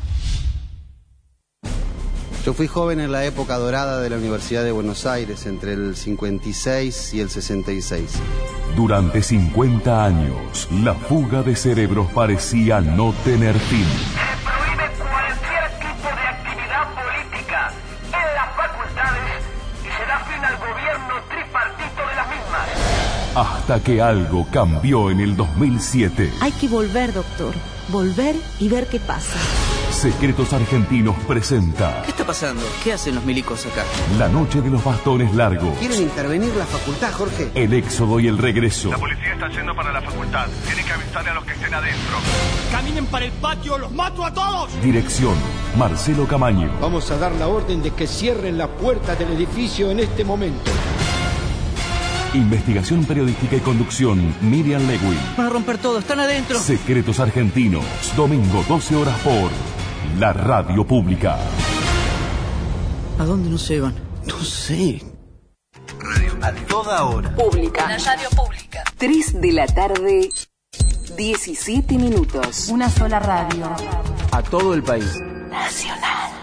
Yo fui joven en la época dorada de la Universidad de Buenos Aires, entre el cincuenta y seis y el sesenta y seis. Durante cincuenta años, la fuga de cerebros parecía no tener fin. Cualquier tipo de actividad política en las facultades y se da fin al gobierno tripartito de las mismas. Hasta que algo cambió en el dos mil siete. Hay que volver, doctor. Volver y ver qué pasa. Secretos Argentinos presenta ¿Qué está pasando? ¿Qué hacen los milicos acá? La noche de los bastones largos. ¿Quieren intervenir la facultad, Jorge? El éxodo y el regreso. La policía está yendo para la facultad. Tienen que avisarle a los que estén adentro. Caminen para el patio, los mato a todos. Dirección, Marcelo Camaño. Vamos a dar la orden de que cierren la puerta del edificio en este momento. Investigación periodística y conducción, Miriam Lewin. Van a romper todo, están adentro. Secretos Argentinos, domingo doce horas por la radio pública. ¿A dónde nos llevan? No sé. Radio a toda hora. Pública. La radio pública. tres de la tarde, diecisiete minutos. Una sola radio. A todo el país. Nacional.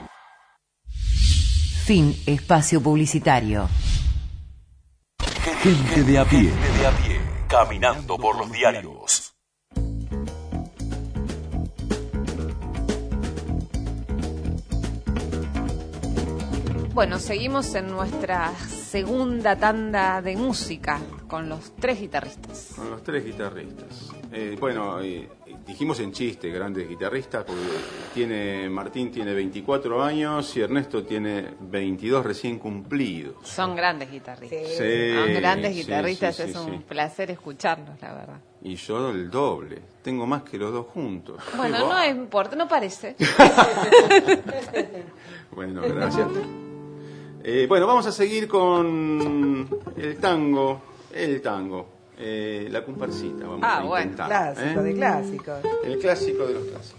Fin Espacio Publicitario. Gente de a pie. Gente de a pie. Caminando por los diarios. Bueno, seguimos en nuestra segunda tanda de música con los tres guitarristas. Con los tres guitarristas. Eh, bueno, eh, dijimos en chiste, grandes guitarristas, porque tiene Martín tiene veinticuatro años y Ernesto tiene veintidós recién cumplidos. Son grandes guitarristas. Sí, Son grandes sí, guitarristas, sí, sí, es un sí. placer escucharlos, la verdad. Y yo el doble. Tengo más que los dos juntos. Bueno, Qué no va. importa, no parece. Bueno, gracias. Eh, bueno, vamos a seguir con el tango, el tango, eh, la comparsita. Vamos Ah, a bueno, intentar, clásico ¿eh? de clásicos. El clásico de los clásicos.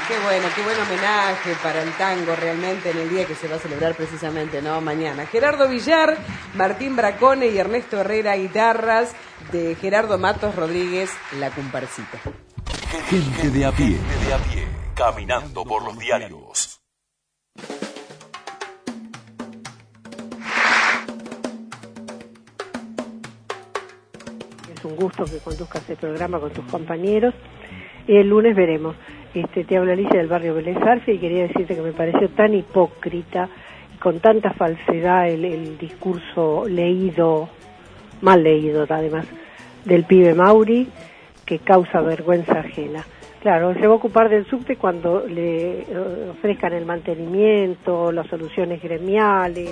Qué bueno, qué buen homenaje para el tango realmente en el día que se va a celebrar precisamente, ¿no? Mañana. Gerardo Villar, Martín Bracone y Ernesto Herrera, guitarras de Gerardo Matos Rodríguez, La Comparsita. Gente de a pie, gente de a pie, caminando por los diarios. Es un gusto que conduzcas el programa con tus compañeros. El lunes veremos. Este, te habla Alicia del barrio Vélez Arce y quería decirte que me pareció tan hipócrita y con tanta falsedad el, el discurso leído, mal leído además, del pibe Mauri, que causa vergüenza ajena. Claro, se va a ocupar del subte cuando le ofrezcan el mantenimiento, las soluciones gremiales.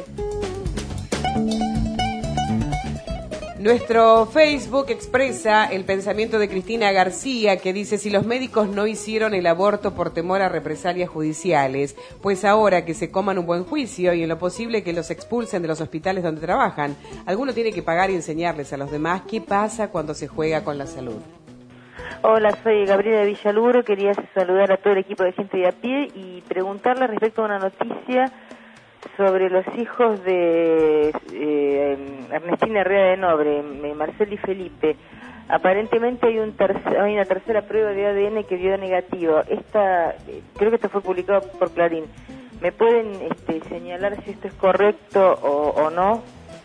Nuestro Facebook expresa el pensamiento de Cristina García, que dice: si los médicos no hicieron el aborto por temor a represalias judiciales, pues ahora que se coman un buen juicio y en lo posible que los expulsen de los hospitales donde trabajan, alguno tiene que pagar y enseñarles a los demás qué pasa cuando se juega con la salud. Hola, soy Gabriela de Villaluro, quería saludar a todo el equipo de Gente de a pie y preguntarle respecto a una noticia sobre los hijos de eh, Ernestina Herrera de Nobre, Marcelo y Felipe. Aparentemente hay, un tercer, hay una tercera prueba de A D N que dio negativo. Esta, creo que esto fue publicado por Clarín. ¿Me pueden este, señalar si esto es correcto o, o no?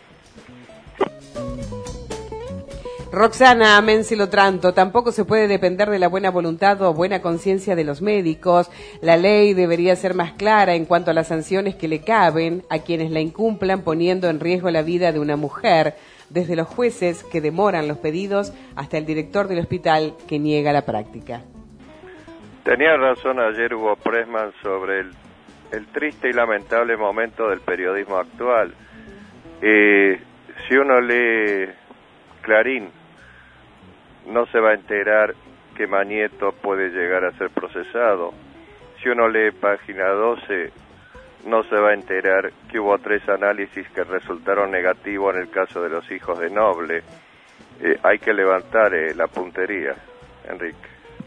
Roxana Mencilotranto, tampoco se puede depender de la buena voluntad o buena conciencia de los médicos. La ley debería ser más clara en cuanto a las sanciones que le caben a quienes la incumplan, poniendo en riesgo la vida de una mujer, desde los jueces que demoran los pedidos hasta el director del hospital que niega la práctica. Tenía razón ayer Hugo Pressman sobre el, el triste y lamentable momento del periodismo actual. Eh, si uno lee Clarín, no se va a enterar que Manieto puede llegar a ser procesado. Si uno lee Página doce, no se va a enterar que hubo tres análisis que resultaron negativos en el caso de los hijos de Noble. Eh, hay que levantar eh, la puntería, Enrique.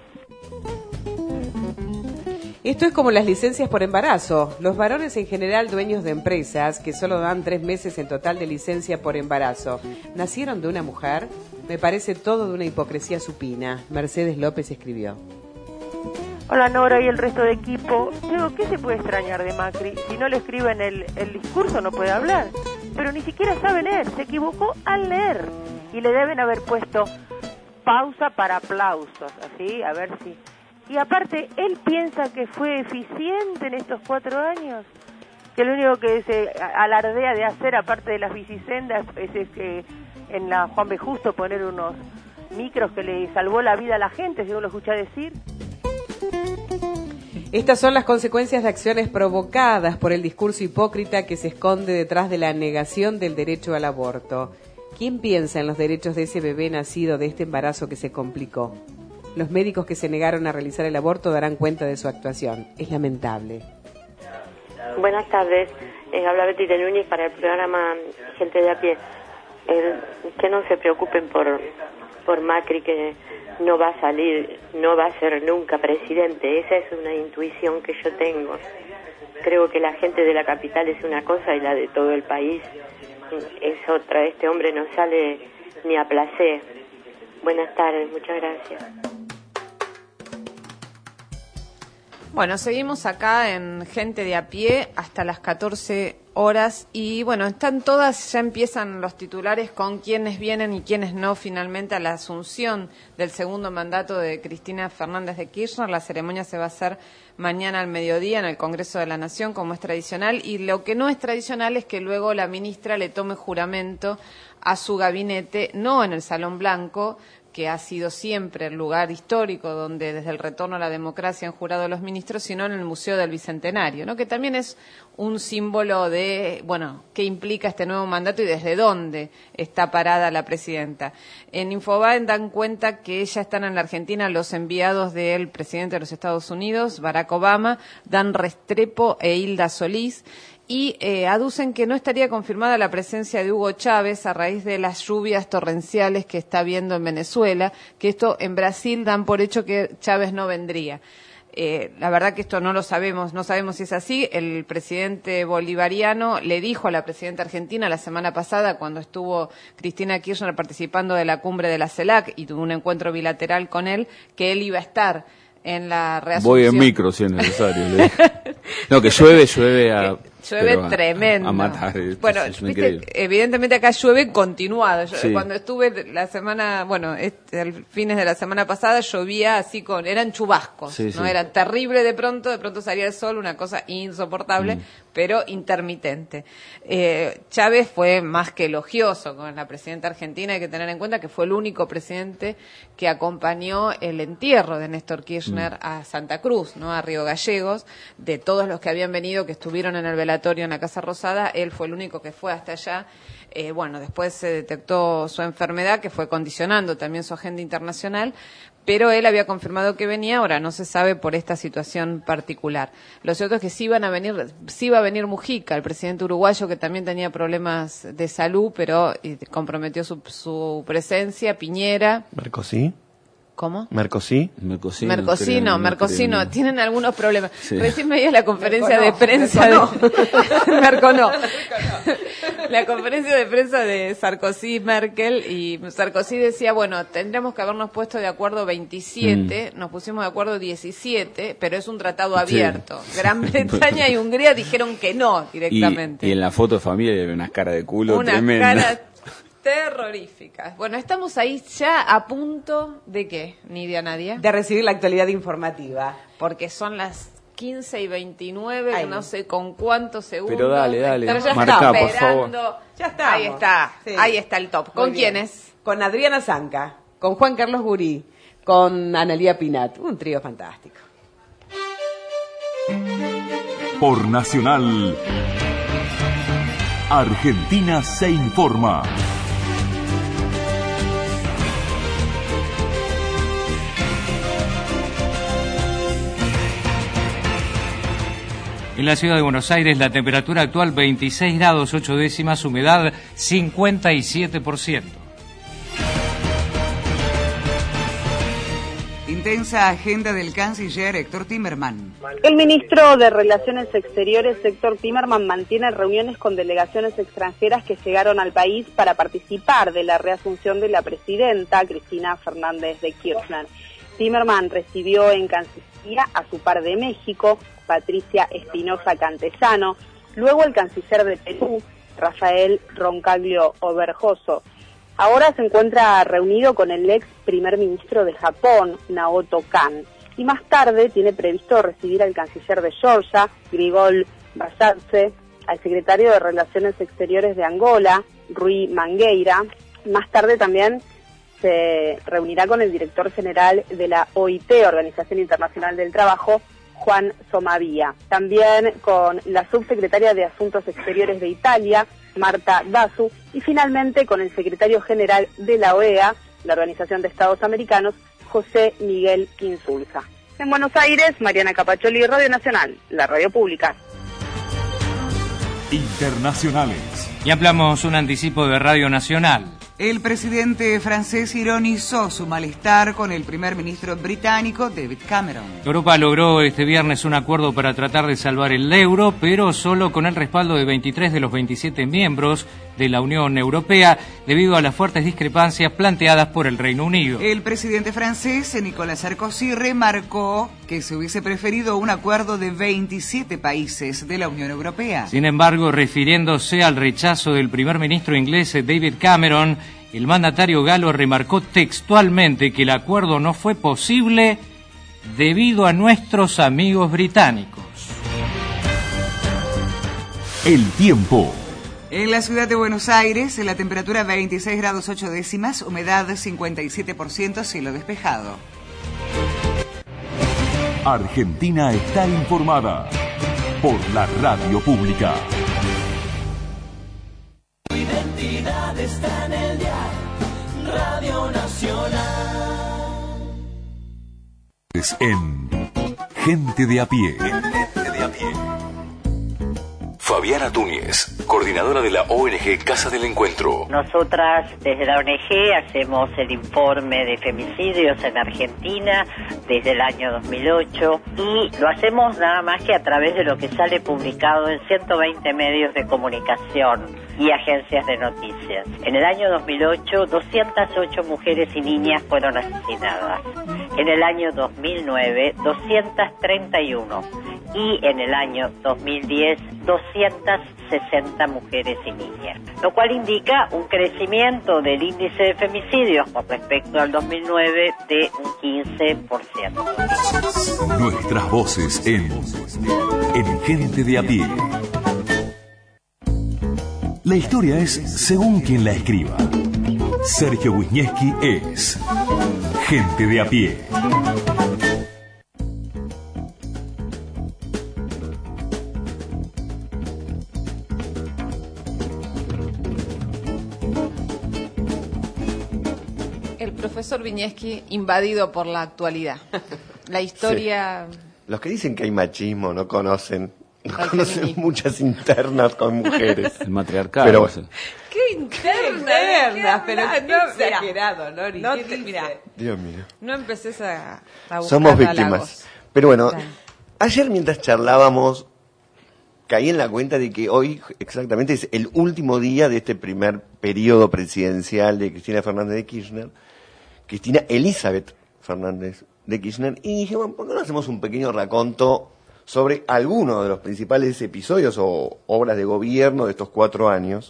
Esto es como las licencias por embarazo. Los varones en general dueños de empresas que solo dan tres meses en total de licencia por embarazo, ¿nacieron de una mujer? Me parece todo de una hipocresía supina. Mercedes López escribió. Hola Nora y el resto de equipo. Digo, ¿qué se puede extrañar de Macri? Si no le escriben el, el discurso no puede hablar. Pero ni siquiera sabe leer. Se equivocó al leer. Y le deben haber puesto pausa para aplausos. Así, a ver si... Y aparte, él piensa que fue eficiente en estos cuatro años, que lo único que se alardea de hacer, aparte de las bicisendas, es, es que en la Juan B. Justo poner unos micros que le salvó la vida a la gente, si uno lo escucha decir. Estas son las consecuencias de acciones provocadas por el discurso hipócrita que se esconde detrás de la negación del derecho al aborto. ¿Quién piensa en los derechos de ese bebé nacido de este embarazo que se complicó? Los médicos que se negaron a realizar el aborto darán cuenta de su actuación. Es lamentable. Buenas tardes. Eh, habla Betty de Núñez para el programa Gente de a pie. Eh, que no se preocupen por, por Macri, que no va a salir, no va a ser nunca presidente. Esa es una intuición que yo tengo. Creo que la gente de la capital es una cosa y la de todo el país es otra. Este hombre no sale ni a placer. Buenas tardes, muchas gracias. Bueno, seguimos acá en Gente de a pie hasta las catorce horas y bueno, están todas, ya empiezan los titulares con quiénes vienen y quiénes no finalmente a la asunción del segundo mandato de Cristina Fernández de Kirchner. La ceremonia se va a hacer mañana al mediodía en el Congreso de la Nación, como es tradicional, y lo que no es tradicional es que luego la ministra le tome juramento a su gabinete, no en el Salón Blanco, que ha sido siempre el lugar histórico donde desde el retorno a la democracia han jurado los ministros, sino en el Museo del Bicentenario, ¿no? Que también es un símbolo de, bueno, qué implica este nuevo mandato y desde dónde está parada la presidenta. En Infobae dan cuenta que ya están en la Argentina los enviados del presidente de los Estados Unidos, Barack Obama, Dan Restrepo e Hilda Solís, y eh, aducen que no estaría confirmada la presencia de Hugo Chávez a raíz de las lluvias torrenciales que está habiendo en Venezuela, que esto en Brasil dan por hecho que Chávez no vendría. Eh, la verdad que esto no lo sabemos, no sabemos si es así. El presidente bolivariano le dijo a la presidenta argentina la semana pasada, cuando estuvo Cristina Kirchner participando de la cumbre de la CELAC y tuvo un encuentro bilateral con él, que él iba a estar en la reasunción. Voy en micro si es necesario. le no, que llueve, llueve a... Llueve tremendo. A matar. Bueno, es viste, evidentemente acá llueve continuado. Yo, sí. Cuando estuve la semana, bueno, este, al fines de la semana pasada llovía así con, eran chubascos, sí, no sí. Era terrible de pronto, de pronto salía el sol, una cosa insoportable, mm. pero intermitente. Eh, Chávez fue más que elogioso con la presidenta argentina. Hay que tener en cuenta que fue el único presidente que acompañó el entierro de Néstor Kirchner mm. a Santa Cruz, no a Río Gallegos. De todos los que habían venido, que estuvieron en el velatorio en la Casa Rosada, él fue el único que fue hasta allá. Eh, bueno, después se detectó su enfermedad, que fue condicionando también su agenda internacional, pero él había confirmado que venía. Ahora no se sabe por esta situación particular. Lo cierto es que sí iban a venir, sí iba a venir Mujica, el presidente uruguayo, que también tenía problemas de salud, pero comprometió su, su presencia. Piñera. Mercosí. ¿Cómo? Mercosí. Mercosí. Mercosí no, Mercosí no. Tienen algunos problemas. Sí. Recién veía la conferencia Merco no, de prensa Merco de... Merco no. La conferencia de prensa de Sarkozy y Merkel, y Sarkozy decía, bueno, tendremos que habernos puesto de acuerdo veintisiete, mm. nos pusimos de acuerdo diecisiete, pero es un tratado abierto. Sí. Gran Bretaña y Hungría dijeron que no directamente. Y, y en la foto de familia hay unas caras de culo Una tremendas. Cara terroríficas. Bueno, estamos ahí ya a punto de ¿qué, Nidia Nadia? De recibir la actualidad informativa. Porque son las quince y veintinueve, Ay, no sé con cuántos segundos. Pero dale, dale, ya marcá, por favor. Ya está. Ahí está, sí. Ahí está el top. ¿Con quiénes? Con Adriana Zanca, con Juan Carlos Gurí, con Analía Pinat. Un trío fantástico. Por Nacional, Argentina se informa. En la ciudad de Buenos Aires, la temperatura actual veintiséis grados ocho décimas, humedad cincuenta y siete por ciento. Intensa agenda del canciller Héctor Timerman. El ministro de Relaciones Exteriores, Héctor Timerman, mantiene reuniones con delegaciones extranjeras que llegaron al país para participar de la reasunción de la presidenta, Cristina Fernández de Kirchner. Timerman recibió en Cancillería a su par de México, Patricia Espinosa Cantesano, luego el canciller de Perú, Rafael Roncaglio Oberjoso. Ahora se encuentra reunido con el ex primer ministro de Japón, Naoto Kan, y más tarde tiene previsto recibir al canciller de Georgia, Grigol Basadze, al secretario de Relaciones Exteriores de Angola, Rui Mangueira. Más tarde también se reunirá con el director general de la O I T, Organización Internacional del Trabajo, Juan Somavia. También con la subsecretaria de Asuntos Exteriores de Italia, Marta Dazu, y finalmente con el secretario general de la O E A, la Organización de Estados Americanos, José Miguel Insulza. En Buenos Aires, Mariana Capacholi, Radio Nacional, la radio pública. Internacionales. Y hablamos un anticipo de Radio Nacional. El presidente francés ironizó su malestar con el primer ministro británico David Cameron. Europa logró este viernes un acuerdo para tratar de salvar el euro, pero solo con el respaldo de veintitrés de los veintisiete miembros de la Unión Europea, debido a las fuertes discrepancias planteadas por el Reino Unido. El presidente francés, Nicolas Sarkozy, remarcó que se hubiese preferido un acuerdo de veintisiete países de la Unión Europea. Sin embargo, refiriéndose al rechazo del primer ministro inglés David Cameron, el mandatario galo remarcó textualmente que el acuerdo no fue posible debido a nuestros amigos británicos. El tiempo. En la ciudad de Buenos Aires, la temperatura veintiséis grados ocho décimas, humedad cincuenta y siete por ciento, cielo despejado. Argentina está informada por la radio pública. Tu identidad está en el dial, Radio Nacional. En Gente de a pie. Gente de a pie. Fabiana Túñez, coordinadora de la O N G Casa del Encuentro. Nosotras desde la O N G hacemos el informe de femicidios en Argentina desde el año dos mil ocho y lo hacemos nada más que a través de lo que sale publicado en ciento veinte medios de comunicación y agencias de noticias. En el año dos mil ocho, doscientas ocho mujeres y niñas fueron asesinadas. En el año dos mil nueve, doscientas treinta y uno. Y en el año dos mil diez, doscientas sesenta mujeres y niñas, lo cual indica un crecimiento del índice de femicidios con respecto al dos mil nueve de un quince por ciento. Nuestras voces en, en Gente de a Pie. La historia es según quien la escriba. Sergio Wisniewski es Gente de a Pie. El profesor Wisniewski invadido por la actualidad. La historia... Sí. Los que dicen que hay machismo no conocen, no conocen muchas internas con mujeres. El matriarcado. Pero bueno. ¿Qué internas? Pero no, qué no, exagerado, Nori. no ¿Qué te- dice? mira. Dios mío. No empeces a, a buscar Somos víctimas. halagos. Pero bueno, Claro. ayer mientras charlábamos, caí en la cuenta de que hoy exactamente es el último día de este primer periodo presidencial de Cristina Fernández de Kirchner, Cristina Elizabeth Fernández de Kirchner, y dije, bueno, ¿por qué no hacemos un pequeño raconto sobre algunos de los principales episodios o obras de gobierno de estos cuatro años?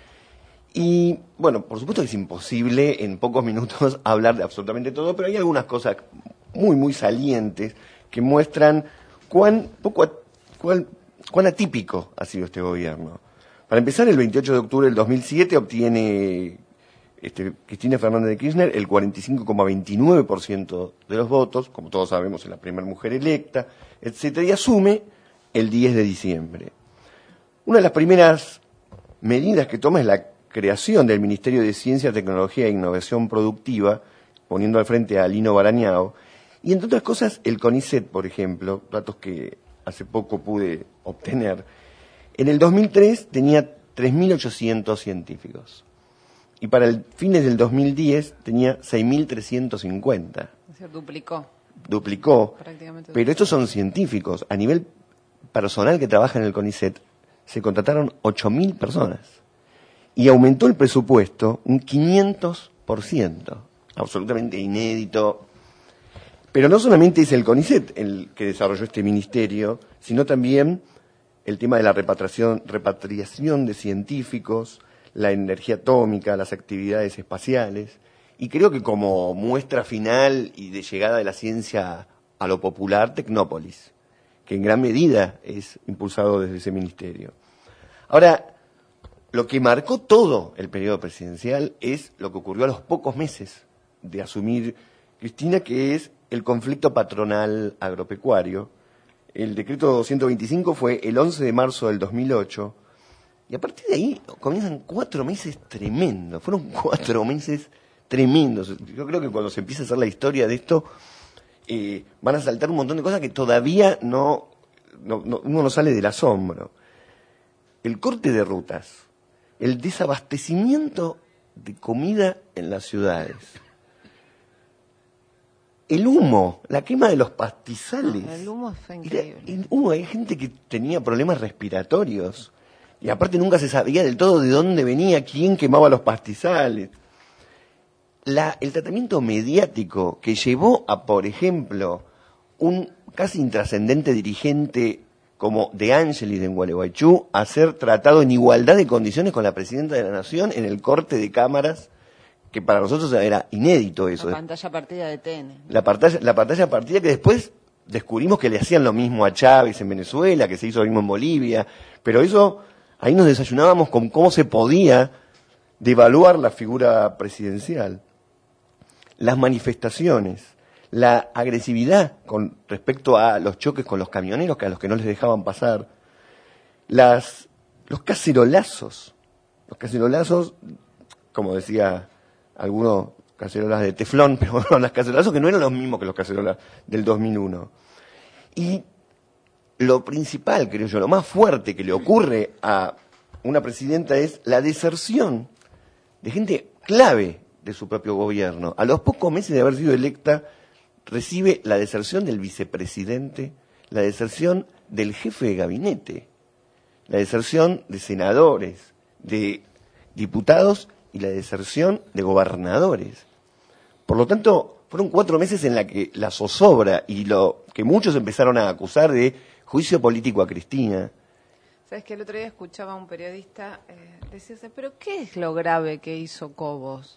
Y, bueno, por supuesto que es imposible en pocos minutos hablar de absolutamente todo, pero hay algunas cosas muy, muy salientes que muestran cuán, poco, a- cuán, cuán atípico ha sido este gobierno. Para empezar, el veintiocho de octubre del dos mil siete obtiene este, Cristina Fernández de Kirchner el cuarenta y cinco coma veintinueve por ciento de los votos, como todos sabemos, es la primera mujer electa, etcétera, y asume el diez de diciembre. Una de las primeras medidas que toma es la creación del Ministerio de Ciencia, Tecnología e Innovación Productiva, poniendo al frente a Lino Barañao, y entre otras cosas el CONICET, por ejemplo, datos que hace poco pude obtener, en el dos mil tres tenía tres mil ochocientos científicos, y para el fines del dos mil diez tenía seis mil trescientos cincuenta. Se duplicó. Duplicó, Prácticamente pero estos son científicos. A nivel personal que trabaja en el CONICET, se contrataron ocho mil personas. Y aumentó el presupuesto un quinientos por ciento. Absolutamente inédito. Pero no solamente es el CONICET el que desarrolló este ministerio, sino también el tema de la repatriación, repatriación de científicos, la energía atómica, las actividades espaciales. Y creo que como muestra final y de llegada de la ciencia a lo popular, Tecnópolis, que en gran medida es impulsado desde ese ministerio. Ahora, lo que marcó todo el periodo presidencial es lo que ocurrió a los pocos meses de asumir Cristina, que es el conflicto patronal agropecuario. El decreto ciento veinticinco fue el once de marzo del dos mil ocho, y a partir de ahí comienzan cuatro meses tremendos, fueron cuatro meses tremendos. Yo creo que cuando se empieza a hacer la historia de esto, eh, van a saltar un montón de cosas que todavía no, no, no uno no sale del asombro. El corte de rutas, el desabastecimiento de comida en las ciudades, el humo, la quema de los pastizales. El humo fue increíble. El humo, hay gente que tenía problemas respiratorios y aparte nunca se sabía del todo de dónde venía, quién quemaba los pastizales. La, el tratamiento mediático que llevó a, por ejemplo, un casi intrascendente dirigente como De Angelis de Gualeguaychú a ser tratado en igualdad de condiciones con la presidenta de la Nación en el corte de cámaras, que para nosotros era inédito eso. La pantalla partida de T N. La pantalla, la pantalla partida que después descubrimos que le hacían lo mismo a Chávez en Venezuela, que se hizo lo mismo en Bolivia, pero eso, ahí nos desayunábamos con cómo se podía devaluar la figura presidencial. Las manifestaciones, la agresividad con respecto a los choques con los camioneros, que a los que no les dejaban pasar, las, los cacerolazos, los cacerolazos, como decía algunos, cacerolas de teflón, pero bueno, los cacerolazos que no eran los mismos que los cacerolas del dos mil uno. Y lo principal, creo yo, lo más fuerte que le ocurre a una presidenta es la deserción de gente clave de su propio gobierno. A los pocos meses de haber sido electa, recibe la deserción del vicepresidente, la deserción del jefe de gabinete, la deserción de senadores, de diputados y la deserción de gobernadores. Por lo tanto, fueron cuatro meses en la que la zozobra y lo que muchos empezaron a acusar de juicio político a Cristina. Sabes que el otro día escuchaba a un periodista eh, decirse, pero ¿qué es lo grave que hizo Cobos?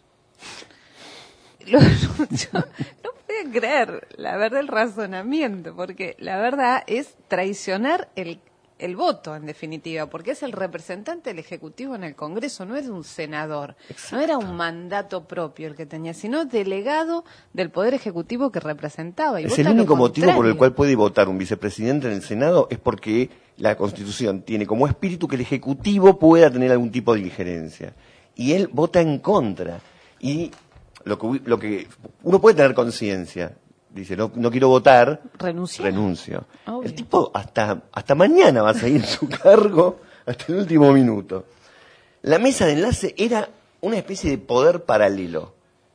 Lo, yo no podía creer la verdad el razonamiento, porque la verdad es traicionar el el voto, en definitiva, porque es el representante del Ejecutivo en el Congreso, no era un senador, Exacto. no era un mandato propio el que tenía, sino delegado del Poder Ejecutivo que representaba. Y es el único motivo por el cual puede votar un vicepresidente en el Senado, es porque la Constitución tiene como espíritu que el Ejecutivo pueda tener algún tipo de injerencia. Y él vota en contra. Y lo que, lo que uno puede tener conciencia, dice, no, no quiero votar, renuncio. renuncio. El tipo hasta, hasta mañana va a seguir su cargo hasta el último minuto. La mesa de enlace era una especie de poder paralelo,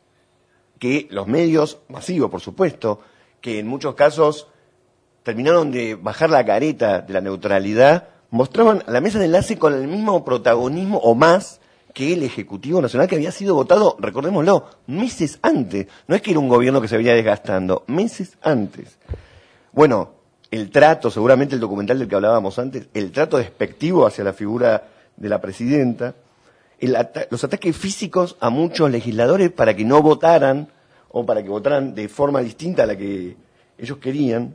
que los medios masivos, por supuesto, que en muchos casos terminaron de bajar la careta de la neutralidad, mostraban a la mesa de enlace con el mismo protagonismo o más que el Ejecutivo Nacional, que había sido votado, recordémoslo, meses antes. No es que era un gobierno que se venía desgastando, meses antes. Bueno, el trato, seguramente el documental del que hablábamos antes, el trato despectivo hacia la figura de la presidenta, el ata- los ataques físicos a muchos legisladores para que no votaran, o para que votaran de forma distinta a la que ellos querían.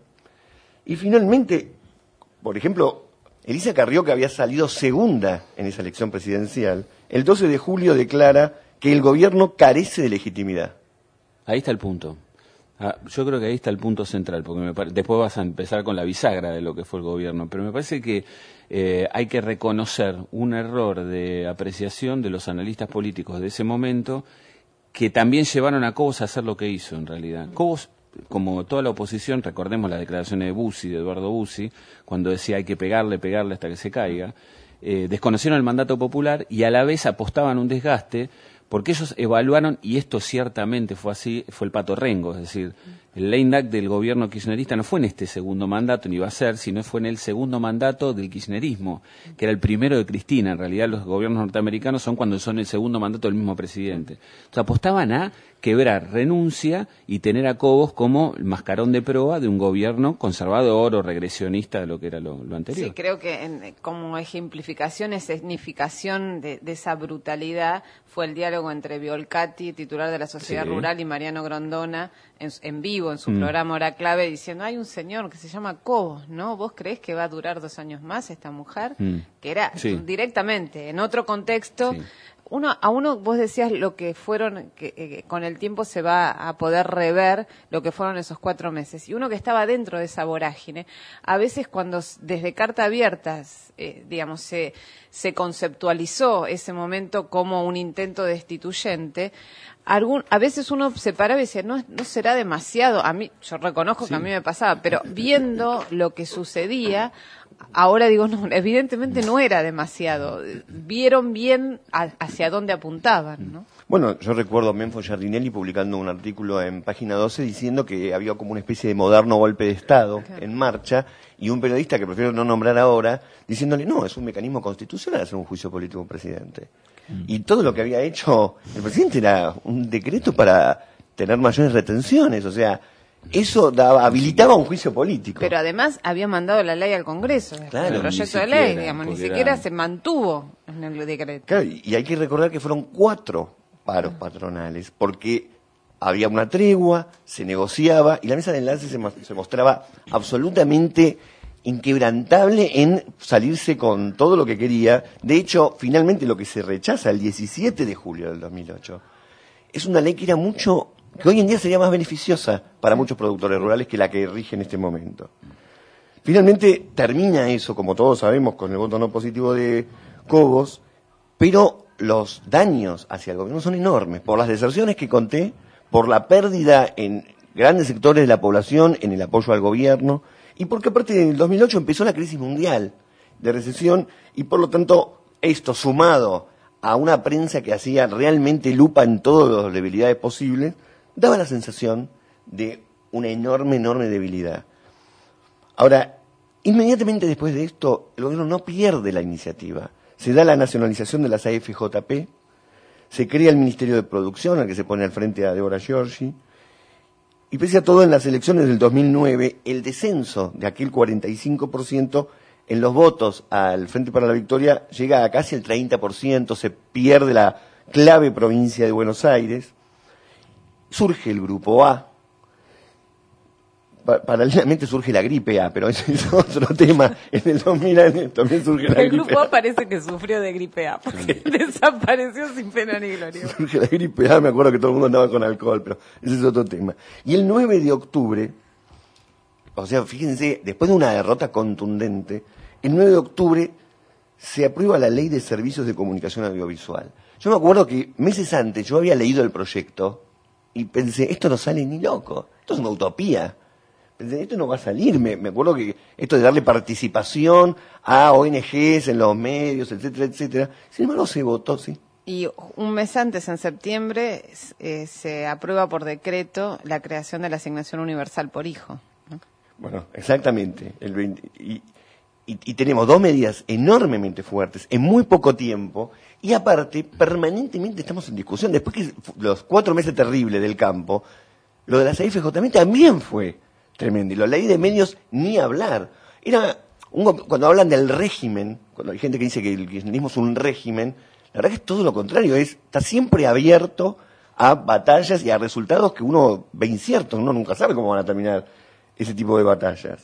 Y finalmente, por ejemplo, Elisa Carrió, que había salido segunda en esa elección presidencial, el doce de julio declara que el gobierno carece de legitimidad. Ahí está el punto. Ah, yo creo que ahí está el punto central, porque me pare... después vas a empezar con la bisagra de lo que fue el gobierno, pero me parece que eh, hay que reconocer un error de apreciación de los analistas políticos de ese momento, que también llevaron a Cobos a hacer lo que hizo en realidad. Cobos, como toda la oposición, recordemos las declaraciones de Bussi, de Eduardo Bussi, cuando decía hay que pegarle, pegarle hasta que se caiga, eh, desconocieron el mandato popular y a la vez apostaban un desgaste, porque ellos evaluaron, y esto ciertamente fue así, fue el pato rengo, es decir, el lame duck del gobierno kirchnerista no fue en este segundo mandato, ni va a ser, sino fue en el segundo mandato del kirchnerismo, que era el primero de Cristina. En realidad los gobiernos norteamericanos son cuando son el segundo mandato del mismo presidente. Entonces apostaban a quebrar renuncia y tener a Cobos como el mascarón de proa de un gobierno conservador o regresionista de lo que era lo, lo anterior. Sí, creo que en, como ejemplificación, escenificación de, de esa brutalidad fue el diálogo entre Violcati, titular de la Sociedad Sí. Rural, y Mariano Grondona en, en vivo en su Mm. programa Hora Clave, diciendo, hay un señor que se llama Cobos, ¿no? ¿Vos creés que va a durar dos años más esta mujer? Mm. Que era Sí. directamente, en otro contexto... Sí. Uno, a uno, vos decías lo que fueron, que eh, con el tiempo se va a poder rever lo que fueron esos cuatro meses. Y uno que estaba dentro de esa vorágine, a veces cuando s- desde carta abierta, eh, digamos, se, se conceptualizó ese momento como un intento destituyente, algún, a veces uno se paraba y decía, no, no será demasiado. A mí, yo reconozco Sí. que a mí me pasaba, pero viendo lo que sucedía, ahora digo, no, evidentemente no era demasiado. Vieron bien a- hacia dónde apuntaban, ¿no? Bueno, yo recuerdo a Menfo Giardinelli publicando un artículo en Página doce diciendo que había como una especie de moderno golpe de Estado en marcha, y un periodista que prefiero no nombrar ahora, diciéndole, no, es un mecanismo constitucional hacer un juicio político a un presidente. Y todo lo que había hecho el presidente era un decreto para tener mayores retenciones, o sea, eso daba, habilitaba un juicio político. Pero además había mandado la ley al Congreso, Claro, el proyecto ni de ley, siquiera, digamos, ni porque siquiera era- se mantuvo en el decreto. Claro, y hay que recordar que fueron cuatro paros patronales, porque había una tregua, se negociaba, y la mesa de enlace se, mo- se mostraba absolutamente inquebrantable en salirse con todo lo que quería. De hecho, finalmente lo que se rechaza el diecisiete de julio del dos mil ocho es una ley que era mucho, que hoy en día sería más beneficiosa para muchos productores rurales que la que rige en este momento. Finalmente termina eso, como todos sabemos, con el voto no positivo de Cobos, pero los daños hacia el gobierno son enormes, por las deserciones que conté, por la pérdida en grandes sectores de la población en el apoyo al gobierno, Y porque aparte en el dos mil ocho empezó la crisis mundial de recesión y por lo tanto esto sumado a una prensa que hacía realmente lupa en todas las debilidades posibles, daba la sensación de una enorme, enorme debilidad. Ahora, inmediatamente después de esto, el gobierno no pierde la iniciativa. Se da la nacionalización de las A F J P, se crea el Ministerio de Producción, al que se pone al frente a Deborah Giorgi, y pese a todo, en las elecciones del dos mil nueve, el descenso de aquel cuarenta y cinco por ciento en los votos al Frente para la Victoria llega a casi el treinta por ciento, se pierde la clave provincia de Buenos Aires, surge el Grupo A, pa paralelamente surge la gripe A, pero ese es otro tema. En el dos mil años también surge la el gripe A. El Grupo A parece que sufrió de gripe A, porque desapareció sin pena ni gloria. Surge la gripe A, me acuerdo que todo el mundo andaba con alcohol, pero ese es otro tema. Y el nueve de octubre, o sea, fíjense, después de una derrota contundente, el nueve de octubre se aprueba la Ley de Servicios de Comunicación Audiovisual. Yo me acuerdo que meses antes yo había leído el proyecto y pensé, esto no sale ni loco, esto es una utopía. Pensé, esto no va a salir. Me, me acuerdo que esto de darle participación a O N Ges en los medios, etcétera, etcétera. Sin embargo, se votó, sí. Y un mes antes, en septiembre, eh, se aprueba por decreto la creación de la asignación universal por hijo, ¿no? Bueno, exactamente. El veinte, y, y, y tenemos dos medidas enormemente fuertes en muy poco tiempo y aparte, permanentemente estamos en discusión. Después que los cuatro meses terribles del campo, lo de las A F J P también fue tremendo. Y la ley de medios, ni hablar. Era un, cuando hablan del régimen, cuando hay gente que dice que el kirchnerismo es un régimen, la verdad que es todo lo contrario, es, está siempre abierto a batallas y a resultados que uno ve inciertos, uno nunca sabe cómo van a terminar ese tipo de batallas.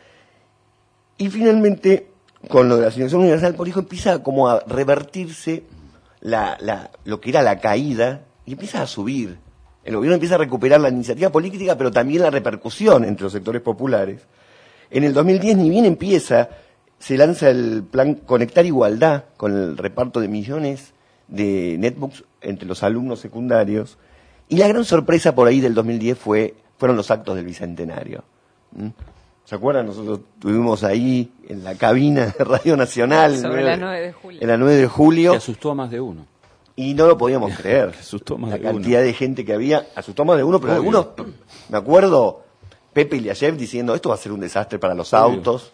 Y finalmente, con lo de la asignación universal por hijo, empieza como a revertirse la, la, lo que era la caída y empieza a subir. El gobierno empieza a recuperar la iniciativa política, pero también la repercusión entre los sectores populares. En el dos mil diez, ni bien empieza, se lanza el plan Conectar Igualdad, con el reparto de millones de netbooks entre los alumnos secundarios. Y la gran sorpresa por ahí del dos mil diez fue, fueron los actos del Bicentenario. ¿Mm? ¿Se acuerdan? Nosotros estuvimos ahí en la cabina de Radio Nacional. Sobre la nueve de julio. En la nueve de julio. Que asustó a más de uno. Y no lo podíamos creer. Asustó más la de cantidad uno. de gente que había. Asustó más de uno, pero Obvio. algunos, me acuerdo, Pepe Iliachev diciendo, esto va a ser un desastre para los autos.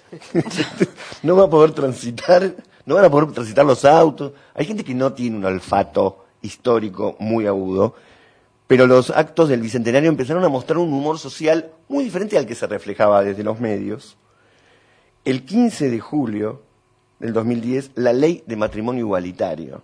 No va a poder transitar, no van a poder transitar los autos. Hay gente que no tiene un olfato histórico muy agudo. Pero los actos del Bicentenario empezaron a mostrar un humor social muy diferente al que se reflejaba desde los medios. El quince de julio del dos mil diez, la ley de matrimonio igualitario.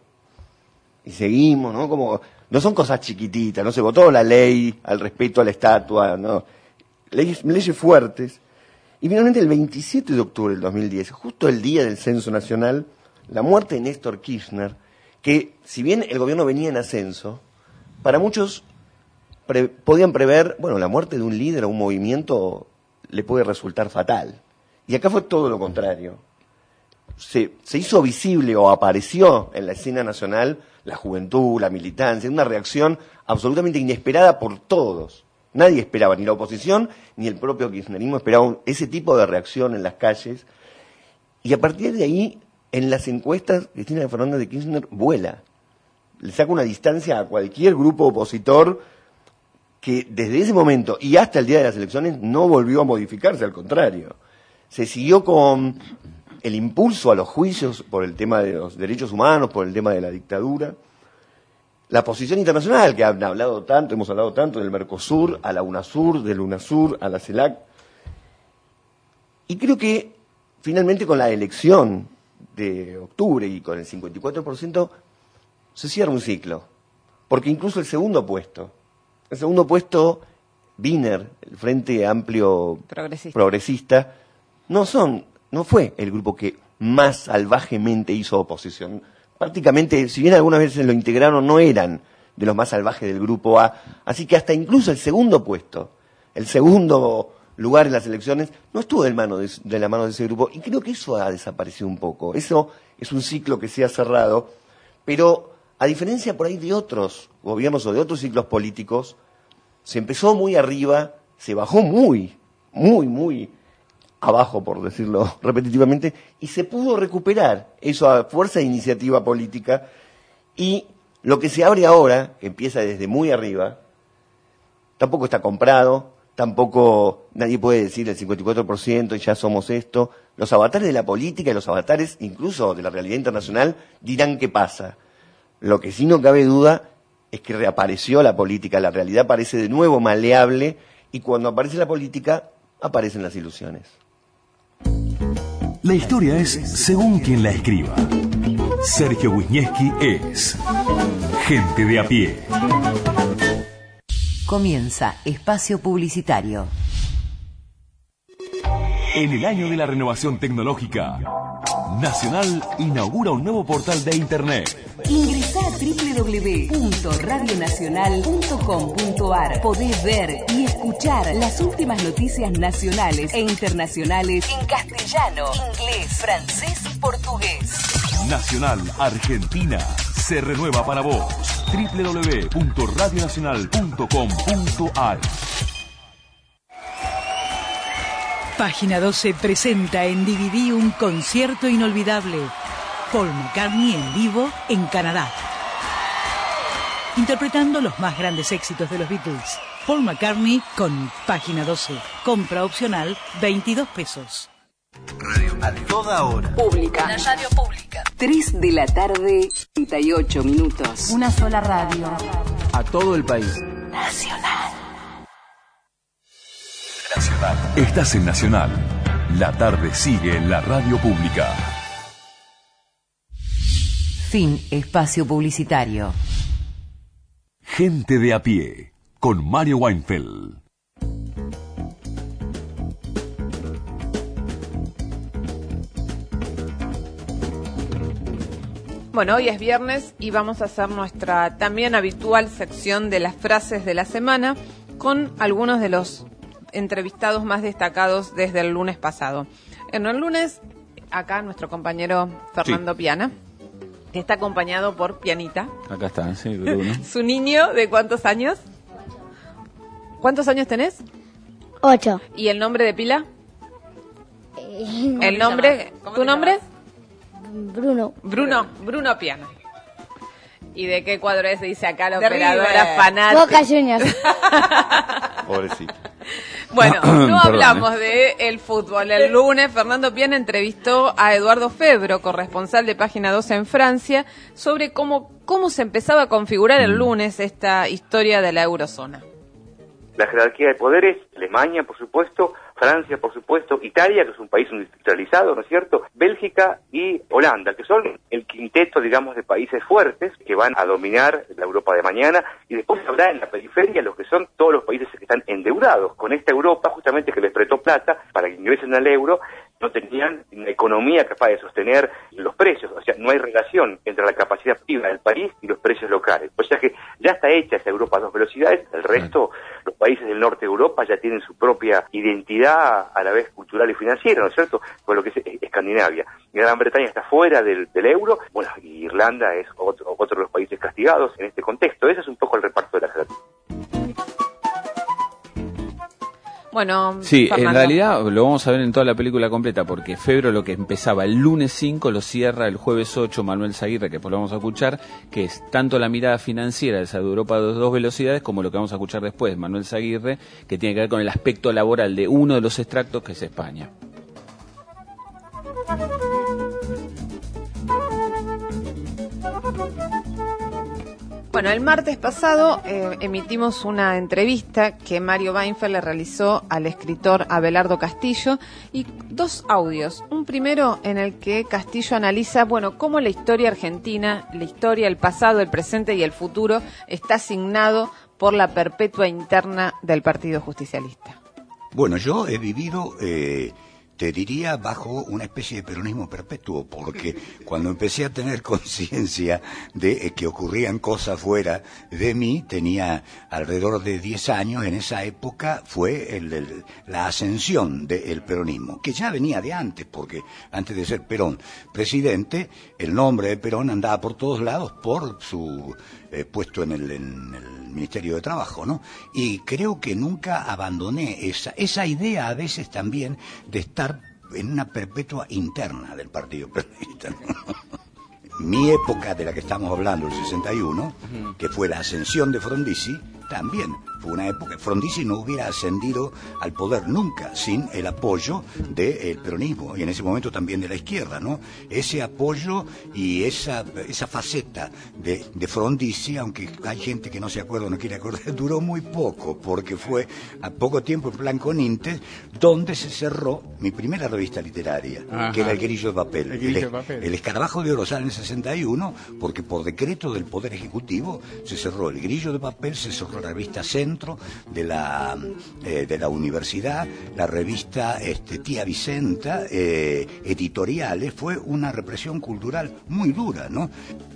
Y seguimos, ¿no? Como, no son cosas chiquititas, no se votó la ley al respeto a la estatua, no. Leyes, leyes fuertes. Y finalmente el veintisiete de octubre del dos mil diez, justo el día del Censo Nacional, la muerte de Néstor Kirchner, que si bien el gobierno venía en ascenso, para muchos pre- podían prever, bueno, la muerte de un líder o un movimiento le puede resultar fatal. Y acá fue todo lo contrario. Se, se hizo visible o apareció en la escena nacional la juventud, la militancia, una reacción absolutamente inesperada por todos. Nadie esperaba, ni la oposición, ni el propio kirchnerismo esperaba ese tipo de reacción en las calles. Y a partir de ahí, en las encuestas, Cristina Fernández de Kirchner vuela. Le saca una distancia a cualquier grupo opositor que desde ese momento y hasta el día de las elecciones no volvió a modificarse, al contrario. Se siguió con el impulso a los juicios por el tema de los derechos humanos, por el tema de la dictadura. La posición internacional, que han hablado tanto, hemos hablado tanto del Mercosur, a la UNASUR, del UNASUR, a la CELAC. Y creo que finalmente con la elección de octubre y con el cincuenta y cuatro por ciento se cierra un ciclo. Porque incluso el segundo puesto, el segundo puesto, Wiener, el Frente Amplio Progresista, Progresista no son, no fue el grupo que más salvajemente hizo oposición. Prácticamente, si bien algunas veces lo integraron, no eran de los más salvajes del grupo A. Así que hasta incluso el segundo puesto, el segundo lugar en las elecciones, no estuvo de, mano de, de la mano de ese grupo. Y creo que eso ha desaparecido un poco. Eso es un ciclo que se ha cerrado. Pero, a diferencia por ahí de otros gobiernos o de otros ciclos políticos, se empezó muy arriba, se bajó muy, muy, muy abajo, por decirlo repetitivamente, y se pudo recuperar eso a fuerza de iniciativa política, y lo que se abre ahora, que empieza desde muy arriba, tampoco está comprado, tampoco nadie puede decir el cincuenta y cuatro por ciento y ya somos esto. Los avatares de la política y los avatares incluso de la realidad internacional dirán qué pasa. Lo que sí no cabe duda es que reapareció la política, la realidad parece de nuevo maleable, y cuando aparece la política, aparecen las ilusiones. La historia es según quien la escriba. Sergio Wisniewski es Gente de a pie. Comienza Espacio Publicitario. En el año de la renovación tecnológica, Nacional inaugura un nuevo portal de Internet. Ingresá a doble u doble u doble u punto radio nacional punto com punto a r. Podés ver y escuchar las últimas noticias nacionales e internacionales en castellano, inglés, francés y portugués. Nacional Argentina se renueva para vos. doble u doble u doble u punto radio nacional punto com punto a r. Página doce presenta en D V D un concierto inolvidable. Paul McCartney en vivo en Canadá, interpretando los más grandes éxitos de los Beatles. Paul McCartney con Página doce. Compra opcional veintidós pesos. Radio a toda hora. Pública. La radio pública. tres de la tarde, treinta y ocho minutos. Una sola radio. A todo el país. Nacional. Nacional. Estás en Nacional. La tarde sigue en la radio pública. Fin espacio publicitario. Gente de a pie, con Mario Weinfeld. Bueno, hoy es viernes y vamos a hacer nuestra también habitual sección de las frases de la semana con algunos de los entrevistados más destacados desde el lunes pasado. En el lunes, acá nuestro compañero Fernando sí. Piana, que está acompañado por Pianita. Acá está, sí, Bruno. ¿Su niño de cuántos años? ¿Cuántos años tenés? Ocho. ¿Y el nombre de pila? Eh, ¿El nombre? ¿Tu nombre? Bruno. Bruno, Bruno Piana. ¿Y de qué cuadro es? Dice acá la de operadora River. fanática. Boca Juniors. Pobrecito. Bueno, no hablamos de el fútbol. El lunes Fernando Piana entrevistó a Eduardo Febro, corresponsal de Página doce en Francia, sobre cómo, cómo se empezaba a configurar el lunes esta historia de la eurozona. La jerarquía de poderes, Alemania, por supuesto, Francia, por supuesto, Italia, que es un país industrializado, ¿no es cierto?, Bélgica y Holanda, que son el quinteto, digamos, de países fuertes que van a dominar la Europa de mañana, y después habrá en la periferia los que son todos los países que están endeudados. Con esta Europa, justamente, que les prestó plata para que ingresen al euro, no tenían una economía capaz de sostener los precios, o sea, no hay relación entre la capacidad activa del país y los precios locales. O sea que ya está hecha esa Europa a dos velocidades, el resto, los países del norte de Europa ya tienen su propia identidad a la vez cultural y financiera, ¿no es cierto?, por lo que es Escandinavia. Gran Bretaña está fuera del, del euro, bueno, y Irlanda es otro, otro de los países castigados en este contexto. Ese es un poco el reparto de la jerarquía. Bueno, sí, Fernando. En realidad lo vamos a ver en toda la película completa, porque Febro lo que empezaba el lunes cinco lo cierra el jueves ocho Manuel Zaguirre, que después lo vamos a escuchar, que es tanto la mirada financiera de esa de Europa de dos velocidades, como lo que vamos a escuchar después, Manuel Zaguirre, que tiene que ver con el aspecto laboral de uno de los extractos, que es España. Bueno, el martes pasado eh, emitimos una entrevista que Mario Weinfeld le realizó al escritor Abelardo Castillo y dos audios. Un primero en el que Castillo analiza, bueno, cómo la historia argentina, la historia, el pasado, el presente y el futuro está asignado por la perpetua interna del Partido Justicialista. Bueno, yo he vivido... Eh... te diría bajo una especie de peronismo perpetuo, porque cuando empecé a tener conciencia de eh, que ocurrían cosas fuera de mí, tenía alrededor de diez años, en esa época fue el, el, la ascensión del peronismo, que ya venía de antes, porque antes de ser Perón presidente, el nombre de Perón andaba por todos lados por su eh, puesto en el, en el Ministerio de Trabajo, ¿no? Y creo que nunca abandoné esa, esa idea a veces también de estar en una perpetua interna del Partido Peronista, ¿no? Mi época de la que estamos hablando, el sesenta y uno, uh-huh. que fue la ascensión de Frondizi, también fue una época. Frondizi no hubiera ascendido al poder nunca sin el apoyo del peronismo y en ese momento también de la izquierda, ¿no? Ese apoyo y esa esa faceta de, de Frondizi, aunque hay gente que no se acuerda o no quiere acordar, duró muy poco, porque fue a poco tiempo en plan con Intes, donde se cerró mi primera revista literaria, Ajá. que era El Grillo de Papel. El, Grillo de Papel. El, el Escarabajo de Oro sale en el sesenta y uno, porque por decreto del Poder Ejecutivo se cerró El Grillo de Papel, se cerró la revista Centro de la eh, de la universidad, la revista este, Tía Vicenta, eh, editoriales. Fue una represión cultural muy dura, ¿no?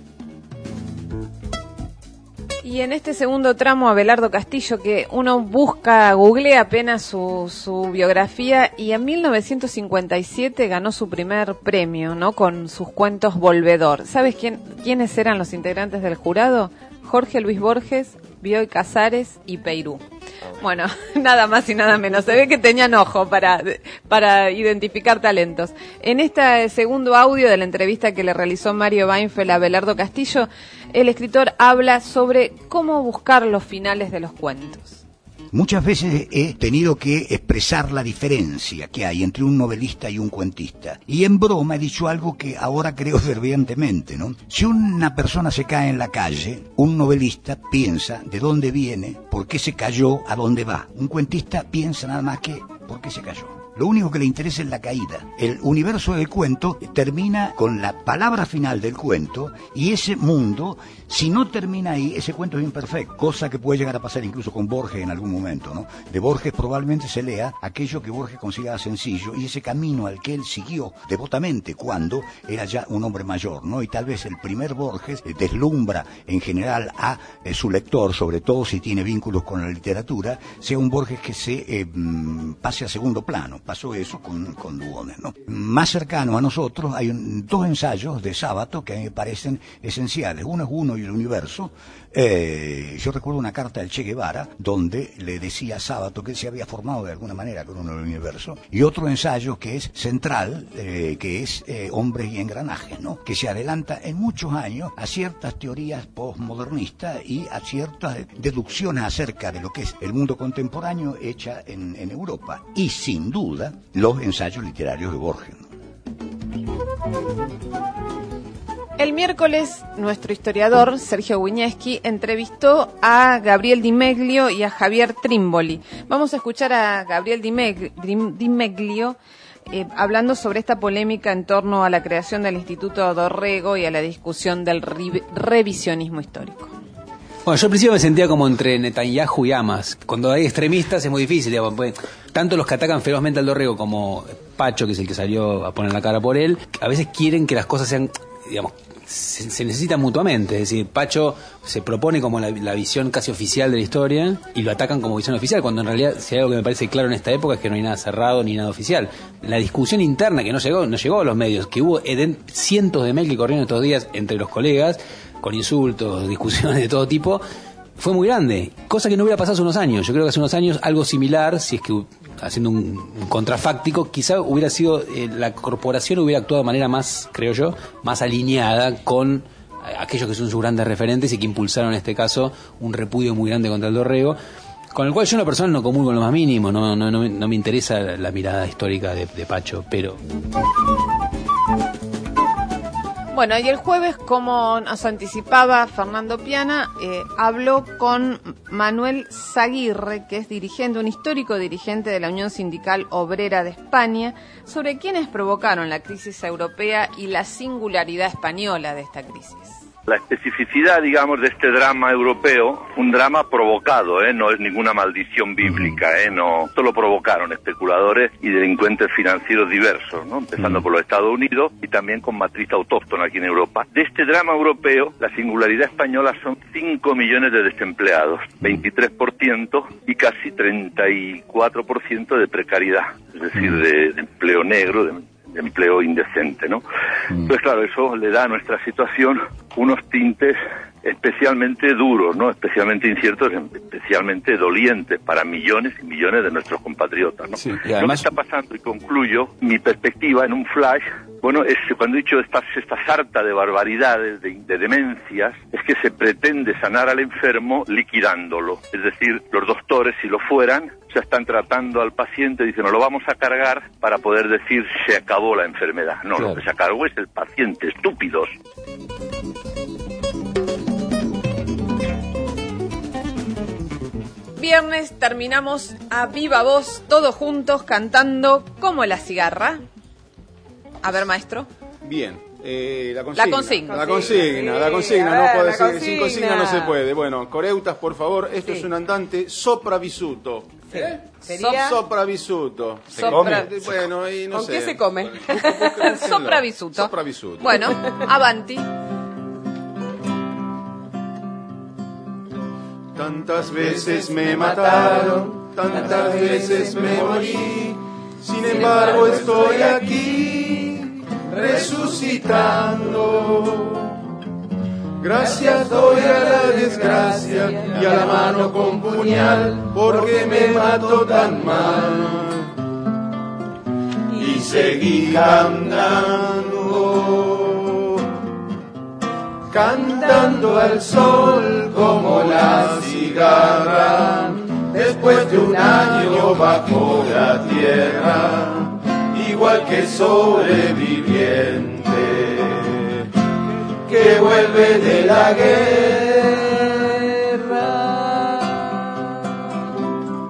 Y en este segundo tramo, Abelardo Castillo, que uno busca, googlea apenas su, su biografía, y en mil novecientos cincuenta y siete ganó su primer premio, ¿no? Con sus cuentos Volvedor. ¿Sabes quién, quiénes eran los integrantes del jurado? Jorge Luis Borges, Bioy Casares y Peirú. Bueno, nada más y nada menos. Se ve que tenían ojo para, para identificar talentos. En este segundo audio de la entrevista que le realizó Mario Weinfeld a Abelardo Castillo, el escritor habla sobre cómo buscar los finales de los cuentos. Muchas veces he tenido que expresar la diferencia que hay entre un novelista y un cuentista. Y en broma he dicho algo que ahora creo fervientemente, ¿no? Si una persona se cae en la calle, un novelista piensa de dónde viene, por qué se cayó, a dónde va. Un cuentista piensa nada más que por qué se cayó. Lo único que le interesa es la caída. El universo del cuento termina con la palabra final del cuento, y ese mundo, si no termina ahí, ese cuento es imperfecto, cosa que puede llegar a pasar incluso con Borges en algún momento, ¿no? De Borges probablemente se lea aquello que Borges consideraba sencillo, y ese camino al que él siguió devotamente cuando era ya un hombre mayor, ¿no? Y tal vez el primer Borges deslumbra en general a eh, su lector, sobre todo si tiene vínculos con la literatura, sea un Borges que se eh, pase a segundo plano. Pasó eso con, con Lugones, ¿no? Más cercano a nosotros hay un, dos ensayos de Sábato que a mí me parecen esenciales. Uno es Uno y el Universo. Eh, yo recuerdo una carta del Che Guevara donde le decía a Sábato que él se había formado de alguna manera con Uno y el Universo. Y otro ensayo que es central, eh, que es eh, Hombres y Engranajes, ¿no? Que se adelanta en muchos años a ciertas teorías postmodernistas y a ciertas deducciones acerca de lo que es el mundo contemporáneo hecha en, en Europa. Y sin duda los ensayos literarios de Borges. El miércoles, nuestro historiador, Sergio Wiñeski, entrevistó a Gabriel Di Meglio y a Javier Trimboli. Vamos a escuchar a Gabriel Di Meglio, Di Meglio eh, hablando sobre esta polémica en torno a la creación del Instituto Dorrego y a la discusión del re- revisionismo histórico. Bueno, yo al principio me sentía como entre Netanyahu y Hamas. Cuando hay extremistas es muy difícil, digamos, pues, tanto los que atacan ferozmente al Dorrego como Pacho, que es el que salió a poner la cara por él, a veces quieren que las cosas sean, digamos, se, se necesitan mutuamente. Es decir, Pacho se propone como la, la visión casi oficial de la historia y lo atacan como visión oficial, cuando en realidad, si hay algo que me parece claro en esta época, es que no hay nada cerrado ni nada oficial. La discusión interna que no llegó, no llegó a los medios, que hubo Eden, cientos de mails que corrieron estos días entre los colegas, con insultos, discusiones de todo tipo, fue muy grande, cosa que no hubiera pasado hace unos años. Yo creo que hace unos años algo similar, si es que haciendo un, un contrafáctico, quizá hubiera sido, eh, la corporación hubiera actuado de manera más, creo yo, más alineada con aquellos que son sus grandes referentes y que impulsaron en este caso un repudio muy grande contra el Dorrego, con el cual yo en lo personal no comulgo en lo más mínimo, no, no, no, no me interesa la mirada histórica de, de Pacho, pero... Bueno, y el jueves, como nos anticipaba Fernando Piana, eh, habló con Manuel Zaguirre, que es dirigente, un histórico dirigente de la Unión Sindical Obrera de España, sobre quiénes provocaron la crisis europea y la singularidad española de esta crisis. La especificidad, digamos, de este drama europeo, un drama provocado, ¿eh? No es ninguna maldición bíblica, ¿eh? No, esto lo provocaron especuladores y delincuentes financieros diversos, ¿no? Empezando por los Estados Unidos y también con matriz autóctona aquí en Europa. De este drama europeo, la singularidad española son cinco millones de desempleados, veintitrés por ciento y casi treinta y cuatro por ciento de precariedad, es decir, de, de empleo negro, de de empleo indecente, ¿no? Mm. Entonces, claro, eso le da a nuestra situación unos tintes especialmente duros, ¿no? Especialmente inciertos, especialmente dolientes para millones y millones de nuestros compatriotas, ¿no? Sí, y Lo además- que está pasando, y concluyo, mi perspectiva en un flash, bueno, es que cuando he dicho esta, esta sarta de barbaridades, de, de demencias, es que se pretende sanar al enfermo liquidándolo. Es decir, los doctores, si lo fueran, ya están tratando al paciente, dicen, no lo vamos a cargar para poder decir se acabó la enfermedad. No, Claro. lo que se acabó es el paciente, estúpidos. Viernes terminamos a viva voz, todos juntos, cantando como la cigarra. A ver, maestro. Bien. Eh, la consigna. La consigna. La consigna, la consigna, a no ver, puede la ser, consigna. sin consigna no se puede. Bueno, Coreutas, por favor, esto Sí. es un andante sopravvissuto. ¿Eh? Sería- Sopravvissuto. Se come. Bueno, y no ¿Con sé. qué se come? Búsquenlo. Sopravvissuto. Sopravvissuto. Bueno, avanti. Tantas veces me mataron, tantas veces me morí, sin embargo estoy aquí, resucitando. Gracias doy a la desgracia y a la mano con puñal, porque me mató tan mal. Y seguí cantando, cantando al sol como la cigarra, después de un año bajo la tierra, igual que sobreviviente que vuelve de la guerra.